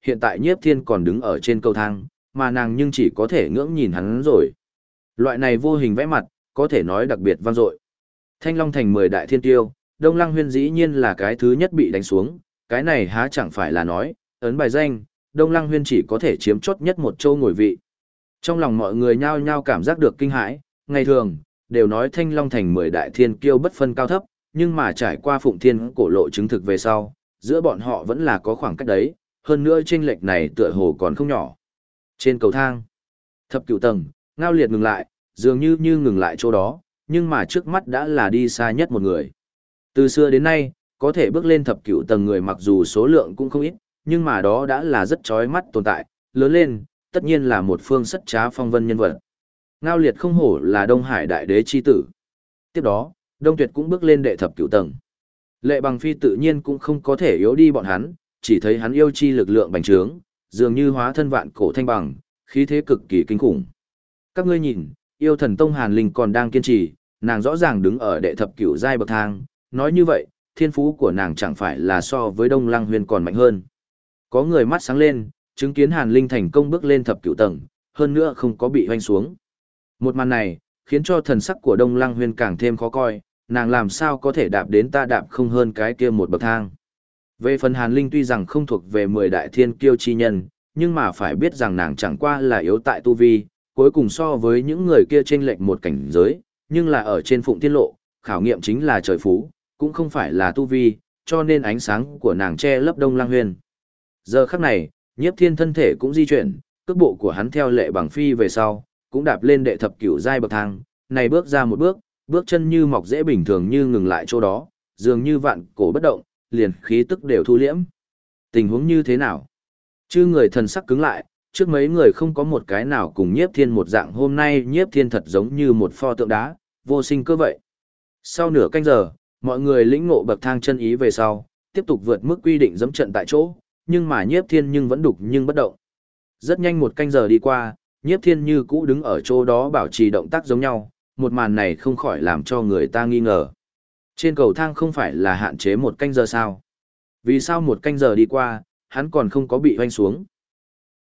hiện tại nhiếp thiên còn đứng ở trên cầu thang, mà nàng nhưng chỉ có thể ngưỡng nhìn hắn rồi. Loại này vô hình vẽ mặt, có thể nói đặc biệt vang dội. Thanh Long Thành 10 đại thiên tiêu, Đông Lăng Huyên dĩ nhiên là cái thứ nhất bị đánh xuống, cái này há chẳng phải là nói, ấn bài danh, Đông Lăng Huyên chỉ có thể chiếm chốt nhất một châu ngồi vị. Trong lòng mọi người nhao nhao cảm giác được kinh hãi, ngày thường, đều nói Thanh Long Thành 10 đại thiên kiêu bất phân cao thấp, nhưng mà trải qua Phụng Thiên cổ lộ chứng thực về sau, giữa bọn họ vẫn là có khoảng cách đấy, hơn nữa chênh lệch này tựa hồ còn không nhỏ. Trên cầu thang, thập cửu tầng, Ngao Liệt ngừng lại, dường như ngừng lại chỗ đó, nhưng mà trước mắt đã là đi xa nhất một người. Từ xưa đến nay, có thể bước lên thập cửu tầng người mặc dù số lượng cũng không ít, nhưng mà đó đã là rất chói mắt tồn tại, lớn lên, tất nhiên là một phương sất trá phong vân nhân vật. Ngao Liệt không hổ là Đông Hải đại đế chi tử. Tiếp đó, Đông Tuyệt cũng bước lên đệ thập cửu tầng. Lệ Bằng Phi tự nhiên cũng không có thể yếu đi bọn hắn, chỉ thấy hắn yêu chi lực lượng bành trướng, dường như hóa thân vạn cổ thanh bằng, khí thế cực kỳ kinh khủng. Các ngươi nhìn, yêu thần tông Hàn Linh còn đang kiên trì, nàng rõ ràng đứng ở đệ thập cửu giai bậc thang, nói như vậy, thiên phú của nàng chẳng phải là so với Đông Lăng Huyên còn mạnh hơn. Có người mắt sáng lên, chứng kiến Hàn Linh thành công bước lên thập cửu tầng, hơn nữa không có bị hoanh xuống. Một màn này, khiến cho thần sắc của Đông Lăng Huyên càng thêm khó coi, nàng làm sao có thể đạp đến ta đạp không hơn cái kia một bậc thang. Về phần Hàn Linh tuy rằng không thuộc về 10 đại thiên kiêu chi nhân, nhưng mà phải biết rằng nàng chẳng qua là yếu tại tu vi, cuối cùng so với những người kia chênh lệch một cảnh giới, nhưng là ở trên Phụng Thiên Lộ, khảo nghiệm chính là trời phú, cũng không phải là tu vi, cho nên ánh sáng của nàng che lấp Đông Lăng Huyên. Giờ khắc này, Nhiếp Thiên thân thể cũng di chuyển, cước bộ của hắn theo Lệ Bằng Phi về sau, cũng đạp lên đệ thập cửu giai bậc thang, này bước ra một bước, bước chân như mọc dễ bình thường như ngừng lại chỗ đó, dường như vạn cổ bất động, liền khí tức đều thu liễm. Tình huống như thế nào? Chư người thần sắc cứng lại, trước mấy người không có một cái nào cùng Nhiếp Thiên một dạng, hôm nay Nhiếp Thiên thật giống như một pho tượng đá, vô sinh cơ vậy. Sau nửa canh giờ, mọi người lĩnh ngộ bậc thang chân ý về sau, tiếp tục vượt mức quy định dẫm trận tại chỗ, nhưng mà Nhiếp Thiên nhưng vẫn đục nhưng bất động. Rất nhanh một canh giờ đi qua, Nhiếp Thiên như cũ đứng ở chỗ đó bảo trì động tác giống nhau, một màn này không khỏi làm cho người ta nghi ngờ. Trên cầu thang không phải là hạn chế một canh giờ sao? Vì sao một canh giờ đi qua, hắn còn không có bị hoanh xuống?